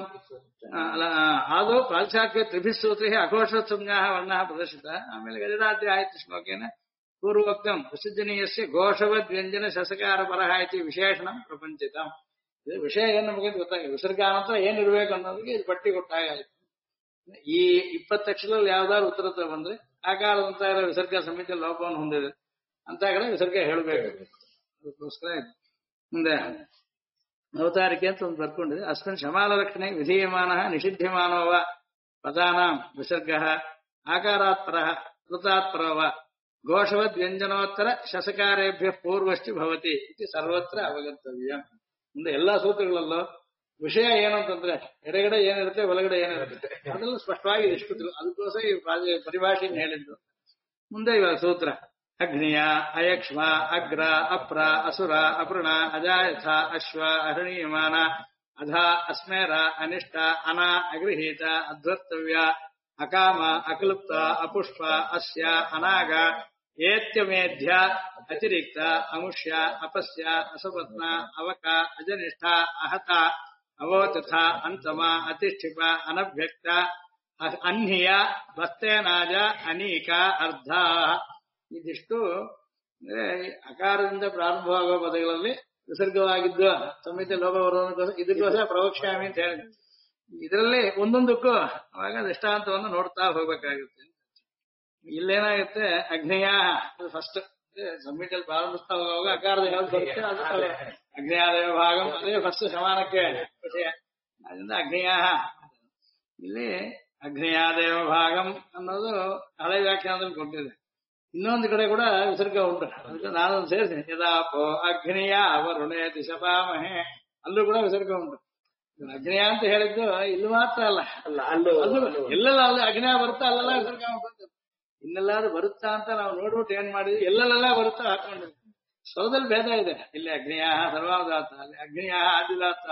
ಆದೌ ಪ್ರಾಲ್ಶಾಖ್ಯ ತ್ರಿಭಿ ಸೂತ್ರೈ ಅಘೋಷವತ್ ಸಂಜ್ಞಾ ವರ್ಣಾ ಪ್ರದರ್ಶಿತ. ಆಮೇಲೆ ಗಜಡಾದ್ಯಾಹ ಇತಿ ಶ್ಲೋಕೇನ ಪೂರ್ವೋಕ್ತಂ ವಿಸರ್ಜನೀಯಸ್ಯ ಘೋಷವದ್ ವ್ಯಂಜನ ಶಸಕಾರ ಪರಹ ಇತಿ ವಿಶೇಷಣ ಪ್ರಪಂಚಿತಂ. ಇದು ವಿಷಯ ಏನು ನಮಗೆ ಗೊತ್ತಾಗಿದೆ. ವಿಸರ್ಗ ನಂತರ ಏನಿರ್ಬೇಕು ಅನ್ನೋದಕ್ಕೆ ಇದು ಪಟ್ಟಿ ಕೊಟ್ಟಾಗಾಯ್ತು. ಈ 20 ಅಕ್ಷರದಲ್ಲಿ ಯಾವ್ದಾದ್ರು ಉತ್ತರತ ಬಂದ್ರೆ ಆಕಾರದಂತ ಇರೋ ವಿಸರ್ಗ ಸಮಿತಿ ಲೋಪವನ್ನು ಹೊಂದಿದೆ ಅಂತ ಕಡೆ ವಿಸರ್ಗ ಹೇಳಬೇಕು. ಅದಕ್ಕೋಸ್ಕರ ಮುಂದೆ ಅವತಾರಿಕೆ ಅಂತ ಒಂದು ಬರ್ಕೊಂಡಿದೆ. ಅಸ್ಮಿನ್ ಶಮಾಲ ರಕ್ಷಣೆ ವಿಧೀಯಮಾನ ನಿಷಿಧ್ಯಮಾನವ ಪದಾನಾಂ ವಿಸರ್ಗ ಆಕಾರಾತ್ ಪರಃ ಕೃತಾತ್ ಪರವ ಘೋಷವದ್ ವ್ಯಂಜನೋತ್ತರ ಶಸಕಾರೇಭ್ಯ ಪೂರ್ವಶ್ಚ ಭವತಿ ಇದು ಸರ್ವತ್ರ ಅವಗತವ್ಯ. ಮುಂದೆ ಎಲ್ಲಾ ಸೂತ್ರಗಳಲ್ಲೂ ವಿಷಯ ಏನು ಅಂತಂದ್ರೆ ಎಡಗಡೆ ಏನಿರುತ್ತೆ ಒಳಗಡೆ ಏನಿರುತ್ತೆ ಅದೆಲ್ಲ ಸ್ಪಷ್ಟವಾಗಿ ಇಷ್ಟು. ಅದಕ್ಕೋಸ್ಕರ ಈ ಪರಿಭಾಷೆಯನ್ನು ಹೇಳಿದ್ದು. ಮುಂದೆ ಇವಾಗ ಸೂತ್ರ ಅಗ್ನಿಯ ಅಯಕ್ಷ್ಮ ಅಗ್ರ ಅಪ್ರ ಅಸುರ ಅಪೃಣ ಅಜಾಯಥ ಅಶ್ವ ಅಹರಣೀಯಮಾನ ಅಧಾ ಅಸ್ಮೇರ ಅನಿಷ್ಟ ಅನ ಅಗೃಹೀತ ಅಧ್ವರ್ತವ್ಯ ಅಕಾಮ ಅಕ್ಲುಪ್ತ ಅಪುಷ್ಪ ಅಸ್ಯ ಅನಾಗ ಏತ್ಯಮೇಧ್ಯ ಅತಿರಿಕ್ತ ಅಮುಷ್ಯ ಅಪಸ್ಯ ಅಸಪತ್ನ ಅವಕ ಅಜನಿಷ್ಠ ಅಹತ ಅವೋತಥ ಅಂತಮ ಅತಿಷ್ಠಿಪ ಅನಭ್ಯಕ್ತ ಅನ್ಹಿಯ ಬಸ್ತೇನಾಜ ಅನೀಕ ಅರ್ಧ. ಇದಿಷ್ಟು ಅಕಾರದಿಂದ ಪ್ರಾರಂಭವಾಗುವ ಪದಗಳಲ್ಲಿ ವಿಸರ್ಗವಾಗಿದ್ದು ಸಂಹಿತೆ ಲೋಪ ಬರುವುದಕ್ಕೋಸ್ಕರ ಇದಕ್ಕೋಸ್ಕರ ಪ್ರವಕ್ಷ್ಯಾಮಿ ಅಂತ ಹೇಳಿದ್ರು. ಇದರಲ್ಲಿ ಒಂದೊಂದಕ್ಕೂ ಅವಾಗ ದೃಷ್ಟಾಂತವನ್ನು ನೋಡ್ತಾ ಹೋಗ್ಬೇಕಾಗುತ್ತೆ. ಇಲ್ಲೇನಾಗುತ್ತೆ ಅಗ್ನೇಯ ಫಸ್ಟ್ ಸಂಹಿತೆಯಲ್ಲಿ ಪ್ರಾರಂಭಿಸ್ತಾ ಹೋಗುವಾಗ ಅಕಾರದ ಯಾವ್ದು ಬರುತ್ತೆ ಅದು ಅಗ್ನೇಯಾದೇವ ಭಾಗಂ, ಅದೇ ಫಸ್ಟ್ ಸಮಾನಕ್ಕೆ ವಿಷಯ. ಅದರಿಂದ ಅಗ್ನೇಯ ಇಲ್ಲಿ ಅಗ್ನೇಯಾದೇವ ಭಾಗಂ ಅನ್ನೋದು ಹಳೆ ವ್ಯಾಖ್ಯಾನದಲ್ಲಿ ಕೊಟ್ಟಿದೆ. ಇನ್ನೊಂದು ಕಡೆ ಕೂಡ ವಿಸರ್ಗ ಉಂಟು. ಅದಕ್ಕೆ ನಾನೊಂದು ಸೇರಿಸಿದೆ ಯದಾಪೋ ಅಗ್ನೇಯ ವರುಣೇ ದಿಶಪಾಮಹೆ, ಅಲ್ಲೂ ಕೂಡ ವಿಸರ್ಗ ಉಂಟು. ಅಗ್ನೇಯ ಅಂತ ಹೇಳಿದ್ದು ಇಲ್ಲಿ ಮಾತ್ರ ಅಲ್ಲ, ಅಲ್ಲೂ ಎಲ್ಲೆಲ್ಲ ಅಲ್ಲಿ ಅಗ್ನೇಯ ಬರುತ್ತಾ ಅಲ್ಲೆಲ್ಲ ವಿಸರ್ಗ ಉಂಟು. ಇನ್ನೆಲ್ಲಾದ್ರೂ ಬರುತ್ತಾ ಅಂತ ನಾವು ನೋಡ್ಬಿಟ್ಟು ಏನ್ ಮಾಡಿದ್ವಿ, ಎಲ್ಲೆಲ್ಲ ಬರುತ್ತಾ ಹಾಕೊಂಡಿದ್ವಿ. ಸ್ವರದಲ್ಲಿ ಭೇದ ಇದೆ. ಇಲ್ಲಿ ಅಗ್ನಿಯ ಸರ್ವಾದಾತ, ಅಲ್ಲಿ ಅಗ್ನಿಯ ಆದಿದಾತ.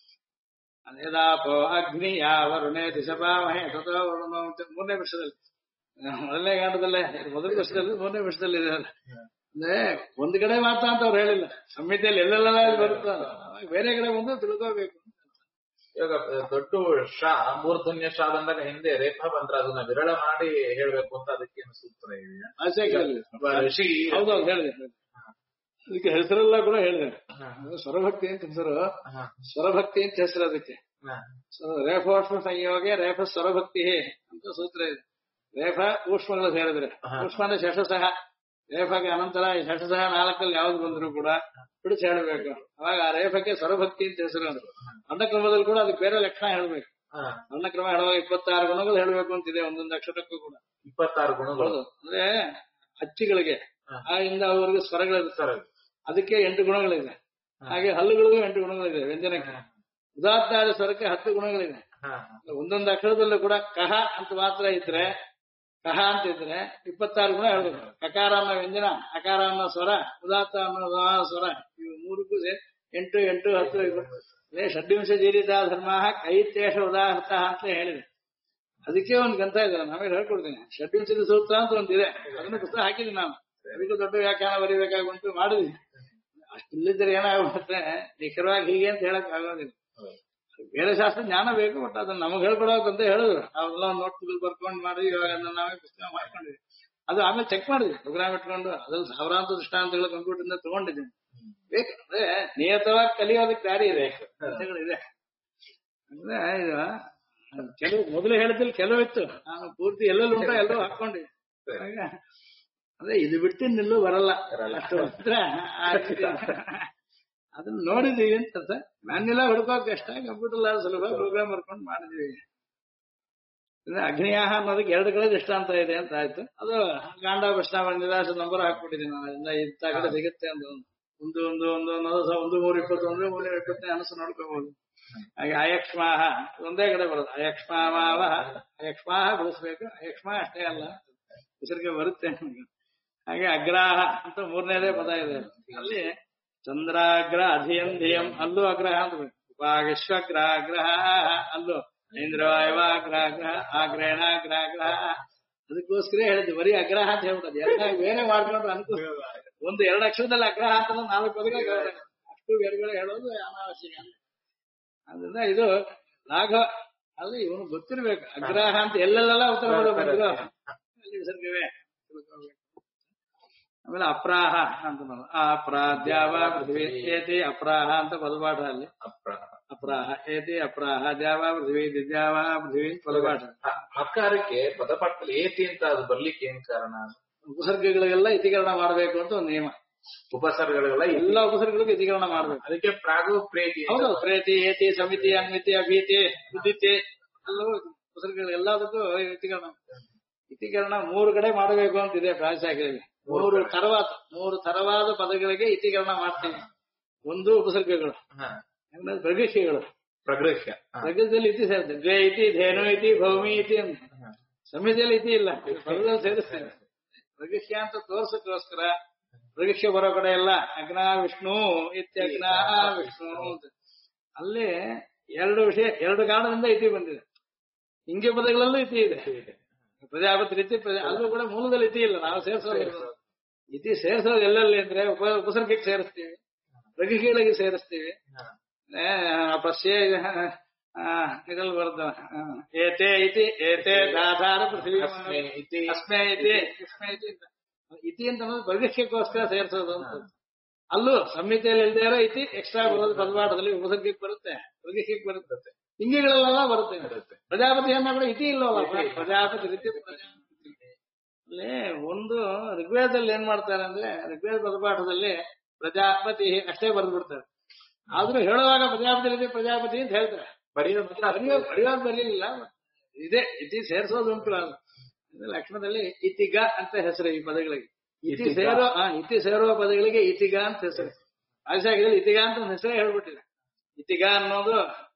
ಯದಾಪೋ ಅಗ್ನಿಯ ವರುಣೇ ದಿಶಪಾಮಹೆ ತಥೋ ವರುಣ 3ನೇ ವರ್ಷದಲ್ಲಿ, ಮೊದಲನೇ ಕಾಂಡದಲ್ಲೇ ಮೊದಲ ವರ್ಷದಲ್ಲಿ 3ನೇ ವರ್ಷದಲ್ಲಿ ಇದೆ. ಅಂದ್ರೆ ಒಂದ್ ಕಡೆ ಮಾತ್ರ ಅಂತ ಅವ್ರು ಹೇಳಿಲ್ಲ, ಸಂಹಿತೆಯಲ್ಲಿ ಎಲ್ಲೆಲ್ಲ ಬರುತ್ತ ಬೇರೆ ಕಡೆ ಬಂದು ತಿಳ್ಕೋಬೇಕು. ಇವಾಗ ದೊಡ್ಡ ಶಾ ಮೂರ್ಧನ್ಯ ಶಾ ಬಂದಾಗ ಹಿಂದೆ ರೇಖಾ ಬಂದ್ರೆ ಅದನ್ನ ವಿರಳ ಮಾಡಿ ಹೇಳ್ಬೇಕು ಅಂತ ಅದಕ್ಕೆ ಸೂತ್ರ ಇದೆಯಾ? ಋಷಿ ಹೌದೌದು ಹೇಳಿದೆ. ಅದಕ್ಕೆ ಹೆಸರೆಲ್ಲ ಕೂಡ ಹೇಳಿದೆ. ಸ್ವರಭಕ್ತಿ ಅಂತ ಹೆಸರು, ಸ್ವರಭಕ್ತಿ ಅಂತ ಹೆಸರು ಅದಕ್ಕೆ. ರೇಫೋಷ್ಮ ಸಂಯೋಗ ರೇಫ ಸ್ವರಭಕ್ತಿ ಅಂತ ಸೂತ್ರ ಇದೆ. ರೇಫ ಊಷ್ಮಗಳು ಸೇರಿದ್ರೆ ಊಷ್ಮ ಶಶಸಹ, ರೇಫಕ್ಕೆ ಅನಂತರ ಈ ಶಶಸಹ ನಾಲ್ಕಲ್ಲಿ ಯಾವ್ದು ಬಂದ್ರು ಕೂಡ ಬಿಡಿಸಿ ಹೇಳಬೇಕು. ಅವಾಗ ಆ ರೇಫಕ್ಕೆ ಸ್ವರಭಕ್ತಿ ಅಂತ ಹೆಸರು. ಅನ್ನಕ್ರಮದಲ್ಲಿ ಕೂಡ ಅದಕ್ಕೆ ಬೇರೆ ಲಕ್ಷಣ ಹೇಳ್ಬೇಕು. ಅನ್ನಕ್ರಮ ಹೇಳುವಾಗ 26 ಗುಣಗಳು ಹೇಳ್ಬೇಕು ಅಂತಿದೆ ಒಂದೊಂದು ಅಕ್ಷರಕ್ಕೂ ಕೂಡ. 26 ಗುಣಗಳು ಅಂದ್ರೆ ಅಚ್ಚಿಗಳಿಗೆ ಆ ಇಂದ ಅವರಿಗೆ ಸ್ವರಗಳಿರ್ತಾರೆ, ಅದಕ್ಕೆ 8 ಗುಣಗಳಿದೆ. ಹಾಗೆ ಹಲ್ಲುಗಳಿಗೂ 8 ಗುಣಗಳಿದೆ. ವ್ಯಂಜನಕ್ಕೆ ಉದಾತ್ತಾದ ಸ್ವರಕ್ಕೆ 10 ಗುಣಗಳಿದೆ. ಒಂದೊಂದು ಅಕ್ಷರದಲ್ಲೂ ಕೂಡ ಕಹ ಅಂತ ಮಾತ್ರ ಇದ್ರೆ, ಕಹ ಅಂತ ಇದ್ರೆ 26 ಗುಣ ಹೇಳ್ಬೇಕು. ಕಕಾರ ಅನ್ನೋ ವ್ಯಂಜನ, ಅಕಾರ ಅನ್ನೋ ಸ್ವರ, ಉದಾತ್ತ ಅನ್ನೋ ಸ್ವರ, ಇವು ಮೂರಕ್ಕೂ 8 8 10 20 ಷಡ್ವಿಂಶ ಜೀರಿತ ಧರ್ಮ ಕೈತ್ಯೇಷ ಉದಾಹೃತ ಅಂತ ಹೇಳಿದೆ. ಅದಕ್ಕೆ ಒಂದು ಗ್ರಂಥ ಇದೆ, ನಾವೇ ಹೇಳ್ಕೊಡ್ತೀನಿ. ಷಡ್ವಿಂಶದ ಸೂತ್ರ ಅಂತ ಒಂದಿದೆ, ಅದನ್ನ ಪುಸ್ತಕ ಹಾಕಿದ್ದೀನಿ ನಾನು. ಅದಕ್ಕೂ ದೊಡ್ಡ ವ್ಯಾಖ್ಯಾನ ಬರೀಬೇಕಾಗುಂಟು ಮಾಡಿದ್ವಿ. ಅಷ್ಟಿಲ್ಲಿದ್ರೆ ಏನಾಗುತ್ತೆ, ನಿಖರವಾಗಿ ಹೀಗೆ ಅಂತ ಹೇಳಕ್ ಆಗೋದಿಲ್ಲ. ಬೇರೆ ಶಾಸ್ತ್ರ ಜ್ಞಾನ ಬೇಕು, ಬಟ್ ಅದನ್ನ ನಮಗ್ ಹೇಳ್ಕೊಡೋಕಂತ ಹೇಳಿದ್ರು. ನಾವೆಲ್ಲ ನೋಟ್ಗಳು ಬರ್ಕೊಂಡು ಮಾಡಿದ್ವಿ. ಇವಾಗ ಅದನ್ನ ನಾವೇ ಪುಸ್ತಕ ಮಾಡ್ಕೊಂಡಿದ್ವಿ. ಅದು ಆಮೇಲೆ ಚೆಕ್ ಮಾಡಿದ್ವಿ, ಪ್ರೋಗ್ರಾಮ್ ಇಟ್ಕೊಂಡು. ಅದ್ರಲ್ಲಿ ಸಾವಿರಾಂತ ದೃಷ್ಟಾಂತಗಳು ಕಂಪ್ಯೂಟರ್ ಇಂದ ತಗೊಂಡಿದ್ದೀನಿ. ಬೇಕಂದ್ರೆ ನಿಯತವಾಗಿ ಕಲಿಯೋದಕ್ಕೆ ದಾರಿ ಇದೆ, ಇದೆ. ಅಂದ್ರೆ ಇದು ಕೆಲವು ಮೊದಲು ಹೇಳಿದಲ್ಲಿ ಕೆಲವಿತ್ತು, ನಾನು ಪೂರ್ತಿ ಎಲ್ಲೆಲ್ಲಿ ಉಂಟೋ ಎಲ್ಲರೂ ಹಾಕೊಂಡಿದ್ವಿ. ಅಂದ್ರೆ ಇದು ಬಿಟ್ಟು ನಿಲ್ಲೂ ಬರಲ್ಲ ಅಷ್ಟು ಹತ್ರ. ಅದನ್ನ ನೋಡಿದೀವಿ ಅಂತ ನಾನೆಲ್ಲ ಹುಡುಕೋಕ್ ಕಷ್ಟ, ಕಂಪ್ಯೂಟರ್ ಸುಲಭ ಪ್ರೋಗ್ರಾಮ್ ಬರ್ಕೊಂಡು ಮಾಡಿದೀವಿ. ಅಗ್ನಿಯಾಹ ಅನ್ನೋದಕ್ಕೆ 2 ಕಡೆ ದೃಷ್ಟಾಂತ ಇದೆ ಅಂತ ಆಯ್ತು. ಅದು ಗಾಂಡ ಪ್ರಶ್ನ ನಿರಾಶ ನಂಬರ್ ಹಾಕ್ಬಿಟ್ಟಿದ್ದೀನಿ ನಾನು, ಇಂಥ ಕಡೆ ಸಿಗುತ್ತೆ ಅಂತ. ಒಂದು ಒಂದು ಒಂದು ಅನ್ನೋದು 1 3 21 3 20 ಅನಸು ನೋಡ್ಕೋಬಹುದು. ಹಾಗೆ ಅಯಕ್ಷ್ಮಾಹ ಒಂದೇ ಕಡೆ ಬರೋದು. ಅಯಕ್ಷ್ಮಾವ ಅಯಕ್ಷ್ಮಾಹ ಬಿಡಿಸ್ಬೇಕು. ಅಯಕ್ಷ್ಮಾ ಅಷ್ಟೇ ಅಲ್ಲ, ಹೆಸರಿಗೆ ಬರುತ್ತೆ. ಹಾಗೆ ಅಗ್ರಾಹ ಅಂತ 3ನೇದೇ ಪದ ಇದೆ. ಅಲ್ಲಿ ಚಂದ್ರಾಗ್ರ ಅಧಿಯಂಧಿಯಂ ಅಲ್ಲೂ ಅಗ್ರಹ ಅಂತ ಉಪಾಗಶ್ವಗ್ರಾಗ್ರಹ, ಅಲ್ಲೂ ಇಂದ್ರವಾಯುವಾಗ್ರಾಗ್ರಹ ಆಗ್ರಹಣಾಗ್ರಾಗ್ರಹ. ಅದಕ್ಕೋಸ್ಕರ ಹೇಳಿದ್ವಿ ಬರೀ ಅಗ್ರಹ ಅಂತ ಹೇಳ್ಬಿಡೋದು. ಎಲ್ಲ ಬೇರೆ ಮಾಡ್ಕೊಂಡ್ರೆ ಅನುಕೂಲ. 1-2 ಅಕ್ಷರದಲ್ಲಿ ಅಗ್ರಹ ಅಂತ 4 ಪದಗಳು ಅಷ್ಟು ಬೇರೆಗಳೇ ಹೇಳೋದು ಅನಾವಶ್ಯಕ. ಅದರಿಂದ ಇದು ರಾಘವ ಅಲ್ಲಿ ಇವನು ಗೊತ್ತಿರ್ಬೇಕು. ಅಗ್ರಹ ಅಂತ ಎಲ್ಲೆಲ್ಲ ಉತ್ತರ ಬಂದ್ರು ಅಲ್ಲಿ ವಿಸರ್ಗವೇ. ಆಮೇಲೆ ಅಪ್ರಾಹ ಅಂತ ಅಪ್ರಾದ್ಯಾವ ಪೃಥ್ವಿ ಏತಿ ಅಪ್ರಾಹ ಅಂತ ಪದಪಾಠ. ಅಲ್ಲಿ ಅಪ್ರಾಹ ಏತಿ ಅಪ್ರಾಹ ದ್ಯಾವ ಪೃಥ್ವಿ ದಿದ್ಯಾವ ಪೃಥ್ವಿ ಪದಪಾಠ. ಅಕಾರಕ್ಕೆ ಪದಪಾಠದಲ್ಲಿ ಏತಿ ಅಂತ ಅದು ಬರ್ಲಿಕ್ಕೆ ಏನ್ ಕಾರಣ? ಉಪಸರ್ಗಗಳಿಗೆಲ್ಲ ಇತಿಕರಣ ಮಾಡಬೇಕು ಅಂತ ಒಂದು ನಿಯಮ. ಉಪಸರ್ಗಗಳೆಲ್ಲ ಎಲ್ಲ ಉಪಸರ್ಗಗಳಿಗೂ ಇತಿಕರಣ ಮಾಡ್ಬೇಕು. ಅದಕ್ಕೆ ಪ್ರಾಗು ಪ್ರೇತಿ. ಹೌದು, ಪ್ರೇತಿ ಏತಿ ಸಮಿತಿ ಅನ್ವಿತಿ ಅಭೀತಿ ಉದಿತಿ ಎಲ್ಲವೂ ಉಪಸರ್ಗಗಳು ಎಲ್ಲದಕ್ಕೂ ಇತಿಕರಣ. ಇತಿಕರಣ 3 ಕಡೆ ಮಾಡಬೇಕು ಅಂತಿದೆ ಪ್ರಾಯಶಾಖೆಯಲ್ಲಿ. 3 ತರವಾದ ಪದಗಳಿಗೆ ಇತಿಕರಣ ಮಾಡ್ತೀವಿ. ಒಂದು ಉಪಸರ್ಗಗಳು, ಪ್ರಗೃಹ್ಯಗಳು. ಪ್ರಗೃಹ್ಯದಲ್ಲಿ ಇತಿ ಸೇರ್ತದೆ. ದ್ವೇ ಇತಿ ಧೇನು ಇತಿ ಭೌಮಿ ಇತಿ ಅಂತ. ಸಂಹಿತೆಯಲ್ಲಿ ಇತಿ ಇಲ್ಲ, ಪದದಲ್ಲಿ ಸೇರಿಸ್ತೇವೆ. ಪ್ರಗೃಹ್ಯ ಅಂತ ತೋರ್ಸಕ್ಕೋಸ್ಕರ ಪ್ರಗೃಹ್ಯ ಬರೋ ಕಡೆ ಎಲ್ಲ ಅಗ್ನಾ ವಿಷ್ಣು ಇತ್ಯಗ್ನಾ ವಿಷ್ಣು ಅಂತ. ಅಲ್ಲಿ 2 ವಿಷಯ, 2 ಕಾರಣದಿಂದ ಇತಿ ಬಂದಿದೆ. ಹಿಂಗೆ ಪದಗಳಲ್ಲೂ ಇತಿ ಇದೆ. ಪ್ರಜಾಪತಿ ರೀತಿ ಅಲ್ಲೂ ಕೂಡ ಮೂಲದಲ್ಲಿ ಇತಿ ಇಲ್ಲ, ನಾವು ಸೇರಿಸೋದು. ಇತಿ ಸೇರಿಸೋದು ಎಲ್ಲೆಲ್ಲಿ ಅಂದ್ರೆ ಉಪಸರ್ಗಕ್ಕೆ ಸೇರಿಸ್ತೀವಿ, ಪ್ರಗೃಹ್ಯಗಳಿಗೆ ಸೇರಿಸ್ತೀವಿ. ಪಶ್ಯ ಇದ್ರಲ್ಲಿ ಬರ್ತದೆ ಏತೆ ಇತಿ ಏತೆ ದಾಧಾರ ಪೃಥ್ವಿ ಅಸ್ಮೆ ಇತಿ ಇತಿ ಅಂತ ಪ್ರಗೃಹ್ಯಕ್ಕೋಸ್ಕರ ಸೇರಿಸೋದು ಅಂತ. ಅಲ್ಲೂ ಸಂಹಿತೆಯಲ್ಲಿ ಇಲ್ದೇ ಇರೋ ಇತಿ ಎಕ್ಸ್ಟ್ರಾ ಬರೋದು ಪದಪಾಠದಲ್ಲಿ. ಉಪಸರ್ಗಕ್ಕೆ ಬರುತ್ತೆ, ಪ್ರಗೃಹ್ಯಕ್ಕೆ ಬರುತ್ತೆ, ಹಿಂಗೆಗಳೆಲ್ಲ ಬರುತ್ತೆ. ಪ್ರಜಾಪತಿ ಅನ್ನ ಕೂಡ ಇತಿ ಇಲ್ಲವಲ್ಲ, ಪ್ರಜಾಪತಿ ರೀತಿ ಅಲ್ಲೇ ಒಂದು ಋಗ್ವೇದದಲ್ಲಿ ಏನ್ ಮಾಡ್ತಾರೆ ಅಂದ್ರೆ, ಋಗ್ವೇದ ಪದಪಾಠದಲ್ಲಿ ಪ್ರಜಾಪತಿ ಅಷ್ಟೇ ಬರೆದು ಬಿಡ್ತಾರೆ. ಆದ್ರೂ ಹೇಳುವಾಗ ಪ್ರಜಾಪತಿ ರೀತಿ ಪ್ರಜಾಪತಿ ಅಂತ ಹೇಳ್ತಾರೆ. ಬರೆಯೋದು ಬರೀಲಿಲ್ಲ, ಇದೆ ಇತಿ ಸೇರಿಸೋದು ಉಂಟು. ಅದು ಲಕ್ಷ್ಮಣದಲ್ಲಿ ಇತಿಗ ಅಂತ ಹೆಸರು ಈ ಪದಗಳಿಗೆ. ಇತಿ ಸೇರುವ ಪದಗಳಿಗೆ ಇತಿಗ ಅಂತ ಹೆಸರು. ಆಶಾಗಿದಲ್ಲಿ ಇತಿಗ ಅಂತ ಒಂದು ಹೆಸರೇ ಹೇಳ್ಬಿಟ್ಟಿದೆ. ಇತಿಗ ಅನ್ನೋದು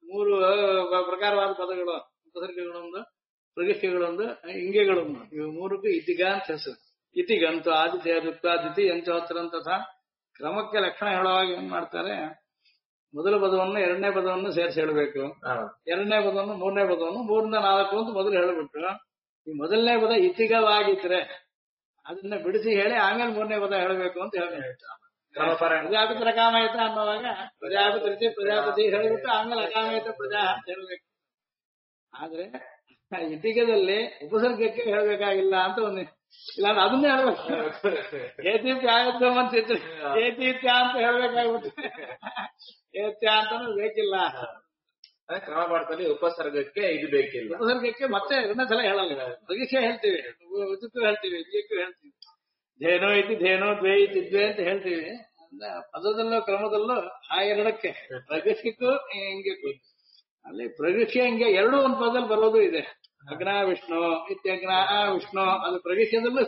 3 ಪ್ರಕಾರವಾದ ಪದಗಳು, ಉಪಸರ್ಗಗಳೊಂದು, ಪ್ರಗೃಹ್ಯಗಳೊಂದು, ಹಿಂಗೆಗಳೊಂದು. ಇವು 3ಕ್ಕೂ ಇತಿಗ ಅಂತ ಹೆಸರು. ಇತಿಗಂತು ಆದಿತ್ಯ ಋತ್ವಾದಿತಿ ಎಂಚೋತ್ರ ಅಂತ ಕ್ರಮಕ್ಕೆ ಲಕ್ಷಣ ಹೇಳುವಾಗ ಏನ್ ಮಾಡ್ತಾರೆ, ಮೊದಲ ಪದವನ್ನು 2ನೇ ಪದವನ್ನು ಸೇರಿಸಿ ಹೇಳಬೇಕು, 2ನೇ ಪದವನ್ನು 3ನೇ ಪದವನ್ನು 3ರಿಂದ 4 ಅಂತ ಮೊದಲು ಹೇಳ್ಬಿಟ್ಟು, ಈ ಮೊದಲನೇ ಪದ ಇತಿಗವಾಗಿದ್ರೆ ಅದನ್ನ ಬಿಡಿಸಿ ಹೇಳಿ ಆಮೇಲೆ ಮೂರನೇ ಪದ ಹೇಳಬೇಕು ಅಂತ ಹೇಳ್ತಾರೆ. ಕ್ರಮಪರಾಯಣ ಪ್ರಜಾಪಿತರ ಕಾಮಯತ ಅನ್ನುವಾಗ ಪ್ರಜಾಪತಿ ಪ್ರಜಾಪತಿ ಹೇಳಿಬಿಟ್ಟು ಆಮೇಲೆ ಅಕಾಮಯತ ಪ್ರಜಾ ಅಂತ ಹೇಳ್ಬೇಕು. ಆದ್ರೆ ಇತಿಕದಲ್ಲಿ ಉಪಸರ್ಗಕ್ಕೆ ಹೇಳ್ಬೇಕಾಗಿಲ್ಲ ಅಂತ ಒಂದು ಇಲ್ಲ ಅದನ್ನೇ ಹೇಳ್ಬೇಕು. ಏತಿತ್ಯ ಅಂತಿದ್ರೆ ಏತಿತ್ಯ ಅಂತ ಹೇಳ್ಬೇಕಾಗ್ಬಿಟ್ಟು ಏತ್ಯ ಅಂತಾನು ಬೇಕಿಲ್ಲ. ಕ್ರಮಪಾಠದಲ್ಲಿ ಉಪಸರ್ಗಕ್ಕೆ ಇದು ಬೇಕಿಲ್ಲ. ಉಪಸರ್ಗಕ್ಕೆ ಮತ್ತೆ ಎರಡನೇ ಸಲ ಹೇಳಲ್ಲ. ಪ್ರಗೀಕ್ಷೆ ಹೇಳ್ತೀವಿ, ಉದಕ್ಕೂ ಹೇಳ್ತೀವಿ, ವಿಜಯಕ್ಕೂ ಹೇಳ್ತೀವಿ. ಧೇನೋ ಇತಿ ಧೇನೋ ದ್ವೇ ಇತಿ ದ್ವೇ ಅಂತ ಹೇಳ್ತೀವಿ. ಪದದಲ್ಲೂ ಕ್ರಮದಲ್ಲೂ ಆ ಎರಡಕ್ಕೆ ಪ್ರಗತಿಗೂ ಹಿಂಗಕ್ಕೂ ಅಲ್ಲಿ ಪ್ರಗೀಕ್ಷೆ ಹಿಂಗೆ ಎರಡೂ ಒಂದು ಪದದಲ್ಲಿ ಬರೋದು ಇದೆ. ಅಗ್ನ ವಿಷ್ಣು ಇತ್ಯಗ್ನ ವಿಷ್ಣು ಅದು ಪ್ರಗೀಕ್ಷದಲ್ಲೂ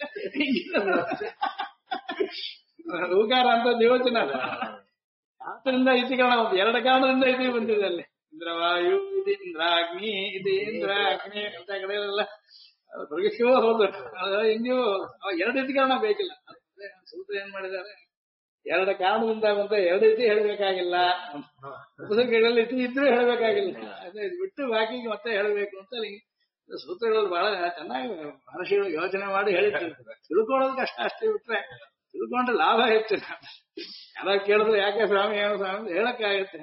ಹೂಕಾರ ಅಂತ ಯೋಚನೆ ಅಲ್ಲ. ಆತರಿಂದ ಇತಿಕರಣ ಒಂದು ಎರಡು ಕಾರಣದಿಂದ ಇತಿ ಬಂದಿದೆ ಅಲ್ಲಿ. ಇಂದ್ರವಾಯು ಇದು ಇಂದ್ರಾಗ್ನಿ ಇದು ಇಂದ್ರ ಅಗ್ನಿ ಅಂತ ಕಡೆಯಲ್ಲ ಪ್ರಗತಿಯೂ ಹೌದು. ಹಿಂಗೂ ಎರಡು ಇತಿಕರಣ ಬೇಕಿಲ್ಲ. ಸೂತ್ರ ಏನ್ ಮಾಡಿದ್ದಾರೆ, ಎರಡು ಕಾರಣದಿಂದ ಬಂದ ಎರಡು ಇತಿ ಹೇಳ್ಬೇಕಾಗಿಲ್ಲ. ಉಪಸರ್ಗಗಳಲ್ಲಿ ಇತಿ ಇದ್ರೂ ಹೇಳ್ಬೇಕಾಗಿಲ್ಲ. ಅದೇ ಇದು ಬಿಟ್ಟು ಬಾಕಿ ಮತ್ತೆ ಹೇಳ್ಬೇಕು ಅಂತ ಸೂತ್ರಗಳಲ್ಲಿ ಬಹಳ ಚೆನ್ನಾಗಿ ಮಹರ್ಷಿಗಳು ಯೋಚನೆ ಮಾಡಿ ಹೇಳಿರ್ತಾರೆ. ತಿಳ್ಕೊಳ್ಳೋದು ಕಷ್ಟ ಅಷ್ಟೇ, ಬಿಟ್ರೆ ತಿಳ್ಕೊಂಡ್ರೆ ಲಾಭ ಹೆಚ್ಚು. ಯಾರೋ ಕೇಳಿದ್ರೆ ಯಾಕೆ ಸ್ವಾಮಿ ಏನೋ ಸ್ವಾಮಿ ಅಂತ ಹೇಳಕ್ಕಾಗತ್ತೆ.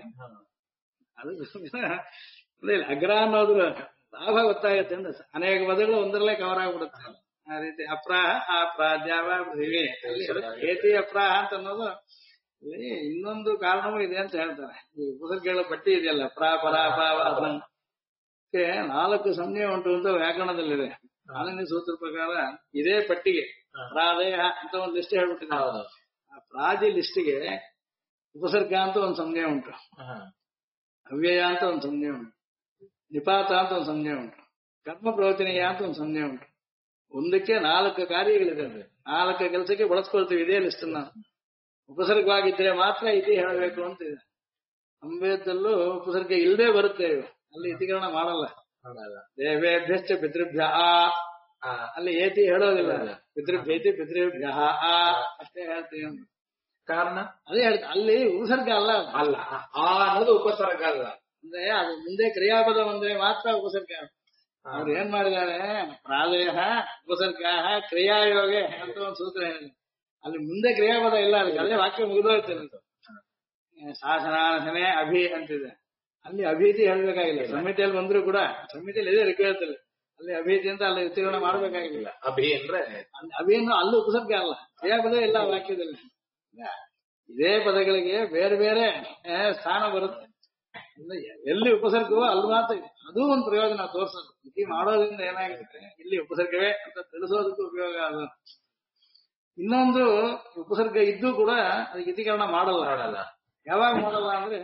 ಅದು ಅಗ್ರ ಅನ್ನೋದ್ರ ಲಾಭ ಗೊತ್ತಾಗತ್ತೆ ಅಂದ್ರೆ ಅನೇಕ ಪದಗಳು ಒಂದರಲ್ಲೇ ಕವರ್ ಆಗ್ಬಿಡುತ್ತೆ. ಆ ರೀತಿ ಅಪ್ರಾಹ ಅಪ್ರಾದ್ಯಾವ ಪೃಥಿವಿ ಏತಿ ಅಪ್ರಾಹ ಅಂತ ಅನ್ನೋದು ಇಲ್ಲಿ ಇನ್ನೊಂದು ಕಾರಣವೂ ಇದೆ ಅಂತ ಹೇಳ್ತಾರೆ. ಈ ಉಪಸರ್ಗಗಳ ಪಟ್ಟಿ ಇದೆಯಲ್ಲ, ಪ್ರಾ ಪರ ಕೆ 4 ಸಂಜ್ಞೆ ಉಂಟು ಅಂತ ವ್ಯಾಕರಣದಲ್ಲಿದೆ. 4ನೇ ಸೂತ್ರ ಪ್ರಕಾರ ಇದೇ ಪಟ್ಟಿಗೆ ಪ್ರಾದಯ ಅಂತ ಒಂದು ಲಿಸ್ಟ್ ಹೇಳ್ಬಿಟ್ಟಿದ್ದಾರೆ. ಆ ಪ್ರಾಜಿ ಲಿಸ್ಟ್ಗೆ ಉಪಸರ್ಗ ಅಂತ ಒಂದು ಸಂಜ್ಞೆ ಉಂಟು, ಅವ್ಯಯ ಅಂತ ಒಂದು ಸಂಜ್ಞೆ ಉಂಟು, ನಿಪಾತ ಅಂತ ಒಂದು ಸಂಜ್ಞೆ ಉಂಟು, ಕರ್ಮ ಪ್ರವಚನೀಯ ಅಂತ ಒಂದು ಸಂಜ್ಞೆ ಉಂಟು. ಒಂದಕ್ಕೆ 4 ಕಾರ್ಯಗಳಿದೆ. 4 ಕೆಲಸಕ್ಕೆ ಬಳಸ್ಕೊಳ್ತೀವಿ ಇದೇ ಲಿಸ್ಟ್ ಅನ್ನ. ಉಪಸರ್ಗವಾಗಿದ್ರೆ ಮಾತ್ರ ಇತಿ ಹೇಳಬೇಕು ಅಂತ ಇದೆ. ಸಂವೇದದಲ್ಲೂ ಉಪಸರ್ಗ ಇಲ್ಲದೆ ಬರುತ್ತೆ. ಅಲ್ಲಿ ಇತಿಕರಣ ಮಾಡಲ್ಲ. ದೇವೇಭ್ಯಶ್ಚ ಪಿತೃಭ್ಯ ಅಲ್ಲಿ ಏತಿ ಹೇಳೋದಿಲ್ಲ. ಪಿತೃಭ್ಯತಿ ಪಿತೃಭ್ಯ ಅಷ್ಟೇ ಹೇಳ್ತೀವಿ. ಕಾರಣ ಅದೇ ಹೇಳ್ತ ಅಲ್ಲಿ ಉಪಸರ್ಗ ಅಲ್ಲ ಅಲ್ಲ ಅನ್ನೋದು ಉಪಸರ್ಗ ಅಲ್ಲ. ಅಂದ್ರೆ ಅದು ಮುಂದೆ ಕ್ರಿಯಾಪದ ಬಂದ್ರೆ ಮಾತ್ರ ಉಪಸರ್ಗ. ಅವ್ರು ಏನ್ ಮಾಡಿದ್ದಾರೆ, ಪ್ರಾದಯ ಉಪಸರ್ಗ ಕ್ರಿಯಾಯೋಗೆ ಅಂತ ಒಂದು ಸೂತ್ರ ಹೇಳಿದ್ರು. ಅಲ್ಲಿ ಮುಂದೆ ಕ್ರಿಯಾಪದ ಇಲ್ಲ, ಅದಕ್ಕೆ ಅಲ್ಲೇ ವಾಕ್ಯ ಮುಗಿದೋಯ್ತದೆ. ಶಾಸನಾಸನೆ ಅಭಿ ಅಂತಿದೆ, ಅಲ್ಲಿ ಅಭೀತಿ ಹೇಳ್ಬೇಕಾಗಿಲ್ಲ. ಸಂಹಿತೆಯಲ್ಲಿ ಬಂದ್ರು ಕೂಡ ಸಂಹಿತೆಯಲ್ಲಿ ಇದೆ ಋಗ್ವೇದದಲ್ಲಿ, ಅಲ್ಲಿ ಅಭೀತಿ ಅಂತ ಅಲ್ಲಿ ಉತ್ತೀರ್ಣ ಮಾಡ್ಬೇಕಾಗಿಲ್ಲ. ಅಭಿ ಅಂದ್ರೆ ಅಭಿಯನ್ನು ಅಲ್ಲಿ ಉಪಸರ್ಗ ಅಲ್ಲ, ಕ್ರಿಯಾಪದ ಇಲ್ಲ ವಾಕ್ಯದಲ್ಲಿ. ಇದೇ ಪದಗಳಿಗೆ ಬೇರೆ ಬೇರೆ ಸ್ಥಾನ ಬರುತ್ತೆ. ಎಲ್ಲಿ ಉಪಸರ್ಗವೋ ಅಲ್ಲಿ ಮಾತ್ರ ಅದು ಒಂದು ಪ್ರಯೋಜನ ತೋರ್ಸೋದು. ಇತಿ ಮಾಡೋದ್ರಿಂದ ಏನಾಗುತ್ತೆ, ಇಲ್ಲಿ ಉಪಸರ್ಗವೇ ಅಂತ ತಿಳಿಸೋದಕ್ಕೂ ಉಪಯೋಗ ಅದು. ಇನ್ನೊಂದು ಉಪಸರ್ಗ ಇದ್ದು ಕೂಡ ಅದಕ್ಕೆ ಇತಿಕರಣ ಮಾಡಲ್ಲ. ಯಾವಾಗ ಮಾಡಲ್ಲ ಅಂದ್ರೆ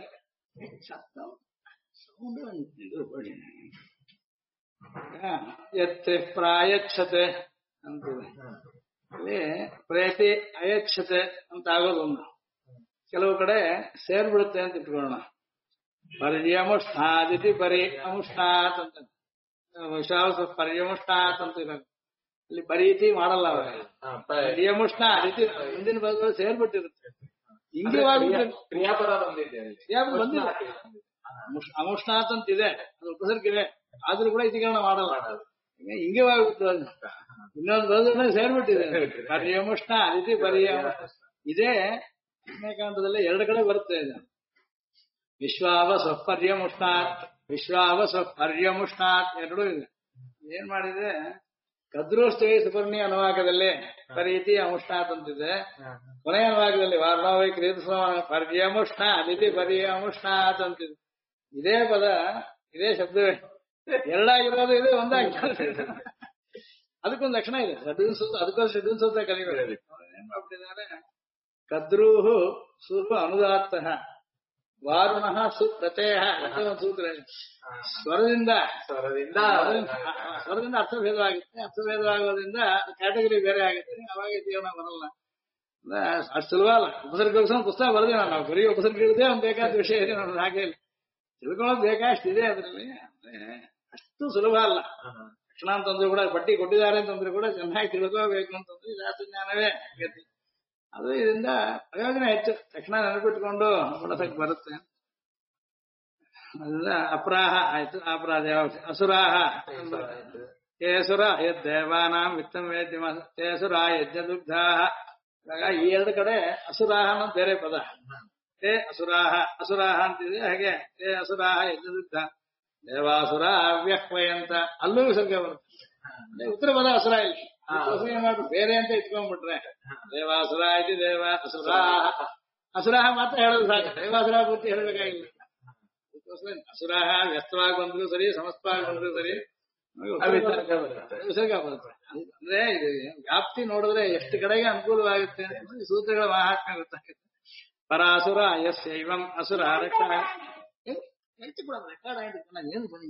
ಎತ್ತೆ ಪ್ರಾಯಚ್ಛತೆ ಅಂತಿದೆ. ಅಲ್ಲಿ ಪ್ರೇತಿ ಅಯಚ್ಛತೆ ಅಂತ ಆಗೋದು ಒಂದು. ಕೆಲವು ಕಡೆ ಸೇರ್ಬಿಡುತ್ತೆ ಅಂತ ಇಟ್ಕೊಳ್ಳೋಣ. ಪರ್ಯಮುಷ್ಣಾದಿತಿ ಪರಿ ಅಮುಷ್ಣಾತ್ ಅಂತ ಪರ್ಯಮುಷ್ಣಾತ್ ಅಂತ ಇರೋದು. ಅಲ್ಲಿ ಪರೀತಿ ಮಾಡಲ್ಲ. ಪರ್ಯಮುಷ್ಣ ಅದಿತಿ ಮುಂದಿನ ಪದಗಳು ಸೇರ್ಬಿಟ್ಟಿರುತ್ತೆ. ಹಿಂಗವಾಗಿ ಕ್ರಿಯಾಪದ ಬಂದಿದೆ, ಕ್ರಿಯಾಪದ ಬಂದಿದೆ. ಅಮುಷ್ಣಾತ್ ಅಂತ ಇದೆ, ಅದು ಉಪಸರ್ಗಿವೆ, ಆದ್ರೂ ಕೂಡ ಇತಿಕರಣ ಮಾಡಲ್ಲ. ಹಿಂಗವಾಗ್ಬಿಟ್ಟು ಇನ್ನೊಂದು ಪದಗಳು ಸೇರ್ಬಿಟ್ಟಿದೆ. ಪರ್ಯಮುಷ್ಣ ಅದಿತಿ ಪರ್ಯ ಇದೇ ಕಾಂತದಲ್ಲಿ 2 ಕಡೆ ಬರುತ್ತೆ. ಇದು ವಿಶ್ವಾವ ಸ್ವಪರ್ಯಮುಷ್ಣಾತ್, ವಿಶ್ವಾವ ಸ್ವಪರ್ಯಮುಷ್ಣಾತ್ ಎರಡೂ ಇದೆ. ಏನ್ ಮಾಡಿದೆ, ಕದ್ರೋಸ್ತೇ ಸುಪರ್ಣಿ ಅನುವಾಕದಲ್ಲಿ ಪರೀತಿ ಅಮುಷ್ಣಾತ್ ಅಂತಿದೆ. ಕೊನೆಯ ಅನುವಾಕದಲ್ಲಿ ವಾರ್ಣವೈ ಕ್ರೀತ ಪರ್ಯಮುಷ್ಣ ಅದಿತಿ ಪರ್ಯಮುಷ್ಣಾತ್ ಅಂತಿದೆ. ಇದೇ ಪದ ಇದೇ ಶಬ್ದವೇ ಎರಡಾಗಿರೋದು ಇದೆ, ಒಂದಾಗಿರೋದು. ಅದಕ್ಕೊಂದು ಲಕ್ಷಣ ಇದೆ. ಅದಕ್ಕೊಂದು ಷಡ್ವಿನ್ ಸೂತ್ರ ಕಲಿಬೇಕು. ಏನ್ ಮಾಡ್ಬಿಟ್ಟಿದ್ದಾರೆ, ಕದ್ರೂಹು ಸೂರ್ವ ಅನುದಾತ್ತಃ ವಾರುಣಃ ಸುಪ್ರತ್ಯಯ ಅಂತ ಒಂದು ಸೂತ್ರ ಇದೆ. ಸ್ವರದಿಂದ ಅರ್ಥಭೇದವಾಗುತ್ತೆ. ಅರ್ಥಭೇದವಾಗೋದ್ರಿಂದ ಕ್ಯಾಟಗರಿ ಬೇರೆ ಆಗುತ್ತೆ. ಅವಾಗ ಜೀವನ ಬರಲ್ಲ. ಅಷ್ಟು ಸುಲಭ ಅಲ್ಲ. ಉಪಸರ್ಗ ಪುಸ್ತಕ ಬರೆದೇ ನಾವು ಬರೀ ಉಪಸರ್ಗ ಇಡದೆ ಒಂದು ಬೇಕಾದ ವಿಷಯ ಇದೆ. ನಮ್ದು ಹಾಗೆ ತಿಳ್ಕೊಳ್ಳೋದು ಬೇಕಾಷ್ಟಿದೆ ಅದರಲ್ಲಿ. ಅಷ್ಟು ಸುಲಭ ಅಲ್ಲ. ಲಕ್ಷಣ ಅಂತಂದ್ರು ಕೂಡ ಪಟ್ಟಿ ಕೊಟ್ಟಿದ್ದಾರೆ ಅಂತಂದ್ರೆ ಕೂಡ ಚೆನ್ನಾಗಿ ತಿಳ್ಕೋಬೇಕು ಅಂತಂದ್ರೆ ಜಾಸ್ತಿ ಜ್ಞಾನವೇ ಆಗತ್ತೆ. ಅದು ಇದರಿಂದ ಪ್ರಯೋಜನ ಹೆಚ್ಚು. ತಕ್ಷಣ ನೆನಪಿಟ್ಕೊಂಡು ಬಳಸಕ್ ಬರುತ್ತೆ. ಅದರಿಂದ ಅಪ್ರಾಹ ಆಯ್ತು. ಅಪರಾಧ ಯಾವ ಅಸುರಾಹ ತೇಸುರ ಯದ್ದೇವಾನಾಂ ವಿತ್ತಂ ವೇದ್ಯಮ ತೇಸುರ ಯಜ್ಞದುಗ್ಧಾಹ. ಇವಾಗ ಈ ಎರಡು ಕಡೆ ಅಸುರಾಹ ಅನ್ನೋದು ಬೇರೆ ಪದ. ತೇ ಅಸುರಾಹ ಅಸುರಾಹ ಅಂತಿದೆ, ಹಾಗೆ ತೇ ಅಸುರಾಹ ಯಜ್ಞದುಗ್ಧ ದೇವಾಸುರ ಅವ್ಯಹ್ವಯಂತ ಅಲ್ಲೂ ವಿಸರ್ಗ ಬರುತ್ತೆ. ಉತ್ತರ ಪದ ಅಸುರ ಇಲ್ಲಿ ಬೇರೆ ಅಂತ ಇಟ್ಕೊಂಡ್ಬಿಟ್ರೆ ದೇವಾಸುರ ಇದು ದೇವ ಅಸುರಾಹ ಅಸುರಾಹ ಮಾತ್ರ ಹೇಳೋದು ಸಾಕು, ದೇವಾಸುರ ಪೂರ್ತಿ ಹೇಳಬೇಕಾಗಿಲ್ಲ. ಅಸುರಾಹ ವ್ಯಸ್ತವಾಗಿ ಬಂದ್ರು ಸರಿ, ಸಮಸ್ತವಾಗಿ ಬಂದ್ರು ಸರಿ, ವಿಸರ್ಗ ಬರುತ್ತೆ. ಅಂದ್ರೆ ಇದು ವ್ಯಾಪ್ತಿ ನೋಡಿದ್ರೆ ಎಷ್ಟು ಕಡೆಗೆ ಅನುಕೂಲವಾಗುತ್ತೆ ಅಂತ ಈ ಸೂತ್ರಗಳ ಮಹಾತ್ಮೆ ಗೊತ್ತಾಗುತ್ತೆ. ಪರಾಸುರ ಯಸ್ಯೈವಂ ಅಸುರ ರಕ್ಷಣ ಏನು ಬನ್ನಿ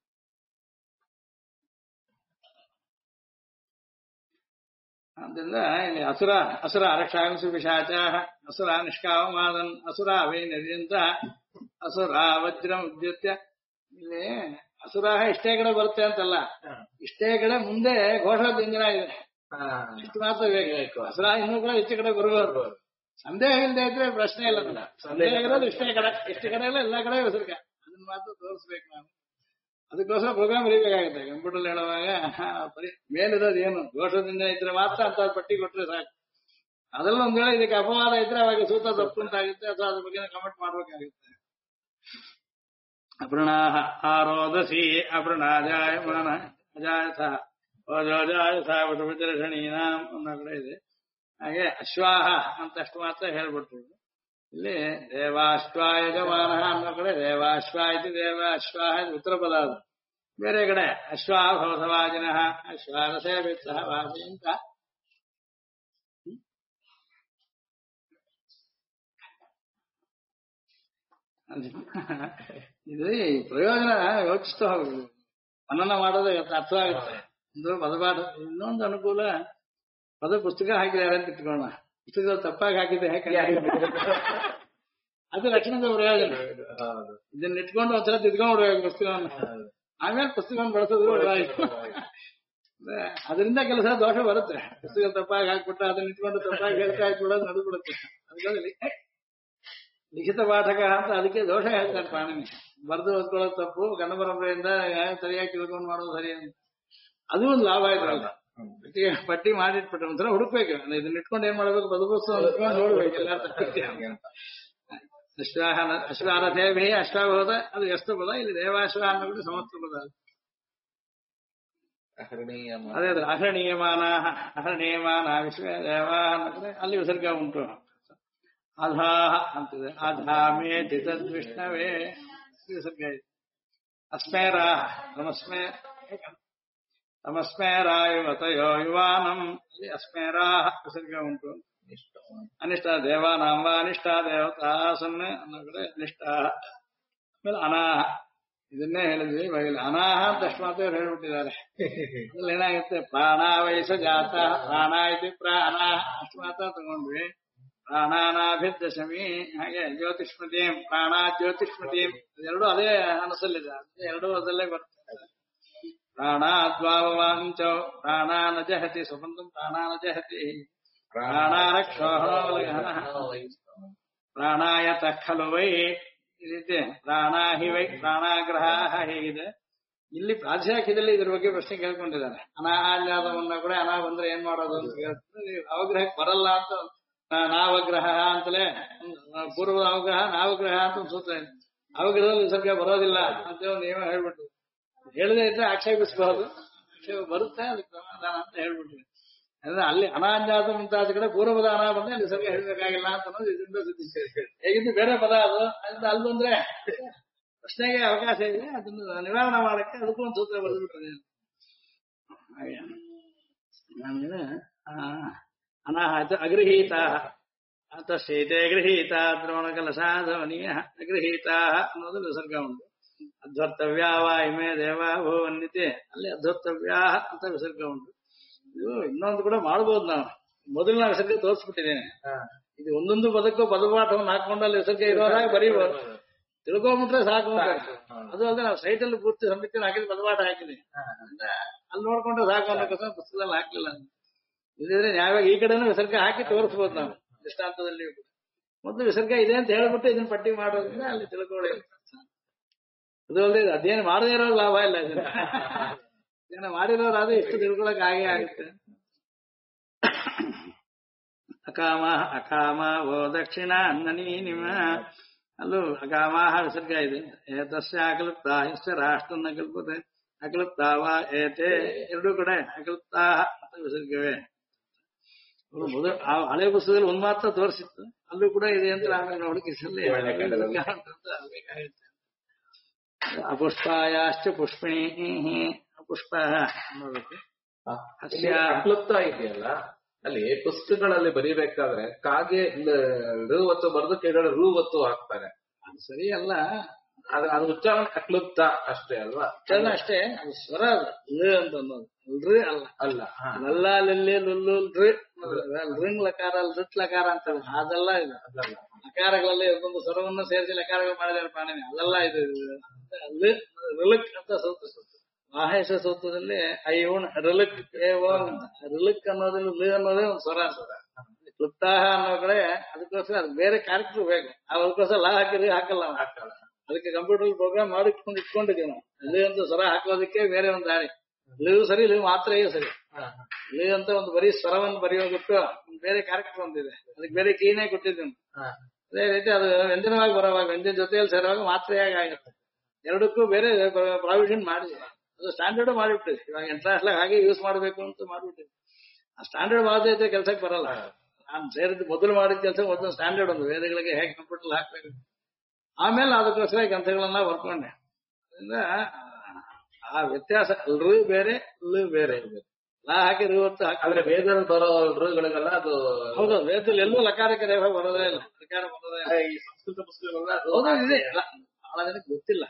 ಆದ್ದರಿಂದ ಇಲ್ಲಿ ಅಸುರ ಅಸುರ ರಕ್ಷಾಂಸು ಪಿಶಾಚ ಅಸುರ ನಿಷ್ಕಾಮಮಾದನ್ ಅಸುರ ವೈ ನದಿಯಂತ ಅಸುರ ವಜ್ರಂ ಉದ್ಯುತ್ಯ. ಇಲ್ಲಿ ಅಸುರ ಇಷ್ಟೇ ಕಡೆ ಬರುತ್ತೆ ಅಂತಲ್ಲ, ಇಷ್ಟೇ ಕಡೆ ಮುಂದೆ ಘೋಷೋದ್ಯಂಜನ ಇದೆ, ಇಷ್ಟು ಮಾತ್ರ ಬೇಕು. ಅಸುರ ಇನ್ನೂ ಕೂಡ ಇಷ್ಟು ಕಡೆ ಬರ್ಬೋದು. ಸಂದೇಹ ಇಲ್ಲದೆ ಇದ್ರೆ ಪ್ರಶ್ನೆ ಇಲ್ಲ. ಸಂದೇಹ ಇರೋದು ಇಷ್ಟೇ ಕಡೆ, ಇಷ್ಟು ಕಡೆ ಎಲ್ಲ ಎಲ್ಲಾ ಕಡೆ ವಿಸರ್ಗ, ಅದನ್ನ ಮಾತ್ರ ತೋರಿಸ್ಬೇಕು ನಾವು. ಅದಕ್ಕೋಸ್ಕರ ಪ್ರೋಗ್ರಾಮ್ ಬರೀಬೇಕಾಗುತ್ತೆ. ಕಂಪ್ಯೂಟರ್ ಹೇಳುವಾಗ ಮೇಲಿರೋದು ಏನು ಘೋಷದಿಂದ ಇದ್ರೆ ಮಾತ್ರ ಅಂತ ಪಟ್ಟಿ ಕೊಟ್ಟರೆ ಸಾಕು. ಅದೆಲ್ಲ ಒಂದ್ ವೇಳೆ ಇದಕ್ಕೆ ಅಪವಾದ ಇದ್ರೆ ಅವಾಗ ಸೂತ್ರ ತಪ್ಪು ಅಂತಾಗುತ್ತೆ, ಅಥವಾ ಅದ್ರ ಬಗ್ಗೆ ಕಮೆಂಟ್ ಮಾಡ್ಬೇಕಾಗುತ್ತೆ. ಅಪೃಣಾಹ ಆರೋದಸಿ ಅಪೃಣಾಜಾಯಮಾನ ಅಜಾಯಥ ಓಜೋಜಾಯಥ ವಟುಪಚರಷಣೀನಾಂ ಅನ್ನೋ ಕಡೆ ಇದೆ. ಹಾಗೆ ಅಶ್ವಾಹ ಅಂತ ಅಷ್ಟು ಮಾತ್ರ ಹೇಳ್ಬಿಟ್ರು. ಇಲ್ಲಿ ದೇವಾಶ್ವಾ ಯಜಮಾನ ಅನ್ನೋ ಕಡೆ ದೇವಾಶ್ವಾ ಇದು ದೇವ ಅಶ್ವಾಹ ಉತ್ತರ ಪದ. ಅದು ಬೇರೆ ಕಡೆ ಅಶ್ವಾಹ ಭವಸವಾಜಿನ ಅಶ್ವಾರಸೇವಿತ್ಸಹ ವಾಸಿ ಅಂತ. ಇದು ಈ ಪ್ರಯೋಜನ ಯೋಚಿಸ್ತಾ ಹೋಗುದು, ಮನನ ಮಾಡೋದು ಅರ್ಥವಾಗುತ್ತೆ. ಒಂದು ಪದಪಾಠ ಇನ್ನೊಂದು ಅನುಕೂಲ, ಪದ ಪುಸ್ತಕ ಹಾಕಿದ್ದಾರೆ ಅಂತ ಇಟ್ಕೊಳ್ಳೋಣ, ಪುಸ್ತಕದಲ್ಲಿ ತಪ್ಪಾಗಿ ಹಾಕಿದ್ರೆ ಅದು ಲಕ್ಷಣದ ಪ್ರಯೋಜನ. ಇದನ್ನ ಇಟ್ಕೊಂಡು ಒಂದ್ಸಲ ತಿದ್ಕೊಂಡ್ಬಿಡ್ಬೇಕು ಪುಸ್ತಕವನ್ನು, ಆಮೇಲೆ ಪುಸ್ತಕವನ್ನು ಬಳಸೋದು. ಅದರಿಂದ ಕೆಲಸ ದೋಷ ಬರುತ್ತೆ. ಪುಸ್ತಕ ತಪ್ಪಾಗಿ ಹಾಕ್ಬಿಟ್ಟ ಅದನ್ನ ಇಟ್ಕೊಂಡು ತಪ್ಪಾಗಿ ಹೇಳ್ತಾ ಇಟ್ಬಿಡೋದು ನಡೆದು ಬಿಡುತ್ತೆ. ಅದರಲ್ಲಿ ಲಿಖಿತ ಪಾಠಕ ಅಂತ ಅದಕ್ಕೆ ದೋಷ ಹೇಳ್ತಾರೆ ಪಾಣಿನಿ. ಬರೆದು ಓದ್ಕೊಳ್ಳೋದು ತಪ್ಪು, ಕನ್ನಡ ಪರಂಪರೆಯಿಂದ ಸರಿಯಾಗಿ ತಿಳ್ಕೊಂಡು ಮಾಡೋದು ಸರಿ ಅಂತ. ಅದು ಒಂದು ಲಾಭ ಆಯ್ತಲ್ಲ. ಪಟ್ಟಿ ಮಾಡಿಟ್ಬಿಟ್ರೆ ಒಂಥರ ಹುಡುಕ್ಬೇಕು, ಇದನ್ನ ಇಟ್ಕೊಂಡು ಏನ್ ಮಾಡ್ಬೇಕು, ಬದುಕೋತ್ಸವ ಇಟ್ಕೊಂಡು ನೋಡ್ಬೇಕು ಎಲ್ಲ. ಅಶ್ವಾರಥೇಭಿ ಅಶ್ವಾಭೂತ ಅದು ಎಷ್ಟು ಪದ, ಇಲ್ಲಿ ದೇವಾಶ್ವ ಅನ್ನೋದು ಸಮಸ್ತ ಪದ. ಅದೇ ಅಹರಣೀಯಮಾನ ಅಹರಣೀಯಮಾನ ವಿಶ್ವ ದೇವ ಅನ್ನೋದ್ರೆ ಅಲ್ಲಿ ವಿಸರ್ಗ ಉಂಟು. ಅಧಾಹ ಅಂತಿದೆ, ಅಧಾಮೇ ಚಿತದ್ವಿಷ್ಣವೇ ವಿಸರ್ಗ ಇದೆ. ಅಸ್ಮೇರಾಹ ನಮಸ್ಮೇರಾಯುವತಯೋ ಯುವಾನಂ ಅಲ್ಲಿ ಅಸ್ಮೇರಾಹ ವಿಸರ್ಗ ಉಂಟು. ಅನಿಷ್ಟ ದೇವಾನಾಂ ವಾ ಅನಿಷ್ಟ ದೇವತಾ ಸೊನ್ನೆ ಅನ್ನೋ ಕಡೆ ಅನಿಷ್ಟ. ಆಮೇಲೆ ಅನಾಹ ಇದನ್ನೇ ಹೇಳಿದ್ವಿ. ಇವಾಗ ಅನಾಹ ಅಂತ ಅಷ್ಟು ಮಾತ್ರ ಹೇಳ್ಬಿಟ್ಟಿದ್ದಾರೆ. ಅದ್ರಲ್ಲಿ ಏನಾಗುತ್ತೆ, ಪ್ರಾಣ ವಯಸ್ಸ ಜಾತ ಪ್ರಾಣ ಇದೆ ಪ್ರಾಣ ಅಷ್ಟು ಮಾತ್ರ ತಗೊಂಡ್ವಿ. ಪ್ರಾಣಾನಾಭಿರ್ದಶಮಿ ಹಾಗೆ ಜ್ಯೋತಿಷ್ಮತಿ ಪ್ರಾಣ ಜ್ಯೋತಿಷ್ಮತಿ ಎರಡು ಅದೇ ಅನಸಲ್ಲಿದೆ, ಎರಡು ಅದಲ್ಲೇ ಬರ್ತದೆ. ಪ್ರಾಣಾದ್ವಾವಾಂಚ ಪ್ರಾಣಾನ ಜಹತಿ ಸುಬಂಧಂ ಪ್ರಾಣಾನ ಜಹತಿ ಪ್ರಾಣಾಯತ ಖಲು ವೈ ಈ ರೀತಿ ಪ್ರಾಣ ಹಿ ವೈ ಪ್ರಾಣಾಗ್ರಹ ಹೇಗಿದೆ. ಇಲ್ಲಿ ಪ್ರಾಧ್ಯಾಖ್ಯದಲ್ಲಿ ಇದ್ರ ಬಗ್ಗೆ ಪ್ರಶ್ನೆ ಕೇಳ್ಕೊಂಡಿದ್ದಾರೆ. ಅನಾಹಲ್ಯಾದವನ್ನ ಕೂಡ ಅನಾ ಬಂದ್ರೆ ಏನ್ ಮಾಡೋದು ಅಂತ ಕೇಳ್ತಾರೆ. ಅವಗ್ರಹಕ್ಕೆ ಬರಲ್ಲ ಅಂತ ನಾವಗ್ರಹ ಅಂತಲೇ ಪೂರ್ವದ ಅವಗ್ರಹ ನಾವಗ್ರಹ ಅಂತ ಒಂದು ಸೂತ್ರ ಇದೆ. ಅವಗ್ರಹದಲ್ಲಿ ವಿಸರ್ಗ ಬರೋದಿಲ್ಲ ಅಂತ ಒಂದು ನಿಯಮ ಹೇಳ್ಬಿಟ್ಟು, ಹೇಳದೇ ಇದ್ರೆ ಆಕ್ಷೇಪಿಸಬಹುದು, ಆಕ್ಷೇಪ ಬರುತ್ತೆ ಅದಕ್ಕೆ ಸಮಾಧಾನ ಅಂತ ಹೇಳ್ಬಿಟ್ವಿ. ಅಂದ್ರೆ ಅಲ್ಲಿ ಅನಾಜ್ಞಾತ ಮುಂತಾದ ಕಡೆ ಪೂರ್ವದ ಅನಾ ಬಂದ್ರೆ ಅಲ್ಲಿ ವಿಸರ್ಗ ಹೇಳ್ಬೇಕಾಗಿಲ್ಲ ಅಂತ ಅನ್ನೋದು ಇದರಿಂದ ಸಿದ್ಧಿಸಿ. ಹೇಗಿದ್ದು ಬೇರೆ ಪದ ಅದು, ಅದರಿಂದ ಅಲ್ಲಿ ಬಂದ್ರೆ ಪ್ರಶ್ನೆಗೆ ಅವಕಾಶ ಇದೆ, ಅದನ್ನು ನಿವಾರಣೆ ಮಾಡಕ್ಕೆ ಅದಕ್ಕೂ ಒಂದು ಸೂತ್ರ ಬರೆದ್ಬಿಟ್ರೆ ಹಾಗೆ. ಆಮೇಲೆ ಅನಾಹತ ಅಗೃಹೀತ ಅಂತ ಶೀತೆ ಗೃಹೀತ ದ್ರೋಣಕಲಸಾಧವನೀಯ ಅಗೃಹೀತ ಅನ್ನೋದು ವಿಸರ್ಗ ಉಂಟು. ಅಧ್ವರ್ತವ್ಯ ವಾ ಇಮೇ ದೇವ ಭುವನ್ನಿತಿ ಅಲ್ಲಿ ಅಧ್ವರ್ತವ್ಯ ಅಂತ ವಿಸರ್ಗ ಉಂಟು. ಇದು ಇನ್ನೊಂದು ಕೂಡ ಮಾಡ್ಬೋದು. ನಾವು ಮೊದಲಿನ ವಿಸರ್ಗ ತೋರಿಸ್ಬಿಟ್ಟಿದ್ದೇನೆ. ಇದು ಒಂದೊಂದು ಪದಕ್ಕೂ ಪದಪಾಠವನ್ನು ಹಾಕೊಂಡು ಅಲ್ಲಿ ವಿಸರ್ಗ ಇರೋದಾಗ ಬರೀಬಹುದು, ತಿಳ್ಕೊಂಬಿಟ್ರೆ ಸಾಕು ಅಂತ. ಅದು ಅಲ್ಲದೆ ನಾವು ಸೈಟಲ್ಲಿ ಪೂರ್ತಿ ಸಂಬಿತ್ತು ಹಾಕಿದ್ರೆ ಪದಪಾಠ ಹಾಕಿದೆ, ಅಲ್ಲಿ ನೋಡ್ಕೊಂಡ್ರೆ ಸಾಕು ಅನ್ನೋಕ್ಕೋಸ್ಕರ ಪುಸ್ತಕದಲ್ಲಿ ಹಾಕ್ಲಿಲ್ಲ. ಇದಿದ್ರೆ ನಾವಾಗ ಈ ಕಡೆನೂ ವಿಸರ್ಗ ಹಾಕಿ ತೋರಿಸ್ಬೋದು ನಾವು ದೃಷ್ಟಾಂತದಲ್ಲಿ. ಮೊದಲು ವಿಸರ್ಗ ಇದೆ ಅಂತ ಹೇಳ್ಬಿಟ್ಟು ಇದನ್ನ ಪಟ್ಟಿ ಮಾಡೋದ್ರಿಂದ ಅಲ್ಲಿ ತಿಳ್ಕೊಳ್ಳಿ. ಅದು ಅಲ್ಲದೆ ಅದೇನು ಮಾಡದೇ ಇರೋ ಲಾಭ ಇಲ್ಲ ಇದನ್ನ. ಏನೋ ಮಾಡಿರೋರು ಆದ್ರೆ ಇಷ್ಟು ತಿಳ್ಕೊಳಕ್ ಆಗೇ ಆಗುತ್ತೆ. ಅಕಾಮ ಅಕಾಮ ಓ ದಕ್ಷಿಣ ಅನ್ನನೀನಿಮ ಅಲ್ಲೂ ಅಕಾಮಾಹ ವಿಸರ್ಗ ಇದೆ. ಏತಸ್ಯ ಅಕಲ್ಪ್ತ ಯಸ್ಯ ರಾಷ್ಟ್ರನ್ನ ಕಲ್ಪತೆ ಅಕಲ್ಪ್ತಾವ ಏತೆ ಎರಡೂ ಕಡೆ ಅಕಲ್ಪ್ತಾಹ ಅಂತ ವಿಸರ್ಗವೇ. ಹಳೆ ಪುಸ್ತಕದಲ್ಲಿ ಒಂದ್ ಮಾತ್ರ ತೋರಿಸಿತ್ತು, ಅಲ್ಲೂ ಕೂಡ ಇದೆ ಅಂತ ಆಮೇಲೆ ನೋಡಕ್ಕೆ ಅಪುಷ್ಪಾಯಾಶ್ಚ ಪುಷ್ಪಿಣಿ ಅಪುಷ್ಪ ನೋಡಬೇಕು. ಅಕ್ಲುಪ್ತ ಇದೆಯಲ್ಲ ಅಲ್ಲಿ ಪುಸ್ತಕಗಳಲ್ಲಿ ಬರೀಬೇಕಾದ್ರೆ ಕಾಗೆ ಋ ಒತ್ತು ಬರೆದು ಕೆಳಗಡೆ ರು ಒತ್ತು ಹಾಕ್ತಾರೆ. ಅದು ಸರಿ ಅಲ್ಲ, ಅದು ಉಚ್ಚಾರಣೆ ಅಕ್ಲುಪ್ತ ಅಷ್ಟೇ ಅಲ್ವಾ? ಉಚ್ಚಾರಣೆ ಅಷ್ಟೇ, ಅದು ಸ್ವರ ಅದು ಲ ಅಂತ ಅನ್ನೋದು ಋ ಅಲ್ಲ. ಅಲ್ಲ ಲಲ್ಲ ಲಲ್ಲಿ ಲುಲ್ಲು ಋಂಗ್ ಲಕಾರ ಋಟ್ ಲಕಾರ ಅಂತ ಅದೆಲ್ಲ ಇದು ಲಕಾರಗಳಲ್ಲಿ ಒಂದೊಂದು ಸ್ವರವನ್ನು ಸೇರಿಸಿ ಲಕಾರಗಳು ಮಾಡಿದ್ದಾರೆ ಪಾಣಿನಿ. ಅಲ್ಲೆಲ್ಲ ಇದು ರಿಲಕ್ ಅಂತ ಸೂತ್ರ, ಮಾಹೇಶ ಸೂತ್ರದಲ್ಲಿ ಐವಣ್ ರಿಲಕ್ ರಿಲಕ್ ಅನ್ನೋದ್ರಲ್ಲಿ ಲ ಅನ್ನೋದೇ ಒಂದು ಸ್ವರ. ಕ್ಲುಪ್ತಾಹ ಅನ್ನೋ ಕಡೆ ಅದಕ್ಕೋಸ್ಕರ ಅದು ಬೇರೆ ಕ್ಯಾರೆಕ್ಟರ್ ಬೇಕು, ಅದಕ್ಕೋಸ್ಕರ ಲಾ ಹಾಕಿದ್ರೆ ಹಾಕಲ್ಲ ಹಾಕಲ್ಲ. ಅದಕ್ಕೆ ಕಂಪ್ಯೂಟರ್ ಪ್ರೋಗ್ರಾಮ್ ಇಟ್ಕೊಂಡಿದ್ದೀವಿ ನಾವು. ಲಿ ಅಂತ ಸ್ವರ ಹಾಕೋದಕ್ಕೆ ಬೇರೆ ಒಂದು ದಾರಿ. ಲಿವ್ ಸರಿ, ಲಿವ್ ಮಾತ್ರ ಸರಿ. ಲಿ ಅಂತ ಒಂದು ಬರೀ ಸ್ವರವನ್ನು ಬರೆಯೋದಕ್ಕೂ ಬೇರೆ ಕ್ಯಾರೆಕ್ಟರ್ ಒಂದಿದೆ, ಅದಕ್ಕೆ ಬೇರೆ ಕೀನೇ ಕೊಟ್ಟಿದ್ದೀವಿ. ಅದೇ ರೀತಿ ಅದು ವ್ಯಂಜನವಾಗಿ ಬರೋವಾಗ ವ್ಯಂಜನ ಜೊತೆಯಲ್ಲಿ ಸೇರುವಾಗ ಮಾತ್ರೆಯಾಗಿ ಆಗುತ್ತೆ. ಎರಡಕ್ಕೂ ಬೇರೆ ಪ್ರಾವಿಷನ್ ಮಾಡಿದ್ವಿ, ಅದು ಸ್ಟ್ಯಾಂಡರ್ಡ್ ಮಾಡಿಬಿಟ್ಟಿದೆ. ಇವಾಗ ಇಂಟರ್ನ್ಯಾಷನಲ್ ಹಾಗೆ ಯೂಸ್ ಮಾಡಬೇಕು ಅಂತ ಮಾಡ್ಬಿಟ್ಟಿದೆ. ಆ ಸ್ಟ್ಯಾಂಡರ್ಡ್ ಮಾಡದೇ ಕೆಲಸಕ್ಕೆ ಬರಲ್ಲ. ನಾನು ಸೇರಿದ್ದು ಮೊದಲು ಮಾಡಿದ ಕೆಲಸ ಮೊದಲು ಸ್ಟ್ಯಾಂಡರ್ಡ್ ಒಂದು ವೇದಗಳಿಗೆ ಹೇಗೆ ಕಂಪ್ಯೂಟರ್ ಹಾಕ್ಬೇಕು, ಆಮೇಲೆ ಅದಕ್ಕೋಸ್ಕರ ಗ್ರಂಥಗಳನ್ನ ಬರ್ಕೊಂಡೆ. ಅದರಿಂದ ಆ ವ್ಯತ್ಯಾಸ ಋ ಬೇರೆ ಲ್ ಬೇರೆ. ಲಾ ಹಾಕಿ ಋ ಹೊತ್ತು ಆದ್ರೆ ವೇದದಲ್ಲಿ ಬರೋ ಋಗಳಿಗೆಲ್ಲ ಅದು ಹೌದು, ವೇದದಲ್ಲಿ ಎಲ್ಲೂ ಲಕಾರಕ್ಕೆ ರೇಖ ಬರೋದೇ ಇಲ್ಲ, ಲಕಾರ ಬರೋದೇ ಇಲ್ಲ. ಈ ಸಂಸ್ಕೃತ ಪುಸ್ತಕಗಳೆಲ್ಲ ಇದೆ, ಬಹಳ ಜನಕ್ಕೆ ಗೊತ್ತಿಲ್ಲ.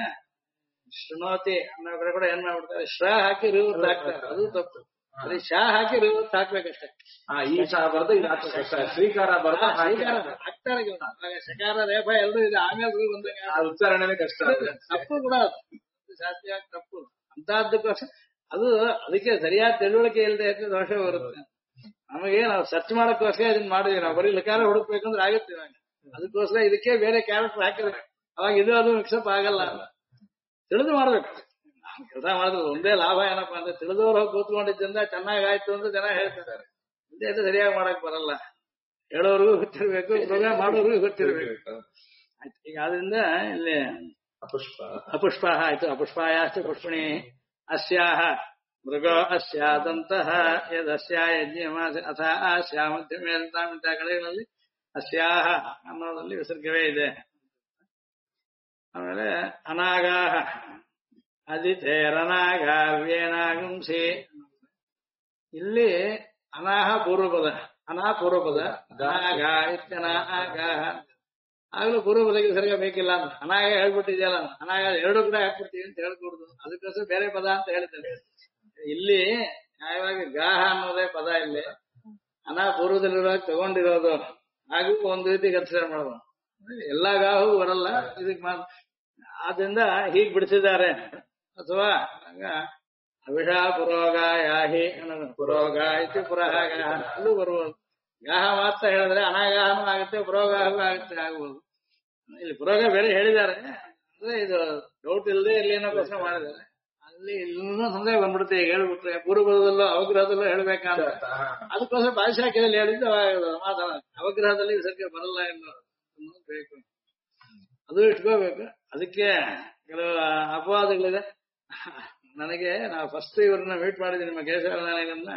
ಶೃಣೋತಿ ಅನ್ನೋ ಕಡೆ ಕೂಡ ಏನ್ ಮಾಡ್ಬಿಡ್ತಾರೆ, ಶ್ರ ಹಾಕಿ ಋ ಹೊತ್ತು ಹಾಕ್ತಾರೆ, ಅದು ತಪ್ಪು. ಬರೀ ಶಾ ಹಾಕಿ ಋ ಹೊತ್ತು ಹಾಕ್ಬೇಕಷ್ಟೇ. ಈ ಶಾ ಬರ್ದು ಶ್ರೀಕಾರ ಬರ್ದು ಹಾಕ್ತಾರೆ. ಶಕಾರ ರೇಫ ಎಲ್ಲರೂ ಇದೆ, ಆಮೇಲೆ ಋ ಬಂದಾಗ ಉಚ್ಚಾರಣೆ ಕಷ್ಟ, ತಪ್ಪು ಕೂಡ ಶಾಸ್ತ್ರೀಯ ತಪ್ಪು ಅಂತಹದ್ದಕ್ಕೋಸ್ಕರ ಅದು ಅದಕ್ಕೆ ಸರಿಯಾದ ತಿಳುವಳಿಕೆ ಇಲ್ಲದೆ ದೋಷ ಬರುತ್ತೆ. ನಮಗೆ ನಾವು ಸರ್ಚ್ ಮಾಡಕ್ಕೋಸ್ಕರ ಇದನ್ನ ಮಾಡಿದ್ವಿ. ನಾವು ಬರೀ ಲಕಾರ ಹುಡುಕ್ಬೇಕಂದ್ರೆ ಆಗುತ್ತೆ. ಇವಾಗ ಅದಕ್ಕೋಸ್ಕರ ಇದಕ್ಕೆ ಬೇರೆ ಕ್ಯಾರೆಕ್ಟರ್ ಹಾಕಿದ್ರೆ ಅವಾಗ ಇದು ಅದು ಮಿಕ್ಸಪ್ ಆಗಲ್ಲ. ತಿಳಿದು ಮಾಡ್ಬೇಕು. ಕೆಲಸ ಮಾಡಿದ್ರೆ ಒಂದೇ ಲಾಭ ಏನಪ್ಪಾ ಅಂದ್ರೆ ತಿಳಿದವ್ರು ಹೋಗಿ ಕೂತ್ಕೊಂಡಿದ್ದರಿಂದ ಚೆನ್ನಾಗಾಯ್ತು ಅಂತ ಜನ ಹೇಳ್ತಿದ್ದಾರೆ. ಇದೇ ಸರಿಯಾಗಿ ಮಾಡಕ್ ಬರಲ್ಲ. ಹೇಳೋರ್ಗೂ ಗೊತ್ತಿರ್ಬೇಕು, ಪ್ರೋಗ್ರಾಮ್ ಮಾಡೋರ್ಗೂ ಗೊತ್ತಿರ್ಬೇಕು. ಈಗ ಆದ್ರಿಂದ ಇಲ್ಲಿ ಅಪುಷ್ಪ ಆಯ್ತು. ಅಪುಷ್ಪಾಯಾಶ್ಚ ಪುಷ್ಪಿಣಿ ಅಸ್ಯಾಹ ಮೃಗೋ ಅಸ್ಯಾದಂತಹ ಯದಸ್ಯಾ ಯಜ್ಞಮಾಸ ಅಥ ಆಸ್ಯಾ ಮಧ್ಯಮೇ ಅಂತ ಕಡೆಗಳಲ್ಲಿ ಅಸ್ಯಾಹ ಅನ್ನೋದ್ರಲ್ಲಿ ವಿಸರ್ಗವೇ ಇದೆ. ಆಮೇಲೆ ಅನಾಗಾಹ ಅದಿತೇರನಾಗಾವ್ಯೇನಾಗುಂಸಿ, ಇಲ್ಲಿ ಅನಾಹ ಪೂರ್ವಪದ, ಅನಾ ಪೂರ್ವಪದ, ಅನಾಗ ಇತ್ಯನಾಗಾಹ ಆಗ್ಲೂ ಪೂರ್ವಪದಕ್ಕೆ ವಿಸರ್ಗ ಬೇಕಿಲ್ಲ ಅಂತ ಅನಾಗ ಹೇಳ್ಬಿಟ್ಟಿದ್ಯಲ್ಲ, ಅನಾಗ ಎರಡು ಕೂಡ ಹಾಕ್ಬಿಡ್ತೀವಿ ಅಂತ ಹೇಳ್ಕೊಡುದು. ಅದಕ್ಕೋಸ್ಕರ ಬೇರೆ ಪದ ಅಂತ ಹೇಳ್ತಾರೆ. ಇಲ್ಲಿ ನ್ಯಾಯವಾಗಿ ಗಾಹ ಅನ್ನೋದೇ ಪದ. ಇಲ್ಲಿ ಅನಾ ಪೂರ್ವದಲ್ಲಿರುವಾಗ ತಗೊಂಡಿರೋದು, ಹಾಗೂ ಒಂದು ರೀತಿ ಕನ್ಸಿಡರ್ ಮಾಡೋದು. ಎಲ್ಲಾ ಗಾಹು ಬರಲ್ಲ ಇದಕ್. ಆದ್ರಿಂದ ಹೀಗ್ ಬಿಡಿಸಿದ್ದಾರೆ. ಅಥವಾ ಅವಿಷ ಪುರೋಗ ಯಾಹಿ ಅನ್ನೋದು ಪುರೋಗ ಇತಿ ಪುರಹ ಗಾಹ ಅಲ್ಲೂ ಬರ್ಬೋದು. ಗಾಹ ಮಾತ್ರ ಹೇಳಿದ್ರೆ ಅನಾಗಾಹನೂ ಆಗುತ್ತೆ, ಪುರೋಗಾಹವೂ ಆಗುತ್ತೆ, ಆಗ್ಬೋದು. ಇಲ್ಲಿ ಪುರೋಗ ಬೇರೆ ಹೇಳಿದ್ದಾರೆ, ಅಂದ್ರೆ ಇದು ಡೌಟ್ ಇಲ್ಲದೆ ಇಲ್ಲಿ ಏನೋ ಪ್ರಶ್ನೆ ಮಾಡಿದ್ದಾರೆ. ಅಲ್ಲಿ ಇನ್ನೂ ಸಂದೇಹ ಬಂದ್ಬಿಡುತ್ತೆ. ಈಗ ಹೇಳ್ಬಿಟ್ರೆ ಪೂರ್ವದಲ್ಲೋ ಅವಗ್ರಹದಲ್ಲೋ ಹೇಳ್ಬೇಕಂತ ಅದಕ್ಕೋಸ್ಕರ ಭಾಷಾಖ್ಯದಲ್ಲಿ ಹೇಳಿದ್ದು ಮಾತಾಡ. ಅವಗ್ರಹದಲ್ಲಿ ವಿಸರ್ಗ ಬರಲ್ಲ ಎನ್ನುವುದು ಬೇಕು, ಅದು ಇಟ್ಕೋಬೇಕು. ಅದಕ್ಕೆ ಕೆಲವು ಅಪವಾದಗಳಿದೆ. ನನಗೆ ನಾವು ಫಸ್ಟ್ ಇವ್ರನ್ನ ಮೀಟ್ ಮಾಡಿದ್ದೀನಿ, ನಿಮ್ಮ ಕೇಶವನಾರಾಯಣನ್ನ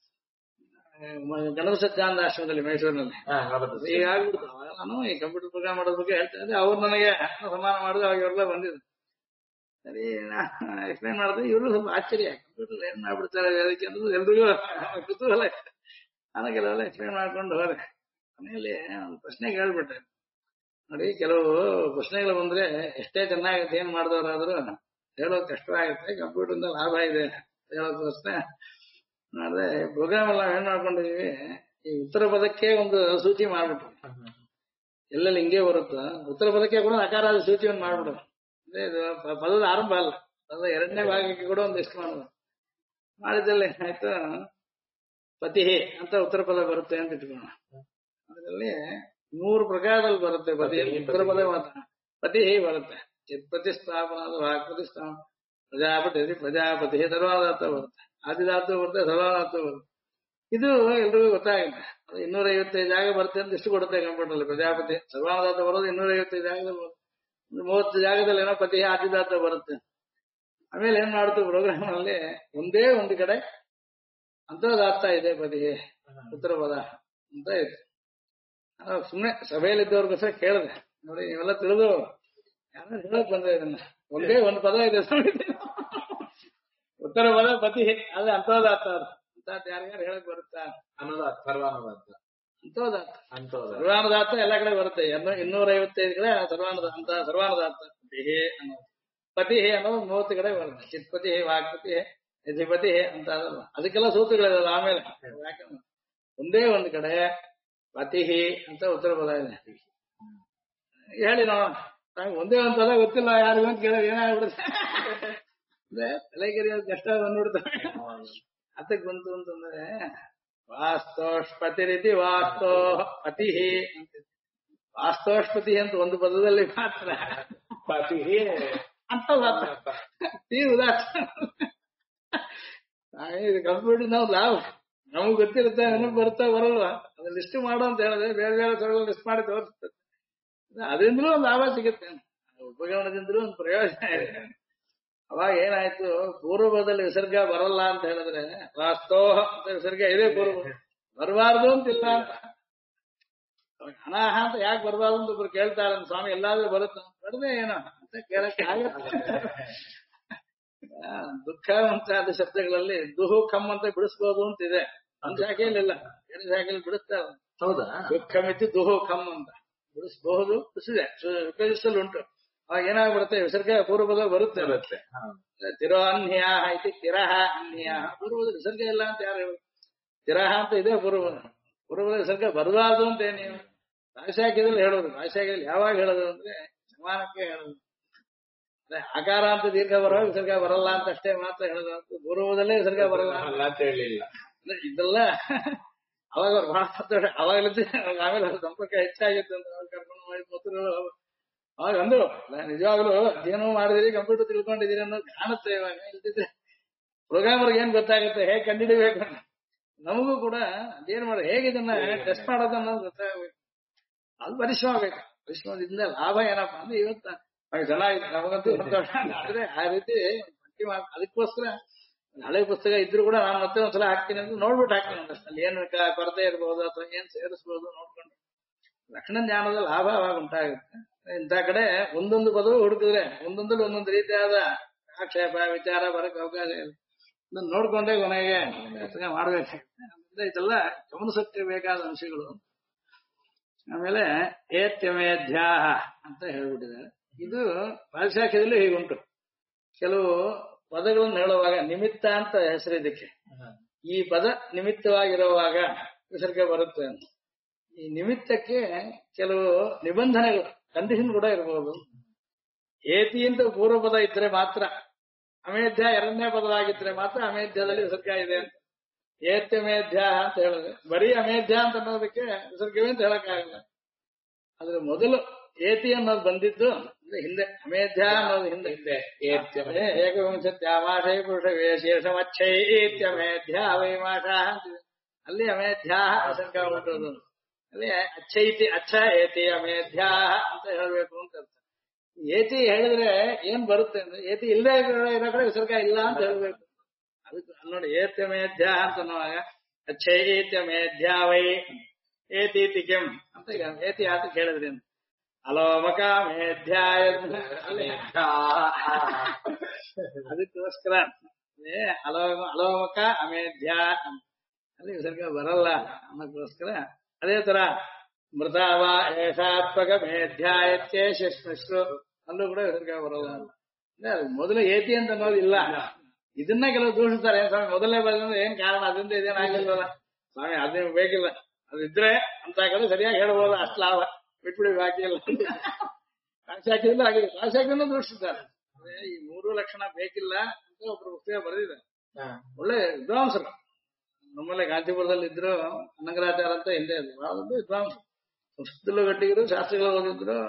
ಗಣಪ ಸತ್ಯಾನಂದ ಆಶ್ರಮದಲ್ಲಿ ಮೈಸೂರಿನಲ್ಲಿ. ಈಗ ಆಗ್ಬಿಡ್ತು. ನಾನು ಈ ಕಂಪ್ಯೂಟರ್ ಪ್ರೋಗ್ರಾಮ್ ಮಾಡೋದ್ ಬಗ್ಗೆ ಹೇಳ್ತಾ ಇದ್ದೆ. ಅವ್ರು ನನಗೆ ಸಮಾನ ಮಾಡಿದ್ರು. ಅವಾಗ ಇವ್ರೆಲ್ಲ ಬಂದಿದ್ರು. ಸರಿ ಎಕ್ಸ್ಪ್ಲೈನ್ ಮಾಡಿದ್ರೆ ಇವರು ಸ್ವಲ್ಪ ಆಶ್ಚರ್ಯ, ಕಂಪ್ಯೂಟರ್ ಏನ್ ಮಾಡ್ಬಿಡ್ತಾರೆ ಅದಕ್ಕೆ ಅಂದ್ರೆ ಎಲ್ರಿಗೂ ಕುತೂಹಲ. ನಾನು ಕೆಲವೆಲ್ಲ ಎಕ್ಸ್ಪ್ಲೈನ್ ಮಾಡ್ಕೊಂಡು ಹೋದೆ. ಮನೆಯಲ್ಲಿ ಒಂದು ಪ್ರಶ್ನೆ ಕೇಳ್ಬಿಟ್ಟೆ. ನೋಡಿ, ಕೆಲವು ಪ್ರಶ್ನೆಗಳು ಬಂದ್ರೆ ಎಷ್ಟೇ ಚೆನ್ನಾಗುತ್ತೆ ಏನ್ ಮಾಡಿದವರಾದ್ರೂ ಹೇಳೋದು ಕಷ್ಟವಾಗುತ್ತೆ. ಕಂಪ್ಯೂಟರ್ನ ಲಾಭ ಇದೆ ಹೇಳೋದಕ್ಕೋಸ್ಕರ ಮಾಡಿದ್ರೆ ಪ್ರೋಗ್ರಾಮ್ ಎಲ್ಲ ಏನ್ ಮಾಡ್ಕೊಂಡಿದೀವಿ, ಈ ಉತ್ತರ ಪದಕ್ಕೆ ಒಂದು ಸೂಚಿ ಮಾಡ್ಬಿಟ್ರು. ಎಲ್ಲೆಲ್ಲಿ ಹಿಂಗೆ ಬರುತ್ತೋ ಉತ್ತರ ಪದಕ್ಕೆ ಕೂಡ ನಕಾರಾದ ಸೂಚಿಯನ್ನು ಮಾಡ್ಬಿಡೋದು. ಇದು ಪದದ ಆರಂಭ ಅಲ್ಲ, ಪದದ ಎರಡನೇ ಭಾಗಕ್ಕೆ ಕೂಡ ಒಂದು ಎಷ್ಟು ಮಾಡೋದು. ಮಾಡಿದ್ದಲ್ಲಿ ಏನಾಯ್ತು, ಪತಿ ಅಂತ ಉತ್ತರ ಪದ ಬರುತ್ತೆ ಅಂತ ಇಟ್ಕೋಣ. ಅದರಲ್ಲಿ 3 ಪ್ರಕಾರದಲ್ಲಿ ಬರುತ್ತೆ ಪತಿ. ಉತ್ತರ ಪದ ಮಾತ್ರ ಪತಿ ಬರುತ್ತೆ. ಪ್ರತಿಸ್ಥಾಪನ ಪ್ರತಿಸ್ಥಾಪನ ಪ್ರಜಾಪತಿ ಪ್ರಜಾಪತಿ ಸರ್ವಾಧಾತು ಬರುತ್ತೆ, ಆದಿಧಾತು ಬರುತ್ತೆ, ಸರ್ವಾಧಾತು ಬರುತ್ತೆ. ಇದು ಎಲ್ರಿಗೂ ಗೊತ್ತಾಗುತ್ತೆ. ಅದು 255 ಜಾಗ ಬರುತ್ತೆ ಅಂತ ಇಷ್ಟು ಕೊಡುತ್ತೆ ಕಂಪ್ಯೂಟರ್ ಅಲ್ಲಿ. ಪ್ರಜಾಪತಿ ಸರ್ವಾಧಾತು ಬರೋದು 255 ಜಾಗದಲ್ಲಿ ಬರುತ್ತೆ. 30 ಜಾಗದಲ್ಲಿ ಏನೋ ಪತಿ ಆದಿಧಾತು ಬರುತ್ತೆ. ಆಮೇಲೆ ಏನ್ ಮಾಡ್ತು ಪ್ರೋಗ್ರಾಮ್ ಅಲ್ಲಿ ಒಂದೇ ಒಂದು ಕಡೆ ಅಂತರ್ದಾತ ಇದೆ ಪತಿಗೆ ಉತ್ತರ ಪದ ಅಂತ ಇದೆ. ಸುಮ್ನೆ ಸಭೆಯಲ್ಲಿದ್ದವ್ರಿಗೋಸ್ಕರ ಕೇಳಿದೆ, ನೋಡಿ ನೀವೆಲ್ಲ ತಿಳಿದು ಯಾರು ಹೇಳಕ್ ಬಂದ್ರೆ ಇದನ್ನ ಒಂದೇ ಒಂದು ಪದ ಇದೆ ಉತ್ತರ ಪದ ಪತಿ, ಅದೇ ಅಂತೋದಾತ ಅಂತ ಯಾರ್ಯಾರು ಹೇಳಕ್ ಬರುತ್ತಾ? ಅನ್ನೋದಾತ ಸರ್ವಾನುದಾತ ಅಂತೋದಾತ ಅಂತೋದಾತ ಸರ್ವಾನುದಾತ ಎಲ್ಲ ಕಡೆ ಬರುತ್ತೆ. 255 ಕಡೆ ಸರ್ವಾನುದಾತ ಪತಿ ಅನ್ನೋದು. ಪತಿ ಅನ್ನೋದು 30 ಕಡೆ ಬರುತ್ತೆ. ಚಿತ್ಪತಿ ವಾಕ್ಪತಿ ಯಧಿಪತಿ ಅಂತ ಅದಲ್ಲ, ಅದಕ್ಕೆಲ್ಲ ಸೂತ್ರಗಳಿದಾವೆ. ಆಮೇಲೆ ಯಾಕಂದ್ರೆ ಒಂದೇ ಒಂದು ಕಡೆ ಪತಿ ಅಂತ ಉತ್ತರ ಪದ ಇದೆ. ಹೇಳಿ ನೋಡೋಣ, ಒಂದೇ ಒಂದು ಪದ ಗೊತ್ತಿಲ್ಲ ಯಾರಿಗೂ ಅಂತ ಕೇಳಿದ್ರೆ ಏನಾಗ್ಬಿಡುತ್ತೆ ಅಂದ್ರೆ ತಲೆಗೆರಿ ಕಷ್ಟ ಬಂದ್ಬಿಡ್ತವೆ. ಅದಕ್ಕೆ ಬಂತು ಅಂತಂದ್ರೆ ವಾಸ್ತೋಷ್ಪತಿ ರೀತಿ ವಾಸ್ತೋ ಪತಿ ವಾಸ್ತೋಷ್ಪತಿ ಅಂತ ಒಂದು ಪದದಲ್ಲಿ ಮಾತ್ರ ಪತಿ ಅಂತ ಉದಾತ್ತ. ಇದು ಕಂಪ್ಯೂಟರ್ ನಾವು ಲಾಭ ನಮಗ್ ಗೊತ್ತಿರುತ್ತೆ, ನೆನಪು ಬರ್ತಾ ಬರಲ್ವಾ, ಅದು ಲಿಸ್ಟ್ ಮಾಡು ಅಂತ ಹೇಳಿದ್ರೆ ಬೇರೆ ಬೇರೆ ಸ್ಥಳಗಳು ಲಿಸ್ಟ್ ಮಾಡಿ ತೋರಿಸ್ತದೆ. ಅದರಿಂದಲೂ ಒಂದು ಲಾಭ ಸಿಗುತ್ತೆ, ಉಪಕರಣದಿಂದಲೂ ಒಂದು ಪ್ರಯೋಜನ ಇದೆ. ಅವಾಗ ಏನಾಯ್ತು, ಪೂರ್ವದಲ್ಲಿ ವಿಸರ್ಗ ಬರಲ್ಲ ಅಂತ ಹೇಳಿದ್ರೆ ವಾಸ್ತೋಹ ಅಂತ ವಿಸರ್ಗ ಇದೆ, ಪೂರ್ವ ಬರಬಾರ್ದು ಅಂತಿಲ್ಲ ಅಂತ. ಅನಾಹ ಅಂತ ಯಾಕೆ ಬರಬಾರ್ದು ಅಂತ ಒಬ್ರು ಕೇಳ್ತಾರೆ, ಸ್ವಾಮಿ ಎಲ್ಲಾದ್ರೂ ಬರುತ್ತೆ ಕಡಿಮೆ ಏನೋ ಅಂತ ಕೇಳಕ್ಕೆ ಆಗುತ್ತೆ. ದುಃಖ ಮುಂತಾದ ಶಬ್ದಗಳಲ್ಲಿ ದುಹು ಕಮ್ ಅಂತ ಬಿಡಿಸ್ಬೋದು ಅಂತಿದೆ. ಒಂದ್ ಶಾಖೆಯಲ್ಲಿ ಇಲ್ಲ, ಎರಡು ಶಾಖೆಯಲ್ಲಿ ಬಿಡಿಸ್ತಾರೆ. ಹೌದಾ? ದುಃಖ ಮಿತಿ ದುಹು ಕಮ್ ಅಂತ ಬಿಡಿಸಬಹುದು, ಬಿಡಿಸಿದೆ, ಉಪಯೋಗಿಸಲು ಉಂಟು. ಅವಾಗ ಏನಾಗ್ಬಿಡುತ್ತೆ, ವಿಸರ್ಗ ಪೂರ್ವಪದ ಬರುತ್ತೆ. ತಿರೋ ಅನ್ಯ ಐತಿ ತಿರಹ ಅನ್ಯ, ಪೂರ್ವದ ವಿಸರ್ಗ ಇಲ್ಲ ಅಂತ ಯಾರು ಹೇಳಿ? ತಿರಹ ಅಂತ ಇದೆ ಪೂರ್ವದ ವಿಸರ್ಗ ಬರಬಾರ್ದು ಅಂತ ಏನೇನು ರಾಶಾಖ್ಯದಲ್ಲಿ ಹೇಳೋದು. ರಾಶಾಖ್ಯದಲ್ಲಿ ಯಾವಾಗ ಹೇಳೋದು ಅಂದ್ರೆ ಸಮಾನಕ್ಕೆ ಹೇಳೋದು. ಆಕಾರ ಅಂತ ದೀರ್ಘ ಬರೋ ವಿಸರ್ಗ ಬರಲ್ಲ ಅಂತ ಅಷ್ಟೇ ಮಾತ್ರ ಹೇಳೋದು. ಪೂರ್ವದಲ್ಲೇ ವಿಸರ್ಗ ಬರಲ್ಲ ಅಂತ ಹೇಳಿಲ್ಲ. ಇದೆಲ್ಲ ಅವಾಗ ಅವ್ರು ಬಹಳ ಸಂತೋಷ. ಅವಾಗಲಿದ್ದ ಆಮೇಲೆ ಅವ್ರ ಸಂಪರ್ಕ ಹೆಚ್ಚಾಗಿತ್ತು ಅಂತ ಅವ್ರು ಕರ್ಕೊಂಡು ಮಾಡಿ ಮೊಸರು ಅವಾಗ ಅಂದ್ರು, ನಿಜವಾಗ್ಲೂ ಏನೋ ಮಾಡಿದಿರಿ, ಕಂಪ್ಯೂಟರ್ ತಿಳ್ಕೊಂಡಿದ್ದೀರಿ ಅನ್ನೋದು ಕಾಣುತ್ತೆ. ಇವಾಗ ಇಲ್ದಿದ್ರೆ ಪ್ರೋಗ್ರಾಮರ್ಗೆ ಏನ್ ಗೊತ್ತಾಗುತ್ತೆ, ಹೇಗೆ ಕಂಡುಹಿಡಿಬೇಕು. ನಮಗೂ ಕೂಡ ಅದೇನ್ ಮಾಡಿ ಹೇಗೆ ಇದನ್ನ ಟೆಸ್ಟ್ ಮಾಡೋದು ಅನ್ನೋದು ಗೊತ್ತಾಗಬೇಕು. ಅದು ಪರಿಶ್ರಮ ಬೇಕು. ಪರಿಶ್ರಮದಿಂದ ಲಾಭ ಏನಪ್ಪಾ ಅಂದ್ರೆ ಇವತ್ತ ಚೆನ್ನಾಗಿದೆ, ನಮಗಂತೂ ಸಂತೋಷ. ಆದ್ರೆ ಆ ರೀತಿ ಅದಕ್ಕೋಸ್ಕರ ಹಳೆ ಪುಸ್ತಕ ಇದ್ರು ಕೂಡ ನಾನು ಮತ್ತೆ ಒಂದ್ಸಲ ಹಾಕ್ತೀನಿ ಅಂತ ನೋಡ್ಬಿಟ್ಟು ಹಾಕ್ತೀನಿ. ಅಲ್ಲಿ ಏನ್ ಕೊರತೆ ಇರ್ಬೋದು ಅಥವಾ ಏನ್ ಸೇರಿಸಬಹುದು ನೋಡ್ಕೊಂಡು ಲಕ್ಷಣ ಜ್ಞಾನದ ಲಾಭ ಅವಾಗ ಉಂಟಾಗುತ್ತೆ. ಇಂಥ ಕಡೆ ಒಂದೊಂದು ಪದವು ಹುಡುಕಿದ್ರೆ ಒಂದೊಂದಲ್ಲಿ ಒಂದೊಂದು ರೀತಿಯಾದ ಆಕ್ಷೇಪ ವಿಚಾರ ಬರಕ್ ಅವಕಾಶ ಇಲ್ಲ. ಇದನ್ನ ನೋಡ್ಕೊಂಡೇ ಕೊನೆಗೆ ಮಾಡ್ಬೇಕಾಗುತ್ತೆ. ಇದೆಲ್ಲ ಗಮನಿಸಕ್ಕೆ ಬೇಕಾದ ಅಂಶಗಳು. ಆಮೇಲೆ ಏತ್ಯಮೇಧ್ಯಾಹ ಅಂತ ಹೇಳ್ಬಿಟ್ಟಿದ್ದಾರೆ. ಇದು ಭಾಷಾಖ್ಯದಲ್ಲೂ ಹೀಗುಂಟು. ಕೆಲವು ಪದಗಳನ್ನು ಹೇಳುವಾಗ ನಿಮಿತ್ತ ಅಂತ ಹೆಸರು ಇದಕ್ಕೆ. ಈ ಪದ ನಿಮಿತ್ತವಾಗಿರುವಾಗ ವಿಸರ್ಗ ಬರುತ್ತೆ ಅಂತ. ಈ ನಿಮಿತ್ತಕ್ಕೆ ಕೆಲವು ನಿಬಂಧನೆಗಳು, ಕಂಡೀಷನ್ ಕೂಡ ಇರಬಹುದು. ಏತಿ ಅಂತ ಪೂರ್ವ ಪದ ಇದ್ರೆ ಮಾತ್ರ, ಅಮೇಧ್ಯ ಎರಡನೇ ಪದವಾಗಿದ್ರೆ ಮಾತ್ರ ಅಮೇಧ್ಯದಲ್ಲಿ ವಿಸರ್ಗ ಇದೆ ಅಂತ. ಏತ್ಯಮೇಧ್ಯ ಅಂತ ಹೇಳಿದ್ರೆ ಬರೀ ಅಮೇಧ್ಯ ಅಂತ ಅನ್ನೋದಕ್ಕೆ ವಿಸರ್ಗವೇ ಅಂತ ಹೇಳಕ್ಕಾಗಲ್ಲ. ಆದ್ರೆ ಮೊದಲು ಏತಿ ಅನ್ನೋದು ಬಂದಿದ್ದು ಅಂದ್ರೆ ಹಿಂದೆ, ಅಮೇಧ್ಯ ಅನ್ನೋದು ಹಿಂದೆ. ಏಕವಿಂಶತ್ಯಾಮಾಶೈ ಪುರುಷ ವಿಶೇಷಮಚ್ಛೈತ್ಯಮೇಧ್ಯ ವೈಮಾಷ ಅಂತಿದೆ. ಅಲ್ಲಿ ಅಮೇಧ್ಯ ವಿಸರ್ಗ ಉಂಟು. ಅಲ್ಲಿ ಅಚ್ಛೈತಿ ಅಚ್ಛ ಏತಿ ಅಮೇಧ್ಯ ಅಂತ ಹೇಳ್ಬೇಕು ಅಂತ ಅರ್ಥ. ಏತಿ ಹೇಳಿದ್ರೆ ಏನ್ ಬರುತ್ತೆ ಅಂದ್ರೆ ಏತಿ ಇಲ್ಲದೆ ಇರೋ ಕಡೆ ವಿಸರ್ಗ ಇಲ್ಲ ಅಂತ ಹೇಳ್ಬೇಕು. ಅದಕ್ಕೆ ನೋಡಿ ಏತ್ಯಮೇಧ್ಯ ಅಂತ ಅನ್ನುವಾಗ ಅಚ್ಛೈತ್ಯಮೇಧ್ಯ ವೈ ಏತೀತಿ ಕೆಂ ಅಂತ ಈಗ ಏತಿ ಆತ ಕೇಳಿದ್ರಿ ಅಂತ. ಅಲೋಮಕ ಮೇಧ್ಯಾಯ ಅದಕ್ಕೋಸ್ಕರ ಅಲೋಮಕ ಅಮೇಧ್ಯ ಅಲ್ಲಿ ವಿಸರ್ಗ ಬರಲ್ಲ ಅನ್ನೋಕ್ಕೋಸ್ಕರ. ಅದೇ ತರ ಮೃತಾವ ಏಷಾತ್ಮಕ ಮೇಧ್ಯಾಯತ್ಯೇಶ್ರು ಅಲ್ಲೂ ಕೂಡ ವಿಸರ್ಗ ಬರಲ್ಲ. ಮೊದಲು ಏತಿ ಅಂತ ಅನ್ನೋದು ಇಲ್ಲ. ಇದನ್ನ ಕೆಲವು ದೂಷಿಸ್ತಾರೆ, ಸ್ವಾಮಿ ಮೊದಲನೇ ಬರೋದ್ರೆ ಏನ್ ಕಾರಣ, ಅದರಿಂದ ಇದೇನಾಗಿಲ್ವಲ್ಲ ಸ್ವಾಮಿ, ಅದೇನು ಬೇಕಿಲ್ಲ, ಅದಿದ್ರೆ ಅಂತ ಕಡೆ ಸರಿಯಾಗಿ ಹೇಳ್ಬೋದ, ಅಷ್ಟು ಲಾಭ ಬಿಟ್ಬಿಡಿ ಬಾಕಿ ಇಲ್ಲ. ರಾಶಾಖಿಯಿಂದ ಆಗಿದೆ, ರಾಶಾಖಿಯನ್ನು ದೂಷಿಸಿದ್ದಾರೆ. ಈ 3 ಲಕ್ಷಣ ಬೇಕಿಲ್ಲ ಅಂತ ಒಬ್ರು ಪುಸ್ತಕ ಬರೆದಿದ್ದಾರೆ. ಒಳ್ಳೆ ವಿದ್ವಾಂಸರು ನಮ್ಮಲ್ಲೇ ಗಾಂಧಿಪುರದಲ್ಲಿ ಇದ್ರು. ಅನಂಗರಾಚಾರ ಅಂತ ಹಿಂದೆ ಇದ್ರು, ಅದೊಂದು ವಿದ್ವಾಂಸರು. ಸಂಸ್ಕೃತದಲ್ಲೂ ಗಟ್ಟಿಗಿರು, ಶಾಸ್ತ್ರಗಳು ಓದಿದ್ರು.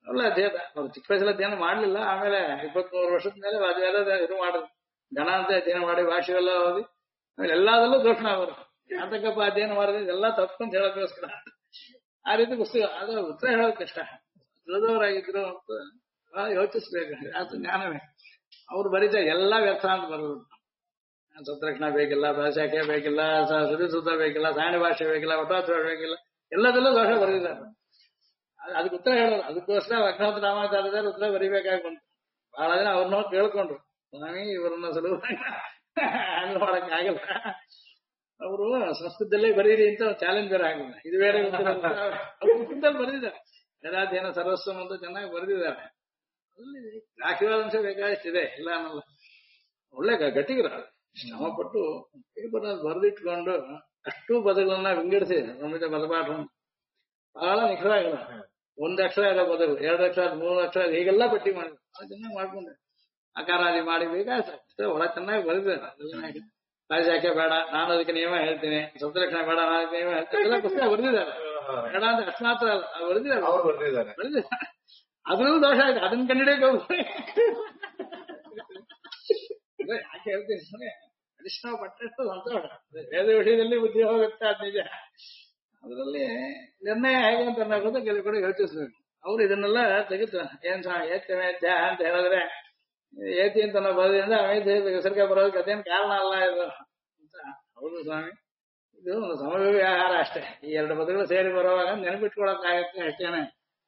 ಒಳ್ಳೆ ಅಧ್ಯಯನ. ಅವ್ರು ಚಿಕ್ಕ ವಯಸ್ಸಲ್ಲಿ ಅಧ್ಯಯನ ಮಾಡ್ಲಿಲ್ಲ, ಆಮೇಲೆ 23 ವರ್ಷದ ಮೇಲೆ ಅದೆಲ್ಲ ಇದು ಮಾಡಿದ್ರು, ಗಣ ಅಂತ ಅಧ್ಯಯನ ಮಾಡಿ ಭಾಷೆಲ್ಲ ಓದಿ ಆಮೇಲೆ ಎಲ್ಲದಲ್ಲೂ ದೋಷಣ ಅವರು ಯಾತಕ್ಕಪ್ಪ ಅಧ್ಯಯನ ಮಾಡಿದ್ರೆ ಎಲ್ಲ ತಪ್ಪಂತ ಹೇಳೋಕ್ಕೋಸ್ಕರ ಆ ರೀತಿ ಪುಸ್ತಕ. ಅದು ಉತ್ತರ ಹೇಳೋದು ಕಷ್ಟ, ತಿಳಿದವರಾಗಿದ್ರು ಅಂತ ಯೋಚಿಸ್ಬೇಕು. ಅದು ಜ್ಞಾನವೇ. ಅವ್ರು ಬರೀತಾ ಎಲ್ಲಾ ವ್ಯರ್ಥ ಅಂತ ಬರೋದು. ಸತ್ರಕ್ಷಣ ಬೇಕಿಲ್ಲ, ಭಾಷಾಕೆ ಬೇಕಿಲ್ಲ, ಸುದ್ದ ಬೇಕಿಲ್ಲ, ಸಾಯಣ ಭಾಷೆ ಬೇಕಿಲ್ಲ, ಒಟ್ಟಾತ್ರ ಬೇಕಿಲ್ಲ, ಎಲ್ಲದಲ್ಲೂ ದೋಷ ಬರೆದಿದ್ದಾರೆ. ಅದಕ್ಕೆ ಉತ್ತರ ಹೇಳೋದು. ಅದಕ್ಕೋಸ್ಕರ ಅಗ್ನೋತ್ರ ರಾಮಾಚಾರ್ಯರು ಉತ್ತರ ಬರಿಬೇಕಾಗಿ ಬಂತು. ಬಹಳ ಜನ ಅವ್ರನ್ನ ಕೇಳ್ಕೊಂಡ್ರು, ಸ್ವಾಮಿ ಇವ್ರನ್ನ ಸುಲಭ ಹ್ಯಾಂಡಲ್ ಮಾಡಕ್ ಆಗಲ್ಲ, ಅವರು ಸಂಸ್ಕೃತದಲ್ಲೇ ಬರೀರಿ ಅಂತ ಚಾಲೆಂಜ್ ಬೇರೆ ಆಗಿಲ್ಲ. ಇದು ಬೇರೆ ಸಂಸ್ಕೃತದಲ್ಲಿ ಬರೆದಿದ್ದಾರೆ. ವೇದಾಧ್ಯಯನ ಸರ್ವಸ್ವಂ ಅಂತ ಚೆನ್ನಾಗಿ ಬರೆದಿದ್ದಾರೆ. ಆಶೀರ್ವಾದಂಶ ಬೇಕಾದಷ್ಟಿದೆ, ಇಲ್ಲ ಅನ್ನಲ್ಲ. ಒಳ್ಳೆ ಗಟ್ಟಿಗರ ಶ್ರಮಪಟ್ಟು ಪೇಪರ್ ಬರೆದಿಟ್ಕೊಂಡು ಅಷ್ಟು ಪದಗಳನ್ನ ವಿಂಗಡಿಸಿ ನಮ್ಮಿಂದ ಪದಪಾಠ ಬಹಳ ನಿಖರವಾಗಿಲ್ಲ. 1 ಅಕ್ಷರ ಇರೋ ಪದಗಳು, 2 ಅಕ್ಷರ, 3 ಅಕ್ಷರ ಹೀಗೆಲ್ಲ ಪಟ್ಟಿ ಮಾಡಿದ್ರು. ಚೆನ್ನಾಗಿ ಮಾಡ್ಕೊಂಡೆ ಅಕಾರಾದಿ ಮಾಡಿ ಬೇಕಾದ್ರೆ ಒಳ ಚೆನ್ನಾಗಿ ಬರೆದಿದ್ದಾರೆ. ರಾಜಾಕೆ ಬೇಡ, ನಾನು ಅದಕ್ಕೆ ನಿಯಮ ಹೇಳ್ತೀನಿ, ಸಪ್ತಲಕ್ಷಣ ಬೇಡ, ನಾನು ಅದಕ್ಕೆ ನಿಯಮ ಹೇಳ್ತೀನಿ, ಎಲ್ಲ ಪುಸ್ತಕ ಬರೆದಿದ್ದಾರೆ. ಬೇಡ ಅಂತ ಅಷ್ಟು ಮಾತ್ರ ಅಲ್ಲ, ಬರೆದಿದ್ದಾರೆ. ಅದ್ರಲ್ಲೂ ದೋಷ ಆಯ್ತು, ಅದನ್ನ ಕಂಡಿಡಿಯಕ್ಕೆ ಹೋಗ್ತೀನಿ. ಯಾಕೆ ಹೇಳ್ತೀನಿ, ಅರಿಶಿನ ಪಟ್ಟಷ್ಟು ಸಂತೋಷ. ವೇದ ವಿಷಯದಲ್ಲಿ ಬುದ್ಧಿ ಹೋಗುತ್ತೆ, ಅದು ನಿಜ. ಅದರಲ್ಲಿ ನಿರ್ಣಯ ಹೇಗೆ ಅಂತ ಅನ್ನೋದು ಕೆಲವು ಕಡೆ ಯೋಚಿಸ್ಬೇಕು. ಅವ್ರು ಇದನ್ನೆಲ್ಲ ತೆಗಿತ ಏನ್ ಏತ್ಯ ಮೇತ್ಯ ಅಂತ ಹೇಳಿದ್ರೆ, ಏತಿ ಅಂತ ನಾವು ಬರೋದ್ರಿಂದ ಅಮೇಧ್ಯ ಹೆಸರಿಗೆ ಬರೋದಕ್ಕೆ ಅದೇನು ಕಾರಣ ಅಲ್ಲ ಇದು ಅಂತ. ಹೌದು ಸ್ವಾಮಿ, ಇದು ಒಂದು ಸಮವ್ಯವಹಾರ ಅಷ್ಟೇ. ಈ 2 ಪದಗಳು ಸೇರಿ ಬರುವಾಗ ನೆನಪಿಟ್ಕೊಳಕ್ಕಾಗತ್ತೆ ಅಷ್ಟೇನೆ.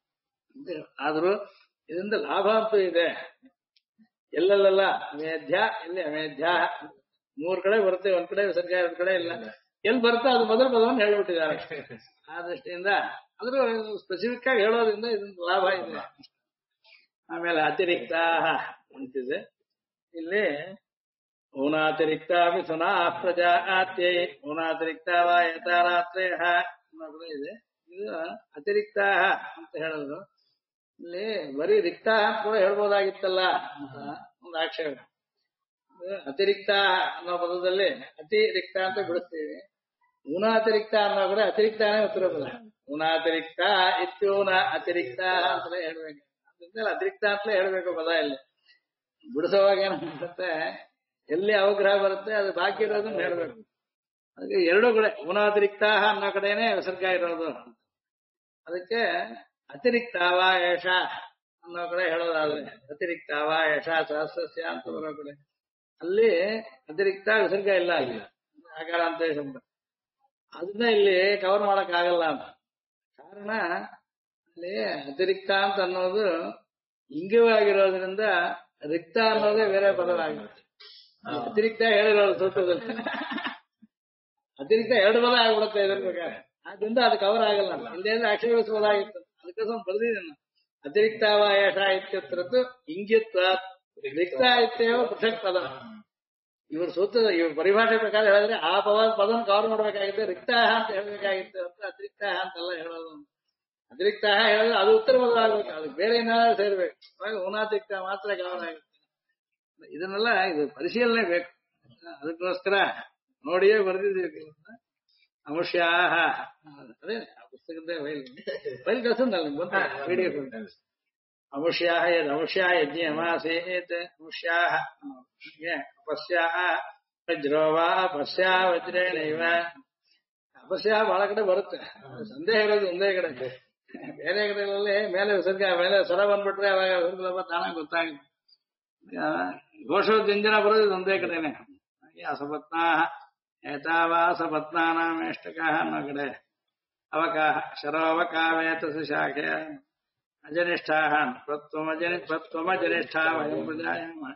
ಆದ್ರೂ ಇದರಿಂದ ಲಾಭ ಅಂತೂ ಇದೆ. ಎಲ್ಲೆಲ್ಲ ಅಮೇಧ್ಯ, ಇಲ್ಲಿ ಅಮೇಧ್ಯ 3 ಕಡೆ ಬರುತ್ತೆ, ಒಂದ್ ಕಡೆ ವಿಸರ್ಗ, ಒಂದ್ ಕಡೆ ಇಲ್ಲ. ಎಲ್ಲಿ ಬರುತ್ತೆ ಅದು ಮೊದಲ ಪದವನ್ನು ಹೇಳ್ಬಿಟ್ಟಿದ್ದಾರೆ. ಆ ದೃಷ್ಟಿಯಿಂದ ಆದ್ರೂ ಸ್ಪೆಸಿಫಿಕ್ ಆಗಿ ಹೇಳೋದ್ರಿಂದ ಇದರಿಂದ ಲಾಭ ಇದೆ. ಆಮೇಲೆ ಅತಿರಿಕ್ತ ಅಂತಿದೆ ಇಲ್ಲಿ. ಊನಾತಿರಿಕ್ತ ಮಿಥುನಾ ಪ್ರಜಾ ಆತ್ಯೈ ಊನಾತಿರಿಕ್ತ ವಾ ಯಥಾರಾತ್ರೇಯ ಇದೆ. ಇದು ಅತಿರಿಕ್ತ ಅಂತ ಹೇಳಿದ್ರು. ಇಲ್ಲಿ ಬರೀ ರಿಕ್ತ ಕೂಡ ಹೇಳ್ಬೋದಾಗಿತ್ತಲ್ಲ ಅಂತ ಒಂದು ಆಕ್ಷೇಪ. ಅತಿರಿಕ್ತ ಅನ್ನೋ ಪದದಲ್ಲಿ ಅತಿ ರಿಕ್ತ ಅಂತ ಬಿಡಿಸ್ತೀವಿ. ಊನಾತಿರಿಕ್ತ ಅನ್ನೋ ಕಡೆ ಅತಿರಿಕ್ತಾನೇ ಉತ್ತರ ಪದ. ಊನಾತಿರಿಕ್ತ ಇತ್ಯೂನ ಅತಿರಿಕ್ತ ಅಂತಲೇ ಹೇಳ್ಬೇಕು. ಅದ್ರಿಂದ ಅತಿರಿಕ್ತ ಅಂತಲೇ ಹೇಳ್ಬೇಕು ಪದ. ಇಲ್ಲಿ ಬಿಡಿಸೋವಾಗ ಏನಾಗುತ್ತೆ, ಎಲ್ಲಿ ಅವಗ್ರಹ ಬರುತ್ತೆ ಅದು ಬಾಕಿ ಇರೋದನ್ನ ಹೇಳ್ಬೇಕು. ಅದಕ್ಕೆ 2 ಕಡೆ ಊನಾತಿರಿಕ್ತ ಅನ್ನೋ ಕಡೆನೆ ವಿಸರ್ಗ ಇರೋದು. ಅದಕ್ಕೆ ಅತಿರಿಕ್ತಾವಾ ಯಶ ಅನ್ನೋ ಕಡೆ ಹೇಳೋದಾದ್ರೆ ಅತಿರಿಕ್ತಾವಾ ಯಶ ಸಹಸ್ರಸ್ಯ ಅಂತ ಬರೋ ಕಡೆ ಅಲ್ಲಿ ಅತಿರಿಕ್ತ ವಿಸರ್ಗ ಇಲ್ಲ, ಅಲ್ಲಿ ಆಕಾರ ಅಂತ ಶಬ್ದ. ಅದನ್ನ ಇಲ್ಲಿ ಕವರ್ ಮಾಡಕ್ ಆಗಲ್ಲ ಅಂತ ಕಾರಣ, ಅಲ್ಲಿ ಅತಿರಿಕ್ತ ಅಂತ ಅನ್ನೋದು ಇಂಗಿವಾಗಿರೋದ್ರಿಂದ ರಿಕ್ತ ಅನ್ನೋದೇ ಬೇರೆ ಪದವಾಗುತ್ತೆ. ಅತಿರಿಕ್ತ ಹೇಳಿರೋದು ಸೂತ್ರದಲ್ಲಿ ಅತಿರಿಕ್ತ 2 ಪದ ಆಗ್ಬಿಡುತ್ತೆ ಇದ್ರ ಪ್ರಕಾರ. ಆದ್ರಿಂದ ಅದು ಕವರ್ ಆಗಲ್ಲ. ಇಲ್ಲೇಂದ್ರೆ ಆಕ್ಷೇಪಿಸಬಹುದಾಗಿತ್ತು. ಅದಕ್ಕೋಸ್ಕರ ಬರ್ದಿದ್ದೇನೆ. ಅತಿರಿಕ್ತಾವಾಯಷ ಇತ್ಯತ್ರದ್ದು ಇಂಗಿತ್ವ ರಿಕ್ತ ಇತ್ಯವ ಪೃಥಕ್ ಪದ. ಇವ್ರ ಸೂತ್ರದ ಇವ್ರ ಪರಿಭಾಷೆ ಪ್ರಕಾರ ಹೇಳಿದ್ರೆ ಆ ಪದನ ಕವರ್ ಮಾಡ್ಬೇಕಾಗಿತ್ತು, ರಿಕ್ತ ಅಂತ ಹೇಳ್ಬೇಕಾಗಿತ್ತು ಅಂತ ಅತಿರಿಕ್ತ ಅಂತೆಲ್ಲ ಹೇಳೋದು. ಅತಿರಿಕ್ತ ಹೇಳಿದ್ರೆ ಅದು ಉತ್ತರ ಪದ ಆಗ್ಬೇಕು, ಅದಕ್ಕೆ ಬೇರೆ ಏನಾದ್ರು ಸೇರ್ಬೇಕು. ಅವಾಗ ಊನಾತಿರಿಕ್ತ ಮಾತ್ರ ಕವರ್ ಆಗುತ್ತೆ. ಇದನ್ನೆಲ್ಲ ಇದು ಪರಿಶೀಲನೆ ಬೇಕು. ಅದಕ್ಕೋಸ್ಕರ ನೋಡಿಯೇ ಬರ್ದಿದ್ದೀವಿ. ಅಮುಷ್ಯಾಹ ಅದೇ ಪುಸ್ತಕದ ಫೈಲ್ ಕಳ್ಸಂದಲ್ಲ ನಿಮ್ಗೆ PDF. ಅಮುಷ್ಯಾಹ ಅಮುಷ್ಯಾ ಯಜ್ಞ ಅಮಾಸೇತ್ ಅಮುಷ್ಯಾಹ ಅಪಸ್ಯಾಹ ವಜ್ರೋ ವಾ ಅಪಸ್ಯಾ ವಜ್ರೇಣೈವ. ಅಪಸ್ಯಾ ಬಹಳ ಕಡೆ ಬರುತ್ತೆ, ಸಂದೇಹ ಇರೋದು ಒಂದೇ ಕಡೆ. ಬೇರೆ ಕಡೆಗಳಲ್ಲಿ ಮೇಲೆ ವಿಸರ್ಗ ಮೇಲೆ ಸ್ವರ ಬಂದ್ಬಿಟ್ರೆ ಅವಾಗ ಸುಲಭ ತಾನಾಗ ಗೊತ್ತಾಗುತ್ತೆ. ಘೋಷೋದ್ಯಂಜನ ಬರೋದು ಒಂದೇ ಕಡೆನೆ. ಅಸಪತ್ನಾ ಏತಾವಾಸಪತ್ನಾನಾಮೇಷ್ಟಕ ಅನ್ನೋ ಕಡೆ ಅವಕಾಹ ಶರೋವಕಾವೇತಸ ಶಾಖೆ ಅಜನಿಷ್ಠಾಹ ಪ್ರತ್ವಮಜನಿಷ್ಠಾ ವಯಂ ಪ್ರಜಾಯಾಮ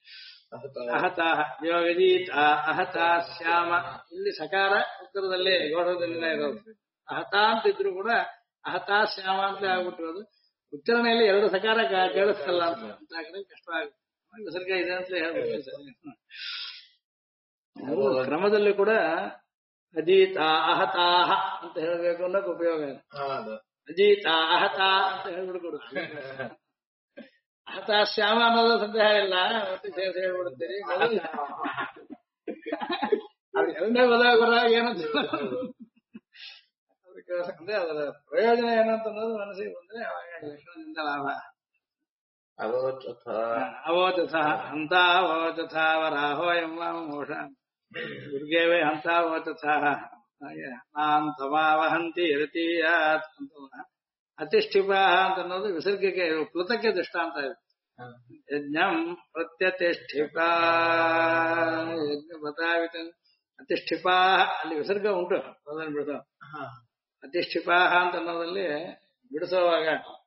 ಅಹತಾಹ ಯೋಗಜೀತ ಅಹತಾ ಶ್ಯಾಮ. ಇಲ್ಲಿ ಸಕಾರ ಉತ್ತರದಲ್ಲಿ ಘೋಷೋದ್ಯಂಜನ ಇರೋದು. ಅಹತ ಅಂತಿದ್ರು ಕೂಡ ಅಹತಾ ಶ್ಯಾಮ ಅಂತ ಆಗ್ಬಿಟ್ಟಿರೋದು. ಉಚ್ಚರಣೆಯಲ್ಲಿ 2 ಸಕಾರ ಕೇಳಿಸ್ತಲ್ಲ ಅಂತ ಕಡೆ ಕಷ್ಟವಾಗುತ್ತೆ. ವಿಸರ್ಗ ಇದೆ ಅಂತ ಹೇಳ್ಬೇಕು. ಕ್ರಮದಲ್ಲಿ ಕೂಡ ಅಜೀತ ಅಹತಾಹ ಅಂತ ಹೇಳ್ಬೇಕು ಅನ್ನೋಕೆ ಉಪಯೋಗ ಇದೆ. ಅಜೀತ ಅಹತ ಅಂತ ಹೇಳ್ಬಿಡ್ಕೊಡು. ಅಹತ ಶ್ಯಾಮ ಅನ್ನೋದು ಸಂದೇಹ ಇಲ್ಲ, ಒಟ್ಟು ಸೇರಿಸಿ ಹೇಳ್ಬಿಡ್ತೀರಿ. ಅದು 2ನೇ ಬರಾಗ ಏನಂತ ಅದಕ್ಕೋಸ್ಕರ ಅಂದ್ರೆ ಅದರ ಪ್ರಯೋಜನ ಏನು ಅಂತ ಅನ್ನೋದು ಮನಸ್ಸಿಗೆ ಬಂದ್ರೆ ಅವಾಗ ಲಕ್ಷಣದಿಂದ ಲಾಭ. ಅವೋಚಥ ಅವೋಚಥ ಅಂತ ಅವೋಚಥ ವರಾಹೋ ಎಂಬ ಮೋಷ ದುರ್ಗೇವೇ ಅಂತ ಅವೋಚಥ ಹಾಗೆ ನಾಂತಮಾವಹಂತಿ ಇರತೀಯಾತ್ ಅಂತ ಅತಿಷ್ಠಿಪಾ ಅಂತ ಅನ್ನೋದು ವಿಸರ್ಗಕ್ಕೆ ಪ್ಲುತಕ್ಕೆ ದೃಷ್ಟಾಂತ ಇದೆ. ಯಜ್ಞಂ ಪ್ರತ್ಯತಿಷ್ಠಿಪಾ ಯಜ್ಞ ಬತಾವಿತ ಅತಿಷ್ಠಿಪಾ ಅಲ್ಲಿ ವಿಸರ್ಗ ಉಂಟು ಅದನ್ನು ಬಿಡಿಸೋ ಅತಿಷ್ಠಿಪಾ ಅಂತ ಅನ್ನೋದಲ್ಲಿ ಬಿಡಿಸೋವಾಗ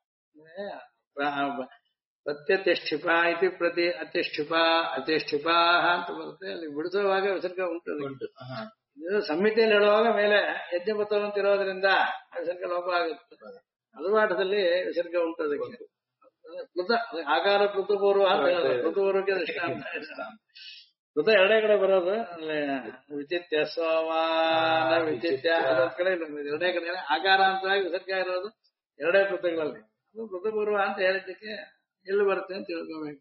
ಪ್ರತ್ಯತಿಷ್ಠಿಪಾ ಇತಿ ಪ್ರತಿ ಅತಿಷ್ಠಿಪಾ ಅತಿಷ್ಠಿಪಾ ಅಂತ ಬರುತ್ತೆ. ಅಲ್ಲಿ ಬಿಡಿಸುವಾಗ ವಿಸರ್ಗ ಉಂಟು. ಇದು ಸಂಹಿತೆಯಲ್ಲಿ ಹೇಳುವಾಗ ಮೇಲೆ ಯಜ್ಞಪಥವಂತ ಇರೋದ್ರಿಂದ ವಿಸರ್ಗ ಲೋಪ ಆಗುತ್ತೆ. ಅಲುವಾಟದಲ್ಲಿ ವಿಸರ್ಗ ಉಂಟು. ಅದಕ್ಕೆ ಪ್ಲುತ ಆಕಾರ ಪ್ಲುತಪೂರ್ವ ಅಂತ ಪ್ಲುತಪೂರ್ವಕ್ಕೆ ದೃಷ್ಟಾಂತ. ಪ್ಲುತ ಎರಡೇ ಕಡೆ ಬರೋದು. ಅಲ್ಲಿ ವಿಚಿತ್ಯ ಸೋಮಾನ ವಿಚಿತ್ಯ ಅದೊಂದ್ ಕಡೆ ಇಲ್ಲ, ಎರಡೇ ಕಡೆ ಆಕಾರ ಅಂತ ವಿಸರ್ಗ ಇರೋದು ಎರಡೇ ಪ್ಲುತಗಳಲ್ಲಿ. ಅದು ಪ್ಲುತಪೂರ್ವ ಅಂತ ಹೇಳಿದ್ದಕ್ಕೆ ಎಲ್ಲಿ ಬರುತ್ತೆ ಅಂತ ತಿಳ್ಕೋಬೇಕು.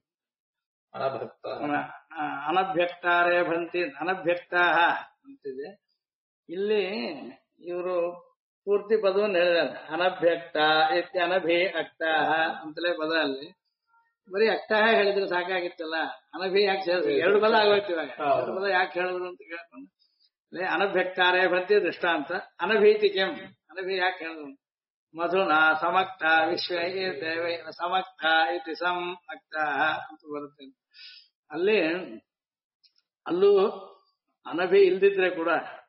ಅನಭ್ಯಕ್ತಾರೇ ಭಂತಿ ಅನಭ್ಯಕ್ತಾ ಅಂತಿದೆ. ಇಲ್ಲಿ ಇವರು ಪೂರ್ತಿ ಪದವನ್ನು ಹೇಳಿದ್ದಾರೆ. ಅನಭ್ಯಕ್ತ ಅನಭಿ ಅಕ್ತಾಹ ಅಂತಲೇ ಪದ. ಅಲ್ಲಿ ಬರೀ ಅಕ್ತಾಹ ಹೇಳಿದ್ರೆ ಸಾಕಾಗಿತ್ತಲ್ಲ, ಅನಭಿ ಯಾಕೆ ಸೇರಿಸಿ ಎರಡು ಪದ ಆಗೋಯ್ತು. ಇವಾಗ ಎರಡು ಪದ ಯಾಕೆ ಹೇಳಿದ್ರು ಅಂತ ಕೇಳ್ಕೊಂಡು ಅನಭ್ಯಕ್ತಾರೇ ಭಂತಿ ದೃಷ್ಟಾಂತ. ಅನಭೀತಿ ಕೆಂ ಅನಭಿ ಯಾಕೆ ಹೇಳಿದ್ರು ಮಧುನಾ ಸಮಕ್ತ ವಿಶ್ವ ದೇವೈ ಸಮಕ್ತ ಇತಿ ಸಂ ಅಕ್ತಾಹ ಅಂತ ಬರುತ್ತೆ. ಅಲ್ಲಿ ಅಲ್ಲೂ ಅನಭಿ ಇಲ್ದಿದ್ರೆ ಕೂಡ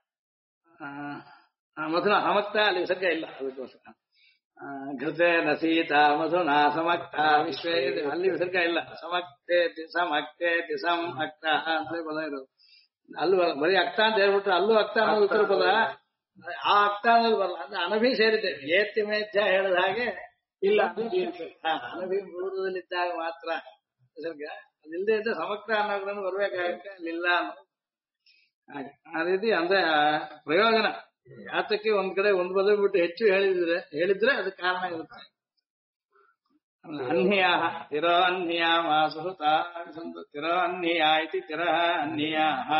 ಮಧುನ ಸಮಕ್ತ ಅಲ್ಲಿ ವಿಸರ್ಗ ಇಲ್ಲ. ಅದಕ್ಕೋಸ್ಕರ ಘೃತೆ ನಸೀತ ಮಧುನಾ ಸಮಕ್ತ ವಿಶ್ವ ಅಲ್ಲಿ ವಿಸರ್ಗ ಇಲ್ಲ. ಸಮಕ್ತೆ ಸಮಕ್ತೆ ಸಂ ಅಕ್ತಾಹ ಅಂತಲೇ ಪದ ಇರೋದು. ಅಲ್ಲೂ ಬರೀ ಅಕ್ತ ಅಂತ ಹೇಳ್ಬಿಟ್ರೆ ಅಲ್ಲೂ ಅಕ್ತ ಅನ್ನೋದು ಉತ್ತರ ಪದ. ಆ ಅಕ್ತ ಅನ್ನೋದು ಬರಲ್ಲ. ಅಂದ್ರೆ ಅನಭಿ ಸೇರಿದೆ. ಏತ್ಯ ಮೇಧ್ಯ ಹೇಳಿದ ಹಾಗೆ ಇಲ್ಲ. ಅನಭಿ ಮೂಲದಲ್ಲಿದ್ದಾಗ ಮಾತ್ರ ವಿಸರ್ಗ. ಅದಿಲ್ಲದೆ ಇದ್ದ ಸಮಗ್ರ ಅನ್ನೋಗಳನ್ನು ಬರ್ಬೇಕಾಗತ್ತೆ. ಅಲ್ಲಿಲ್ಲ ಅನ್ನೋದು ಹಾಗೆ. ಆ ರೀತಿ ಅಂದ್ರೆ ಪ್ರಯೋಜನ ಯಾತಕ್ಕೆ ಒಂದ್ ಕಡೆ ಒಂದ್ ಪದ ಬಿಟ್ಟು ಹೆಚ್ಚು ಹೇಳಿದ್ರೆ ಅದಕ್ಕೆ ಕಾರಣ ಇರುತ್ತೆ. ಅನ್ಯ ತಿರೋ ಅನ್ಯ ಮಾಸುತ ತಿರೋ ಅನ್ಯ ಇತಿ ತಿರಹ ಅನ್ಯ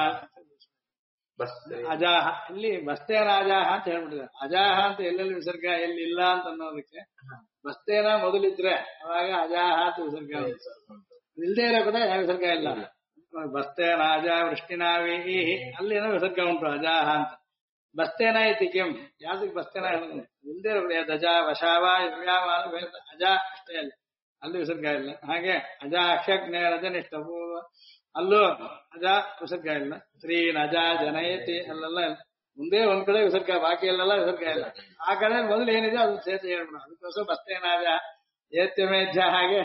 ಅಜಾಹ. ಇಲ್ಲಿ ಬಸ್ತೇನ ಅಜಾಹ ಅಂತ ಹೇಳ್ಬಿಟ್ಟಿದ್ದಾರೆ. ಅಜಾಹ ಅಂತ ಎಲ್ಲೆಲ್ಲಿ ವಿಸರ್ಗ ಎಲ್ಲಿ ಇಲ್ಲ ಅಂತ ಅನ್ನೋದಕ್ಕೆ ಬಸ್ತೇನ ಮೊದಲಿದ್ರೆ ಅವಾಗ ಅಜಾಹ ಅಂತ ವಿಸರ್ಗ. ಇಲ್ದೇ ಇರೋ ಕಡೆ ವಿಸರ್ಗ ಇಲ್ಲ. ಬಸ್ತೇನ ಅಜ ವೃಷ್ಟಿನಾವಿ ಅಲ್ಲಿ ಏನೋ ವಿಸರ್ಗ ಉಂಟು ಅಜಾಹ ಅಂತ. ಬಸ್ತೇನ ಐತಿ ಕೆಂ ಯಾವ್ದಕ್ಕೆ ಬಸ್ತೇನ ಇಲ್ದೇ ಇರೋ ಕಡೆ ದಜ ವಶಾವ ಅಜ ಅಷ್ಟೇ ಅಲ್ಲಿ ವಿಸರ್ಗ ಇಲ್ಲ. ಹಾಗೆ ಅಜ ಅಕ್ಷಜ್ಞ ರಜನಿಷ್ಠ ಅಲ್ಲೂ ಅಜ ವಿಸರ್ಗ ಇಲ್ಲ. ಸ್ತ್ರೀನ್ ಅಜ ಜನಯತಿ ಅಲ್ಲೆಲ್ಲ ಮುಂದೆ ಒಂದ್ ಕಡೆ ವಿಸರ್ಗ, ಬಾಕಿ ಅಲ್ಲೆಲ್ಲ ವಿಸರ್ಗ ಇಲ್ಲ. ಆ ಕಡೆ ಮೊದಲು ಏನಿದೆ ಅದು ಸೇತು ಹೇಳ್ಬಿಡ. ಅದಕ್ಕೋಸ್ಕರ ಬಸ್ತೇನಾಜ ಏತ್ಯಮೇಧ್ಯ ಹಾಗೆ.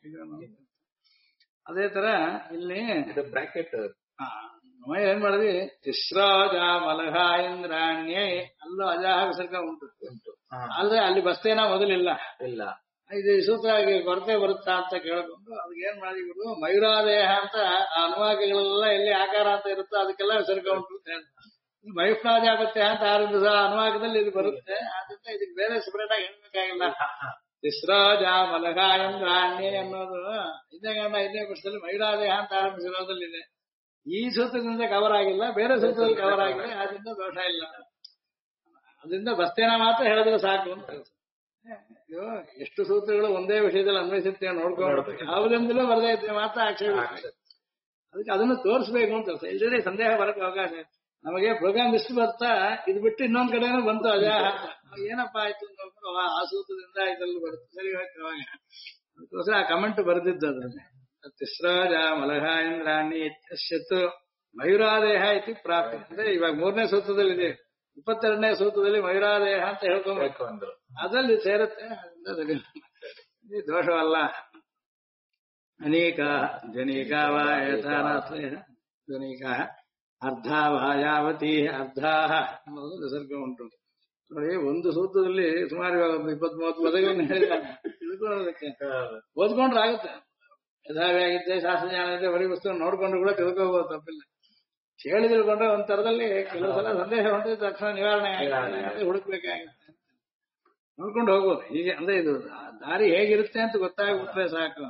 ಅದೇ ತರ ಇಲ್ಲಿ ಬ್ರಾಕೆಟ್ ಏನ್ ಮಾಡಿದ್ವಿ ತಿಸ್ರಾಜ ಮಲಘ ಇಂದ್ರಾಣ್ಯೇ ಅಲ್ಲೂ ಅಜಾಹ ವಿಸರ್ಗ ಉಂಟು. ಆದ್ರೆ ಅಲ್ಲಿ ಬಸ್ತೇನ ಮೊದಲಿಲ್ಲ ಇಲ್ಲ. ಇದು ಸೂತ್ರ ಕೊರತೆ ಬರುತ್ತಾ ಅಂತ ಕೇಳ್ಕೊಂಡು ಅದಕ್ಕೆ ಏನ್ ಮಾಡಿದ್ರು ಮಯೂರಾದೇಹ ಅಂತ ಅನುವಾಕಗಳೆಲ್ಲ ಎಲ್ಲಿ ಆಕಾರ ಅಂತ ಇರುತ್ತೋ ಅದಕ್ಕೆಲ್ಲ ವಿಸರ್ಗ ಉಂಟು ಅಂತ ಹೇಳ್ತಾರೆ. ಮಯೂಪ್ರಾಜಾಪತ್ಯ ಅಂತ ಆರಂಭಿಸ ಅನುವಾಕದಲ್ಲಿ ಇದು ಬರುತ್ತೆ. ಆದ್ರಿಂದ ಇದಕ್ಕೆ ಬೇರೆ ಸೆಪರೇಟ್ ಆಗಿ ಹೇಳ್ಬೇಕಾಗಿಲ್ಲ. ತಿಸ್ರಾಜ ಮಲಘ ಇಂದ್ರಾಣ್ಯೇ ಅನ್ನೋದು ಐದನೇ ವರ್ಷದಲ್ಲಿ ಮಯೂರಾದೇಹ ಅಂತ ಆರಂಭಿಸಿರೋದ್ರಲ್ಲಿದೆ. ಈ ಸೂತ್ರದಿಂದ ಕವರ್ ಆಗಿಲ್ಲ, ಬೇರೆ ಸೂತ್ರದಲ್ಲಿ ಕವರ್ ಆಗಿದೆ. ಆದ್ರಿಂದ ದೋಷ ಇಲ್ಲ. ಅದರಿಂದ ಬಸ್ತೇನ ಮಾತ್ರ ಹೇಳಿದ್ರೆ ಸಾಕು ಅಂತ. ಎಷ್ಟು ಸೂತ್ರಗಳು ಒಂದೇ ವಿಷಯದಲ್ಲಿ ಅನ್ವಯಿಸುತ್ತೆ ನೋಡ್ಕೊಂಡು ಯಾವುದೆಂದಲೂ ಬರದೇ ಇದ್ರೆ ಮಾತ್ರ ಆಕ್ಷೇಪ. ಅದಕ್ಕೆ ಅದನ್ನು ತೋರಿಸ್ಬೇಕು ಅಂತ ಇಲ್ಲದೇ ಸಂದೇಹ ಬರಕ್ಕೆ ಅವಕಾಶ. ನಮಗೆ ಪ್ರೋಗ್ರಾಮ್ ಇಷ್ಟು ಬರ್ತಾ ಇದು ಬಿಟ್ಟು ಇನ್ನೊಂದ್ ಕಡೆನೂ ಬಂತು ಅಜಾಹ ಅಂತ. ಏನಪ್ಪಾ ಆಯ್ತು ನೋಡ್ಕೊಂಡು ಆ ಸೂತ್ರದಿಂದ ಇದ್ರಲ್ಲಿ ಬರುತ್ತೆ ಸರಿ ಹೋಯ್ತು. ಅವಾಗ ಅದಕ್ಕೋಸ್ಕರ ಆ ಕಮೆಂಟ್ ಬರೆದಿದ್ದು ಅದ್ರಲ್ಲಿ ತಿಸ್ರಾಜ ಮಲಘ ಇಂದ್ರಾಣಿ ಇತ್ಯಶ್ಯತ್ ಮಯೂರಾದೇಹ ಇತಿ ಪ್ರಾಪ್ತಿ. ಅಂದ್ರೆ ಇವಾಗ 3ನೇ ಸೂತ್ರದಲ್ಲಿ ಇದೆ, 22ನೇ ಸೂತ್ರದಲ್ಲಿ ಮಯೂರಾದೇಹ ಅಂತ ಹೇಳ್ಕೊಂಡು ಅದ್ರಲ್ಲಿ ಸೇರುತ್ತೆ. ಅದರಿಂದ ದೋಷವಲ್ಲ. ಅನೇಕ ಜನೀಕಾ ವಾ ಯಥಾನಾಶ್ರಯ ಜನೀಕಾ ಅರ್ಧ ವಾಯಾವತಿ ಅರ್ಧ ಅನ್ನೋದು ವಿಸರ್ಗ ಉಂಟು. ನೋಡಿ ಒಂದು ಸೂತ್ರದಲ್ಲಿ ಸುಮಾರು ಇವಾಗ 20-30 ಪದಗಳನ್ನು ಹೇಳಿದ್ದಾರೆ. ತಿಳ್ಕೊಳ್ಳೋದಕ್ಕೆ ಓದ್ಕೊಂಡ್ರೆ ಆಗುತ್ತೆ. ಯಥಾವಿಯಾಗಿದ್ದೆ ಶಾಸ್ತ್ರಜ್ಞಾನ ಇದೆ ಬರೀ ಪುಸ್ತಕ ನೋಡ್ಕೊಂಡು ಕೂಡ ತಿಳ್ಕೋಬಹುದು, ತಪ್ಪಿಲ್ಲ. ಕೇಳಿ ತಿಳ್ಕೊಂಡ್ರೆ ಒಂದ್ ತರದಲ್ಲಿ ಕೆಲವು ಸಲ ಸಂದೇಹ ಹೊಂದಿದ ತಕ್ಷಣ ನಿವಾರಣೆ ಹುಡುಕ್ಬೇಕಾಗುತ್ತೆ. ನೋಡ್ಕೊಂಡು ಹೋಗ್ಬೋದು. ಹೀಗೆ ಅಂದ್ರೆ ಇದು ದಾರಿ ಹೇಗಿರುತ್ತೆ ಅಂತ ಗೊತ್ತಾಗ್ಬಿಟ್ರೆ ಸಾಕು.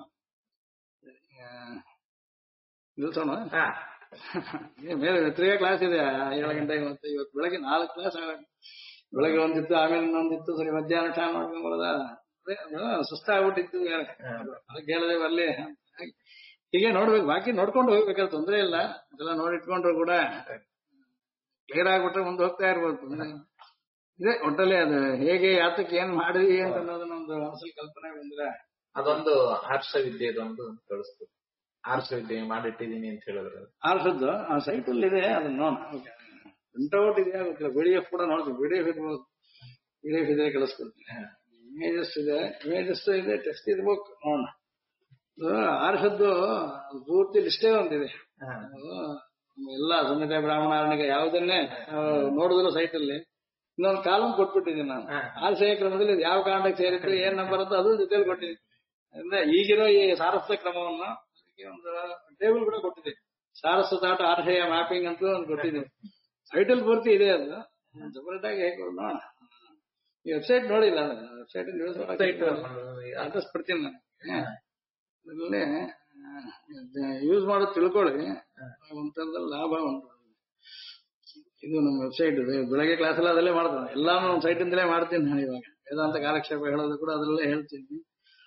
ನಿಲ್ಸೋಣ. ಮೇಲೆ 3 ಕ್ಲಾಸ್ ಇದೆ 7 ಗಂಟೆಗೆ. ಮತ್ತೆ ಇವತ್ತು ಬೆಳಗ್ಗೆ 4 ಕ್ಲಾಸ್ ಬೆಳಗ್ಗೆ ಒಂದಿತ್ತು, ಆಮೇಲೆ ಇನ್ನೊಂದಿತ್ತು, ಸರಿ ಮಧ್ಯಾಹ್ನ ಟೈಮ್ ಮಾಡ್ಕೊಂಡ್ ಬರೋದ, ಸುಸ್ತಾಗ್ಬಿಟ್ಟಿತ್ತು. ಅದಕ್ಕೆ ಹೇಳಿದೆ ಬರ್ಲಿ ಹೀಗೆ ನೋಡ್ಬೇಕು, ಬಾಕಿ ನೋಡ್ಕೊಂಡು ಹೋಗ್ಬೇಕಾದ್ರೆ ತೊಂದ್ರೆ ಇಲ್ಲ. ಅದೆಲ್ಲ ನೋಡಿಟ್ಕೊಂಡ್ರು ಕೂಡ ಕ್ಲಿಯರ್ ಆಗ್ಬಿಟ್ರೆ ಮುಂದೆ ಹೋಗ್ತಾ ಇರ್ಬೋದು. ಇದೆ ಒಟ್ಟಲ್ಲಿ ಅದು ಹೇಗೆ ಯಾತಕ್ಕೆ ಏನ್ ಮಾಡಿದ್ವಿ ಅಂತ ಅನ್ನೋದನ್ನ ಒಂದು ಮನಸ್ಸಲ್ಲಿ ಕಲ್ಪನೆ ಬಂದ್ರೆ ಅದೊಂದು ಆರ್ಷ ವಿದ್ಯೆದೊಂದು ಕಳಿಸ್ತು. ಆರ್ಷ ವಿದ್ಯೆ ಮಾಡಿಟ್ಟಿದೀನಿ ಅಂತ ಹೇಳಿದ್ರೆ ಆರ್ಷದ್ದು ಆ ಸೈಟ್ ಅಲ್ಲಿ ಇದೆ, ಅದನ್ನ ನೋಡ ಪ್ರಿಂಟ್ಔಟ್ ಇದೆಯಾ ಗೊತ್ತಿಲ್ಲ. PDF ಕೂಡ ನೋಡ್ತೀವಿ, PDF ಇರ್ಬೋದು, PDF ಇದೆ ಕಳಿಸ್ಕೊಡ್ತೀನಿ. ಇಮೇಜಸ್ ಇದೆ, ಇಮೇಜಸ್ ಇದೆ, ಟೆಕ್ಸ್ಟ್ ಇರ್ಬೇಕು ನೋಡ. ಆರ್ಷದ್ದು ಪೂರ್ತಿ ಲಿಸ್ಟೇ ಒಂದಿದೆ. ಎಲ್ಲ ಸಂಹಿತೆ ಬ್ರಾಹ್ಮಣಾರಣಿಗೆ ಯಾವುದನ್ನೇ ನೋಡಿದ್ರು ಸೈಟ್ ಅಲ್ಲಿ ಇನ್ನೊಂದು ಕಾಲಂ ಕೊಟ್ಬಿಟ್ಟಿದ್ದೀನಿ ನಾನು. ಆರ್ಷಯ ಕ್ರಮದಲ್ಲಿ ಯಾವ ಕಾಂಡಕ್ಕೆ ಸೇರಿತ್ತು, ಏನ್ ನಂಬರ್ ಅಂತ ಅದು ಜೊತೆಲಿ ಕೊಟ್ಟಿದ್ದೀನಿ. ಅಂದ್ರೆ ಈಗಿರೋ ಈ ಸಾರಸ್ವತ ಕ್ರಮವನ್ನು ಒಂದು ಟೇಬಲ್ ಕೂಡ ಕೊಟ್ಟಿದ್ದೀನಿ. ಸಾರಸ್ವತ ಆರ್ಷಯ ಮ್ಯಾಪಿಂಗ್ ಅಂತ ಒಂದು ಕೊಟ್ಟಿದ್ದೀನಿ. ಸೈಟಲ್ ಪೂರ್ತಿ ಇದೆ, ಅದು ಸಪರೇಟ್ ಆಗಿ ಹೇಗೆ ನೋಡ. ಈ ವೆಬ್ಸೈಟ್ ನೋಡಿಲ್ಲ, ವೆಬ್ಸೈಟ್ ಅಡ್ರೆಸ್ ಕೊಡ್ತೀನಿ ನಾನು. ಅದರಲ್ಲಿ ಯೂಸ್ ಮಾಡೋದು ತಿಳ್ಕೊಳ್ಳಿ, ಒಂಥರದಲ್ಲಿ ಲಾಭ ಉಂಟು. ಇದು ನಮ್ಮ ವೆಬ್ಸೈಟ್ ಇದೆ. ಬೆಳಗ್ಗೆ ಕ್ಲಾಸ್ ಎಲ್ಲ ಅದಲ್ಲೇ ಮಾಡ್ತಾನೆ, ಎಲ್ಲಾನು ಒಂದು ಸೈಟ್ ಇಂದಲೇ ಮಾಡ್ತೀನಿ ನಾನು. ಇವಾಗ ವೇದಾಂತ ಕಾಲಕ್ಷೇಪ ಹೇಳೋದು ಕೂಡ ಅದರಲ್ಲೇ ಹೇಳ್ತೀನಿ.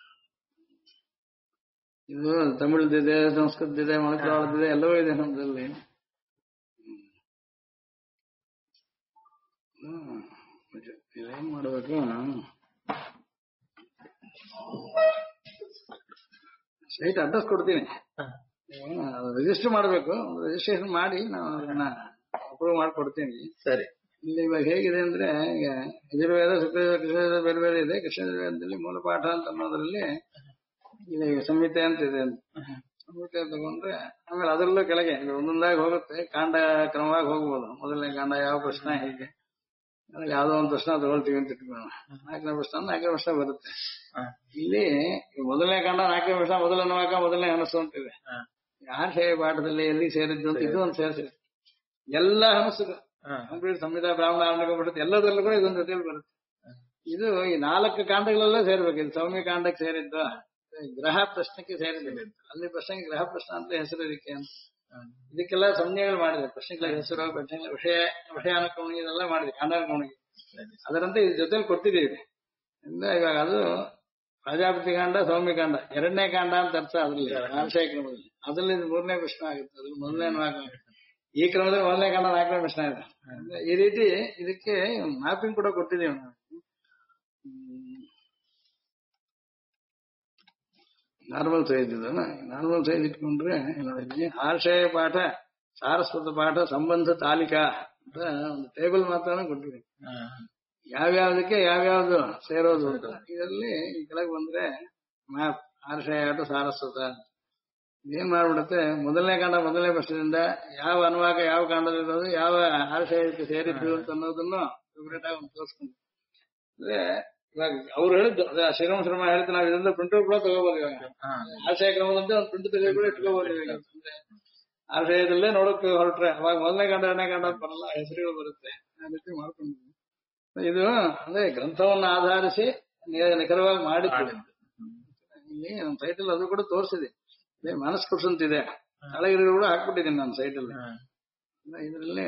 ಇದು ತಮಿಳ್ದಿದೆ, ಸಂಸ್ಕೃತದಿದೆ, ಮಲಯಾಳದಿದೆ, ಎಲ್ಲವೂ ಇದೆ ನಮ್ಮದ್ರಲ್ಲಿ. ಏನ್ ಮಾಡ್ಬೇಕು, ಸೈಟ್ ಅಡ್ರೆಸ್ ಕೊಡ್ತೀನಿ, ರಿಜಿಸ್ಟರ್ ಮಾಡ್ಬೇಕು. ರಿಜಿಸ್ಟ್ರೇಷನ್ ಮಾಡಿ ನಾವು ಅದನ್ನ ಅಪ್ರೂವ್ ಮಾಡ್ಕೊಡ್ತೀನಿ. ಸರಿ. ಇಲ್ಲಿ ಇವಾಗ ಹೇಗಿದೆ ಅಂದ್ರೆ, ಈಗ ಯಜುರ್ವೇದ, ಶುಕ್ರವೇದ, ಕೃಷ್ಣವೇದ ಬೇರೆ ಬೇರೆ ಇದೆ. ಕೃಷ್ಣವೇದದಲ್ಲಿ ಮೂಲ ಪಾಠ ಅಂತ ಅನ್ನೋದ್ರಲ್ಲಿ ಈಗ ಸಂಹಿತೆ ಅಂತ ಇದೆ. ಸಂಹಿತೆ ತಗೊಂಡ್ರೆ ಆಮೇಲೆ ಅದರಲ್ಲೂ ಕೆಳಗೆ ಒಂದೊಂದಾಗಿ ಹೋಗುತ್ತೆ, ಕಾಂಡ ಕ್ರಮವಾಗಿ ಹೋಗ್ಬೋದು. ಮೊದಲನೇ ಕಾಂಡ ಯಾವ ಪ್ರಶ್ನೆ, ಹೀಗೆ ಯಾವ್ದೋ ಒಂದು ಪ್ರಶ್ನೆ ತಗೊಳ್ತೀವಿ ಅಂತ ಇಟ್ಕೊಳ್ಳೋಣ. 4ನೇ ಪ್ರಶ್ನೆ 4ನೇ ಪ್ರಶ್ನೆ ಬರುತ್ತೆ. ಇಲ್ಲಿ ಮೊದಲನೇ ಕಾಂಡ 4ನೇ ಪ್ರಶ್ನೆ ಮೊದಲನೇ ವಾಕ ಮೊದಲನೇ ಹನಸ್ಸು ಅಂತಿದೆ. ಆರ್ಷಯ ಪಾಠದಲ್ಲಿ ಎಲ್ಲಿ ಸೇರಿದ್ದು ಅಂತ ಇದು ಒಂದು ಸೇರಿಸಿದೆ. ಎಲ್ಲ ಹನಸ್ಸು ಕಂಪ್ಲೀಟ್ ಸಂಹಿತಾ ಬ್ರಾಹ್ಮಣ ಆರಂಭಿಕ ಎಲ್ಲದರಲ್ಲೂ ಕೂಡ ಇದೊಂದು ಜೊತೆಯಲ್ಲಿ ಬರುತ್ತೆ. ಇದು ಈ 4 ಕಾಂಡಗಳಲ್ಲೇ ಸೇರ್ಬೇಕು. ಇದು ಸೌಮ್ಯ ಕಾಂಡಕ್ಕೆ ಸೇರಿದ್ದು, ಗ್ರಹ ಪ್ರಶ್ನೆಗೆ ಸೇರಿದೆ. ಅಲ್ಲಿ ಪ್ರಶ್ನೆಗೆ ಗ್ರಹ ಪ್ರಶ್ನೆ ಅಂತ ಹೆಸರು ಇದಕ್ಕೆ ಅಂತ. ಇದಕ್ಕೆಲ್ಲ ಸಂಜ್ಞೆಗಳು ಮಾಡಿದೆ, ಪ್ರಶ್ನೆಗಳ ಹೆಸರು, ಪ್ರಶ್ನೆಗಳ ವಿಷಯಾನುಕ್ರಮಣಿ ಇದೆಲ್ಲ ಮಾಡಿದೆ, ಕಾಂಡಾನುಕ್ರಮಣಿ. ಅದರಂತೆ ಇದ್ರ ಜೊತೆಲಿ ಕೊಟ್ಟಿದ್ದೀವಿ. ಇವಾಗ ಅದು ಪ್ರಜಾಪತಿ ಕಾಂಡ, ಸೌಮ್ಯ ಕಾಂಡ, 2ನೇ ಕಾಂಡ ಅಂತ ಅರ್ಥ ಅದ್ರಲ್ಲಿ ಆರ್ಷಯ ಕ್ರಮದಲ್ಲಿ. ಅದ್ರಲ್ಲಿ 3ನೇ ಪ್ರಶ್ನೆ ಆಗುತ್ತೆ, ಅದ್ರಲ್ಲಿ ಮೊದಲನೇ ಆಗುತ್ತೆ. ಈ ಕ್ರಮದಲ್ಲಿ 1ನೇ ಕಾಂಡ 4ನೇ ಪ್ರಶ್ನೆ ಇದೆ. ಈ ರೀತಿ ಇದಕ್ಕೆ ಮ್ಯಾಪಿಂಗ್ ಕೂಡ ಕೊಟ್ಟಿದ್ದೀವಿ ನಾವು. ನಾರ್ಮಲ್ ಸೈಜ್ ಇದು. ನಾರ್ಮಲ್ ಸೈಜ್ ಇಟ್ಕೊಂಡ್ರೆ ಆರ್ಷಯ ಪಾಠ, ಸಾರಸ್ವತ ಪಾಠ, ಸಂಬಂಧ ತಾಲಿಕಾ ಅಂತ ಒಂದು ಟೇಬಲ್ ಮಾತ್ರ ಕೊಟ್ಟಿದ್ದೀವಿ. ಯಾವ್ಯಾವ್ದಕ್ಕೆ ಯಾವ್ಯಾವ್ದು ಸೇರೋದು ಅಂತ. ಇದರಲ್ಲಿ ಈ ಕೆಳಗೆ ಬಂದ್ರೆ ಮ್ಯಾಪ್ ಆರ್ಷಯ ಆಟ ಸಾರಸ್ವತ ಏನ್ ಮಾಡ್ಬಿಡುತ್ತೆ, ಮೊದಲನೇ ಕಾಂಡ ಮೊದಲನೇ ಪ್ರಶ್ನೆಯಿಂದ ಯಾವ ಅನುವಾಕ ಯಾವ ಕಾಂಡದಲ್ಲಿರೋದು, ಯಾವ ಆರ್ಷಯಕ್ಕೆ ಸೇರಿದ್ದು ಅಂತ ಅನ್ನೋದನ್ನು ಸೆಪರೇಟ್ ಆಗಿ ಒಂದು ತೋರಿಸ್ಕೊಂಡು. ಅಂದ್ರೆ ಇವಾಗ ಅವ್ರು ಹೇಳಿದ್ದು ಶ್ರೀರಾಮ ಶರ್ಮ ಹೇಳಿದ್ದು, ನಾವ್ ಇದರಿಂದ ಪ್ರಿಂಟೌಟ್ ಕೂಡ ತಗೋಬಹುದು. ಇವಾಗ ಆರ್ಷಯ ಕ್ರಮದಂತೆ ಒಂದು ಪ್ರಿಂಟ್ ತೆಗೆದು ಕೂಡ ಇಟ್ಕೋಬಹುದು. ಇವಾಗ ಆರ್ಷಯದಲ್ಲೇ ನೋಡಕ್ ಹೊರಟ್ರೆ ಅವಾಗ ಮೊದಲನೇ ಕಾಂಡ 2ನೇ ಕಾಂಡ ಅಂತ ಬರಲ್ಲ, ಹೆಸರುಗಳು ಬರುತ್ತೆ. ಆ ರೀತಿ ಮಾಡ್ಕೊಂಡು ಇದು ಅಂದ್ರೆ ಗ್ರಂಥವನ್ನ ಆಧರಿಸಿ ನಿಖರವಾಗಿ ಮಾಡಿದ್ದು. ಇಲ್ಲಿ ನಮ್ಮ ಸೈಟಲ್ಲಿ ಅದು ಕೂಡ ತೋರಿಸಿದೆ. ಮನಸ್ಕೃಷ್ ಅಂತಿದೆ, ತಳಗಿರಿ ಕೂಡ ಹಾಕ್ಬಿಟ್ಟಿದ್ದೀನಿ ನಾನು ಸೈಟಲ್ಲಿ. ಇದರಲ್ಲಿ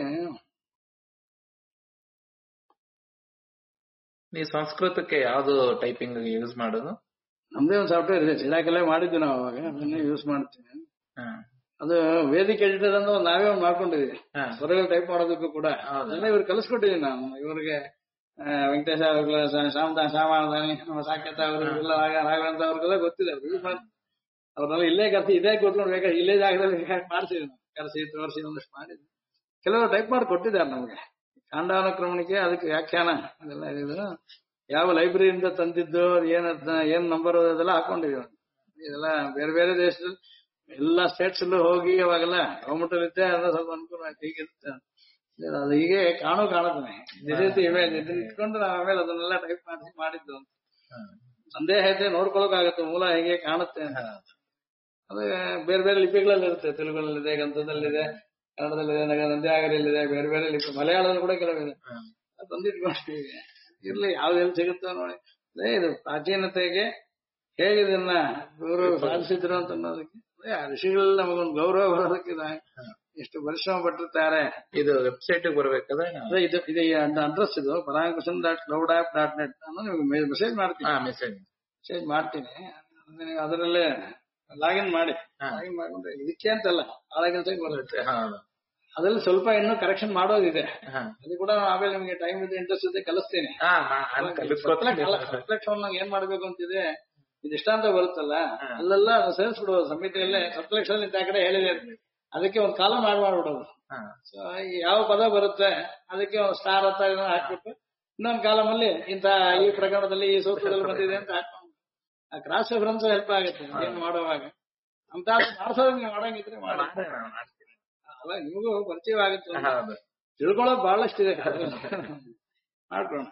ನೀವು ಸಂಸ್ಕೃತಕ್ಕೆ ಯಾವ್ದು ಟೈಪಿಂಗ್ ಯೂಸ್ ಮಾಡೋದು? ನಮ್ದೇ ಒಂದು ಸಾಫ್ಟ್ವೇರ್ ಇದೆ, ಸಿಡಾಕಲ್ಲೇ ಮಾಡಿದ್ವಿ ನಾವು. ಅವಾಗ ಅದನ್ನೇ ಯೂಸ್ ಮಾಡ್ತೀವಿ. ಅದು ವೇದಿಕೆ ಎಡಿಟರ್ ಅಂತ ನಾವೇ ಒಂದು ಮಾಡ್ಕೊಂಡಿದೀವಿ, ಹೊರಗೆ ಟೈಪ್ ಮಾಡೋದಕ್ಕೂ ಕೂಡ. ಅದನ್ನೇ ಇವ್ರು ಕಲಿಸ್ಕೊಟ್ಟಿದೀನಿ ನಾನು. ಇವ್ರಿಗೆ ವೆಂಕಟೇಶ ಅವ್ರಿಗೆಲ್ಲ, ಶ್ಯಾಮಾನಂದಾನಿ, ನಮ್ಮ ಸಾಕೇತ ಅವ್ರಿಗೆಲ್ಲ, ರಾಘವೇಂದ್ರ ಅವ್ರಿಗೆಲ್ಲ ಗೊತ್ತಿದೆ. ಅವ್ರನ್ನೆಲ್ಲ ಇಲ್ಲೇ ಕರ್ಸಿ ಇದೇ ಕೂತ್ಕೊಂಡು ಬೇಕಾದ್ರೆ ಇಲ್ಲೇ ಜಾಗದಲ್ಲಿ ಮಾಡ್ಸಿದ್ವಿ ನಾವು. ಕರೆಸಿ ತೋರಿಸಿ ಒಂದಷ್ಟು ಮಾಡಿದ್ವಿ. ಕೆಲವರು ಟೈಪ್ ಮಾಡಿ ಕೊಟ್ಟಿದ್ದಾರೆ ನಮ್ಗೆ. ಕಾಂಡಾನುಕ್ರಮಣಿಕೆ, ಅದಕ್ಕೆ ವ್ಯಾಖ್ಯಾನ, ಅದೆಲ್ಲ ಇದು ಯಾವ ಲೈಬ್ರರಿಯಿಂದ ತಂದಿದ್ದು, ಏನ್ ನಂಬರ್ ಅದೆಲ್ಲ ಹಾಕೊಂಡಿದೀವಿ. ಇದೆಲ್ಲ ಬೇರೆ ಬೇರೆ ದೇಶದಲ್ಲಿ ಎಲ್ಲಾ ಸ್ಟೇಟ್ಸ್ ಅಲ್ಲೂ ಹೋಗಿ ಅವಾಗೆಲ್ಲ ಗವರ್ಮೆಂಟ್ ಇರುತ್ತೆ, ಅದನ್ನ ಸ್ವಲ್ಪ ಅನುಕೂಲ ಆಯ್ತು. ಹೀಗಿರುತ್ತೆ ಅದು ಹೀಗೆ ಕಾಣುತ್ತೆ. ನಿಜತೆ ಇಮೇಜ್ ಇದನ್ನ ಇಟ್ಕೊಂಡು ನಾವು ಆಮೇಲೆ ಅದನ್ನೆಲ್ಲ ಟೈಪ್ ಮಾಡಿದ್ದು ಅಂತ. ಸಂದೇಹ ಐತೆ, ನೋಡ್ಕೊಳಕಾಗತ್ತೆ ಮೂಲ ಹೇಗೆ ಕಾಣುತ್ತೆ ಅಂತ. ಅದು ಬೇರೆ ಬೇರೆ ಲಿಪಿಗಳಲ್ಲಿ ಇರುತ್ತೆ. ತೆಲುಗುನಲ್ಲಿದೆ, ಗಂಧದಲ್ಲಿದೆ, ಕನ್ನಡದಲ್ಲಿದೆ, ನಂದಿಯಾಗರಲ್ಲಿದೆ, ಬೇರೆ ಬೇರೆ ಲಿಪಿ, ಮಲಯಾಳದಲ್ಲಿ ಕೂಡ ಕೆಲವಿದೆ. ತಂದಿಟ್ಕೊಳ್ತೀವಿ. ಇರ್ಲಿ ಯಾವ್ದೆಲ್ಲಿ ಸಿಗುತ್ತೋ ನೋಡಿ. ಇದು ಪ್ರಾಚೀನತೆಗೆ ಹೇಗೆ ಇದನ್ನ ಇವರು ಸಾಧಿಸಿದ್ರು ಅಂತ ಅನ್ನೋದಕ್ಕೆ, ಋಷಿಗಳಲ್ಲಿ ನಮಗೊಂದು ಗೌರವ ಬರೋದಕ್ಕೆ ಎಷ್ಟು ಪರಿಶ್ರಮ ಪಟ್ಟಿರ್ತಾರೆ. ಇದು ವೆಬ್ಸೈಟ್ ಬರ್ಬೇಕಾದ್ರೆ ಅದೇ ಇದು ಅಡ್ರೆಸ್ ಇದು parankusan.cloudapp.net ನಾನು ನಿಮ್ಗೆ ಮೆಸೇಜ್ ಮಾಡ್ತೀನಿ. ಮೆಸೇಜ್ ಮಾಡ್ತೀನಿ, ಅದರಲ್ಲೇ ಲಾಗಿನ್ ಮಾಡಿ. ಲಾಗಿನ್ ಮಾಡ್ಕೊಂಡ್ರೆ ಇದಕ್ಕೆ ಅಂತಲ್ಲ, ಭಾಳ ಕೆಲಸ ಬರುತ್ತೆ. ಅದ್ರಲ್ಲಿ ಸ್ವಲ್ಪ ಇನ್ನೂ ಕರೆಕ್ಷನ್ ಮಾಡೋದಿದೆ. ಅದು ಕೂಡ ಆಮೇಲೆ ನಿಮ್ಗೆ ಟೈಮ್ ಇದೆ, ಇಂಟ್ರೆಸ್ಟ್ ಇದೆ, ಕಲಿಸ್ತೀನಿ. ಸಬ್ಲೆಕ್ಷನ್ ಏನ್ ಮಾಡ್ಬೇಕು ಅಂತಿದೆ, ಇದಿಷ್ಟ ಅಂತ ಬರುತ್ತಲ್ಲ, ಅಲ್ಲೆಲ್ಲ ಸೇರಿಸ್ಬಿಡೋದು. ಸಮಿತಿಯಲ್ಲೇ ಸಬ್ಲೆಕ್ಷನ್ ಇಂತ ಕಡೆ ಹೇಳಿದೆ, ಅದಕ್ಕೆ ಒಂದು ಕಾಲಮ್ ಮಾಡ್ಬಿಡೋದು. ಸೊ ಯಾವ ಪದ ಬರುತ್ತೆ ಅದಕ್ಕೆ ಒಂದು ಸ್ಟಾರ್ ಅಂತ ಹಾಕ್ಬಿಟ್ಟು ಇನ್ನೊಂದು ಕಾಲಮ್ ಅಲ್ಲಿ ಇಂತ ಈ ಪ್ರಕರಣದಲ್ಲಿ ಈ ಸೂತ್ರದಲ್ಲಿ ಬಂದಿದೆ ಅಂತ ಹಾಕೊಂಡು ಕ್ರಾಸ್ ರೆಫರೆನ್ಸ್ ಹೆಲ್ಪ್ ಆಗುತ್ತೆ ಏನ್ ಮಾಡುವಾಗ. ಅಂತ ಮಾಡ್ಸೋದು ನೀವು ಮಾಡಂಗಿದ್ರೆ ಮಾಡಿ. ಅಲ್ಲ, ನಿಮಗೂ ಪರಿಚಯ ಆಗುತ್ತೆ, ತಿಳ್ಕೊಳ್ಳೋದು ಬಹಳಷ್ಟಿದೆ. ಮಾಡ್ಕೋಣ.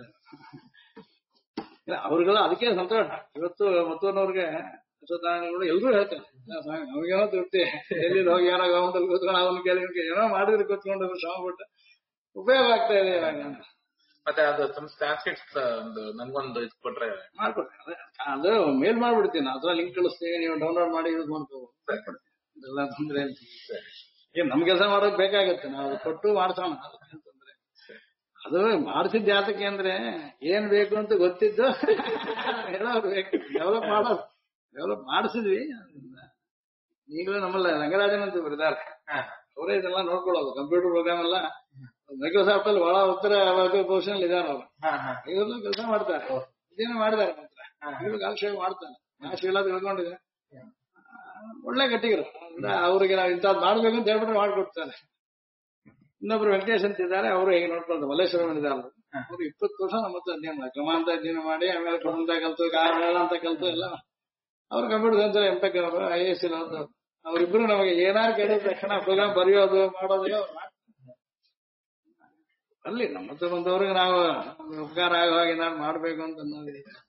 ಅವ್ರಿಗೆಲ್ಲ ಅದಕ್ಕೆ ಸಂತೋಷ. ಇವತ್ತು ಮತ್ತೂರ್ನವ್ರಿಗೆ ಅಶ್ವತ್ಥಾಂಗಗಳು ಎಲ್ರೂ ಹೇಳ್ತಾರೆ, ನಮಗೇನೋ ತೃಪ್ತಿ, ಎಲ್ಲಿ ಹೋಗಿ ಏನೋ ಗಮನದಲ್ಲಿ ಕೂತ್ಕೊಂಡು ಅವನು ಕೇಳಿ ಏನೋ ಮಾಡಿದ್ರೆ ಕೂತ್ಕೊಂಡು ಶ್ರಮ ಪಟ್ಟು ಉಪಯೋಗ ಆಗ್ತಾ ಇದೆ ಇವಾಗ. ಮತ್ತೆ ಅದು ನನ್ಗೊಂದು ಇದು ಕೊಟ್ರೆ ಮಾಡ್ಕೊಡ್ತೀನಿ. ಅದು ಮೇಲ್ ಮಾಡ್ಬಿಡ್ತೀನಿ, ಅಥವಾ ಲಿಂಕ್ ಕಳಿಸ್ತೀನಿ, ನೀವು ಡೌನ್ಲೋಡ್ ಮಾಡಿ ಯೂಸ್ ಮಾಡ್ಕೋಬಹುದು. ಅದೆಲ್ಲ ತೊಂದ್ರೆ ನಮ್ ಕೆಲಸ ಮಾಡೋಕ್ ಬೇಕಾಗತ್ತೆ, ನಾವು ಕೊಟ್ಟು ಮಾಡ್ಸೋಣ. ತೊಂದ್ರೆ ಅದು ಮಾಡ್ಸಿದ್ ಜಾತಕ್ಕೆ ಅಂದ್ರೆ ಏನ್ ಬೇಕು ಅಂತ ಗೊತ್ತಿದ್ದು ಹೇಳೋರು ಬೇಕು. ಡೆವಲಪ್ ಮಾಡಿಸಿದ್ವಿ. ಈಗಲೂ ನಮ್ಮಲ್ಲ ರಂಗರಾಜನ್ ಅಂತ ಬರಿದಾರೆ, ಅವರೇ ಇದೆಲ್ಲ ನೋಡ್ಕೊಳ್ಳೋದು. ಕಂಪ್ಯೂಟರ್ ಪ್ರೋಗ್ರಾಮ್ ಎಲ್ಲ ಮೈಕ್ರೋಸಾಫ್ಟ್ ಅಲ್ಲಿ ಬಹಳ ಉತ್ತರ ಪೊಸಿಷನ್ ಇದಾರೆ ಅವರು. ಇವೆಲ್ಲ ಕೆಲಸ ಮಾಡ್ತಾರೆ, ಇದೇನೋ ಮಾಡಿದಾರೆ ಮಾತ್ರ. ಇವಾಗ ಕಾಲಕ್ಷೇಪ ಮಾಡ್ತಾನೆ, ಕಾಶಿಲ್ಲ ತಿಳ್ಕೊಂಡಿದೆ. ಒಳ್ಳೆ ಗಟ್ಟಿಗರು. ಅವ್ರಿಗೆ ನಾವು ಇಂಥದ್ದು ಮಾಡ್ಬೇಕು ಅಂತ ಹೇಳ್ಬಿಟ್ರೆ ಮಾಡ್ಕೊಡ್ತಾರೆ. ಇನ್ನೊಬ್ರು ವೆಂಕಟೇಶ್ ಅಂತ ಇದ್ದಾರೆ, ಅವರು ಹೇಗೆ ನೋಡ್ಕೊಳ್ತಾರೆ, ಮಲ್ಲೇಶ್ವರಂ ಇದ್ದಾರೆ. ಅವ್ರು 20 ವರ್ಷ ನಮ್ಮ ಹತ್ರ ಅಧ್ಯಯನ ಮಾಡಿ, ಕ್ರಮ ಅಂತ ಅಧ್ಯಯನ ಮಾಡಿ, ಆಮೇಲೆ ಕುಟುಂಬ ಕಲ್ತು, ಕಾರಣ ಅಂತ ಕಲ್ತು ಎಲ್ಲ. ಅವ್ರು ಕಂಪ್ಯೂಟರ್ ಸೈನ್ಸ್ ಎಂಟೆಕ್ IAS ಇರೋದು. ಅವ್ರಿಬ್ರು ನಮಗೆ ಏನಾರು ಕೇಳಿದ ತಕ್ಷಣ ಪ್ರೋಗ್ರಾಮ್ ಬರೆಯೋದು ಮಾಡೋದು ಅಲ್ಲಿ ನಮ್ಮ ಹತ್ರ ಬಂದವ್ರಿಗೆ ನಾವು ಉಪಕಾರ ಆಗೋ ಹಾಗೆ ಏನಾದ್ರು ಮಾಡ್ಬೇಕು ಅಂತ ಅನ್ನೋದಿದೆ.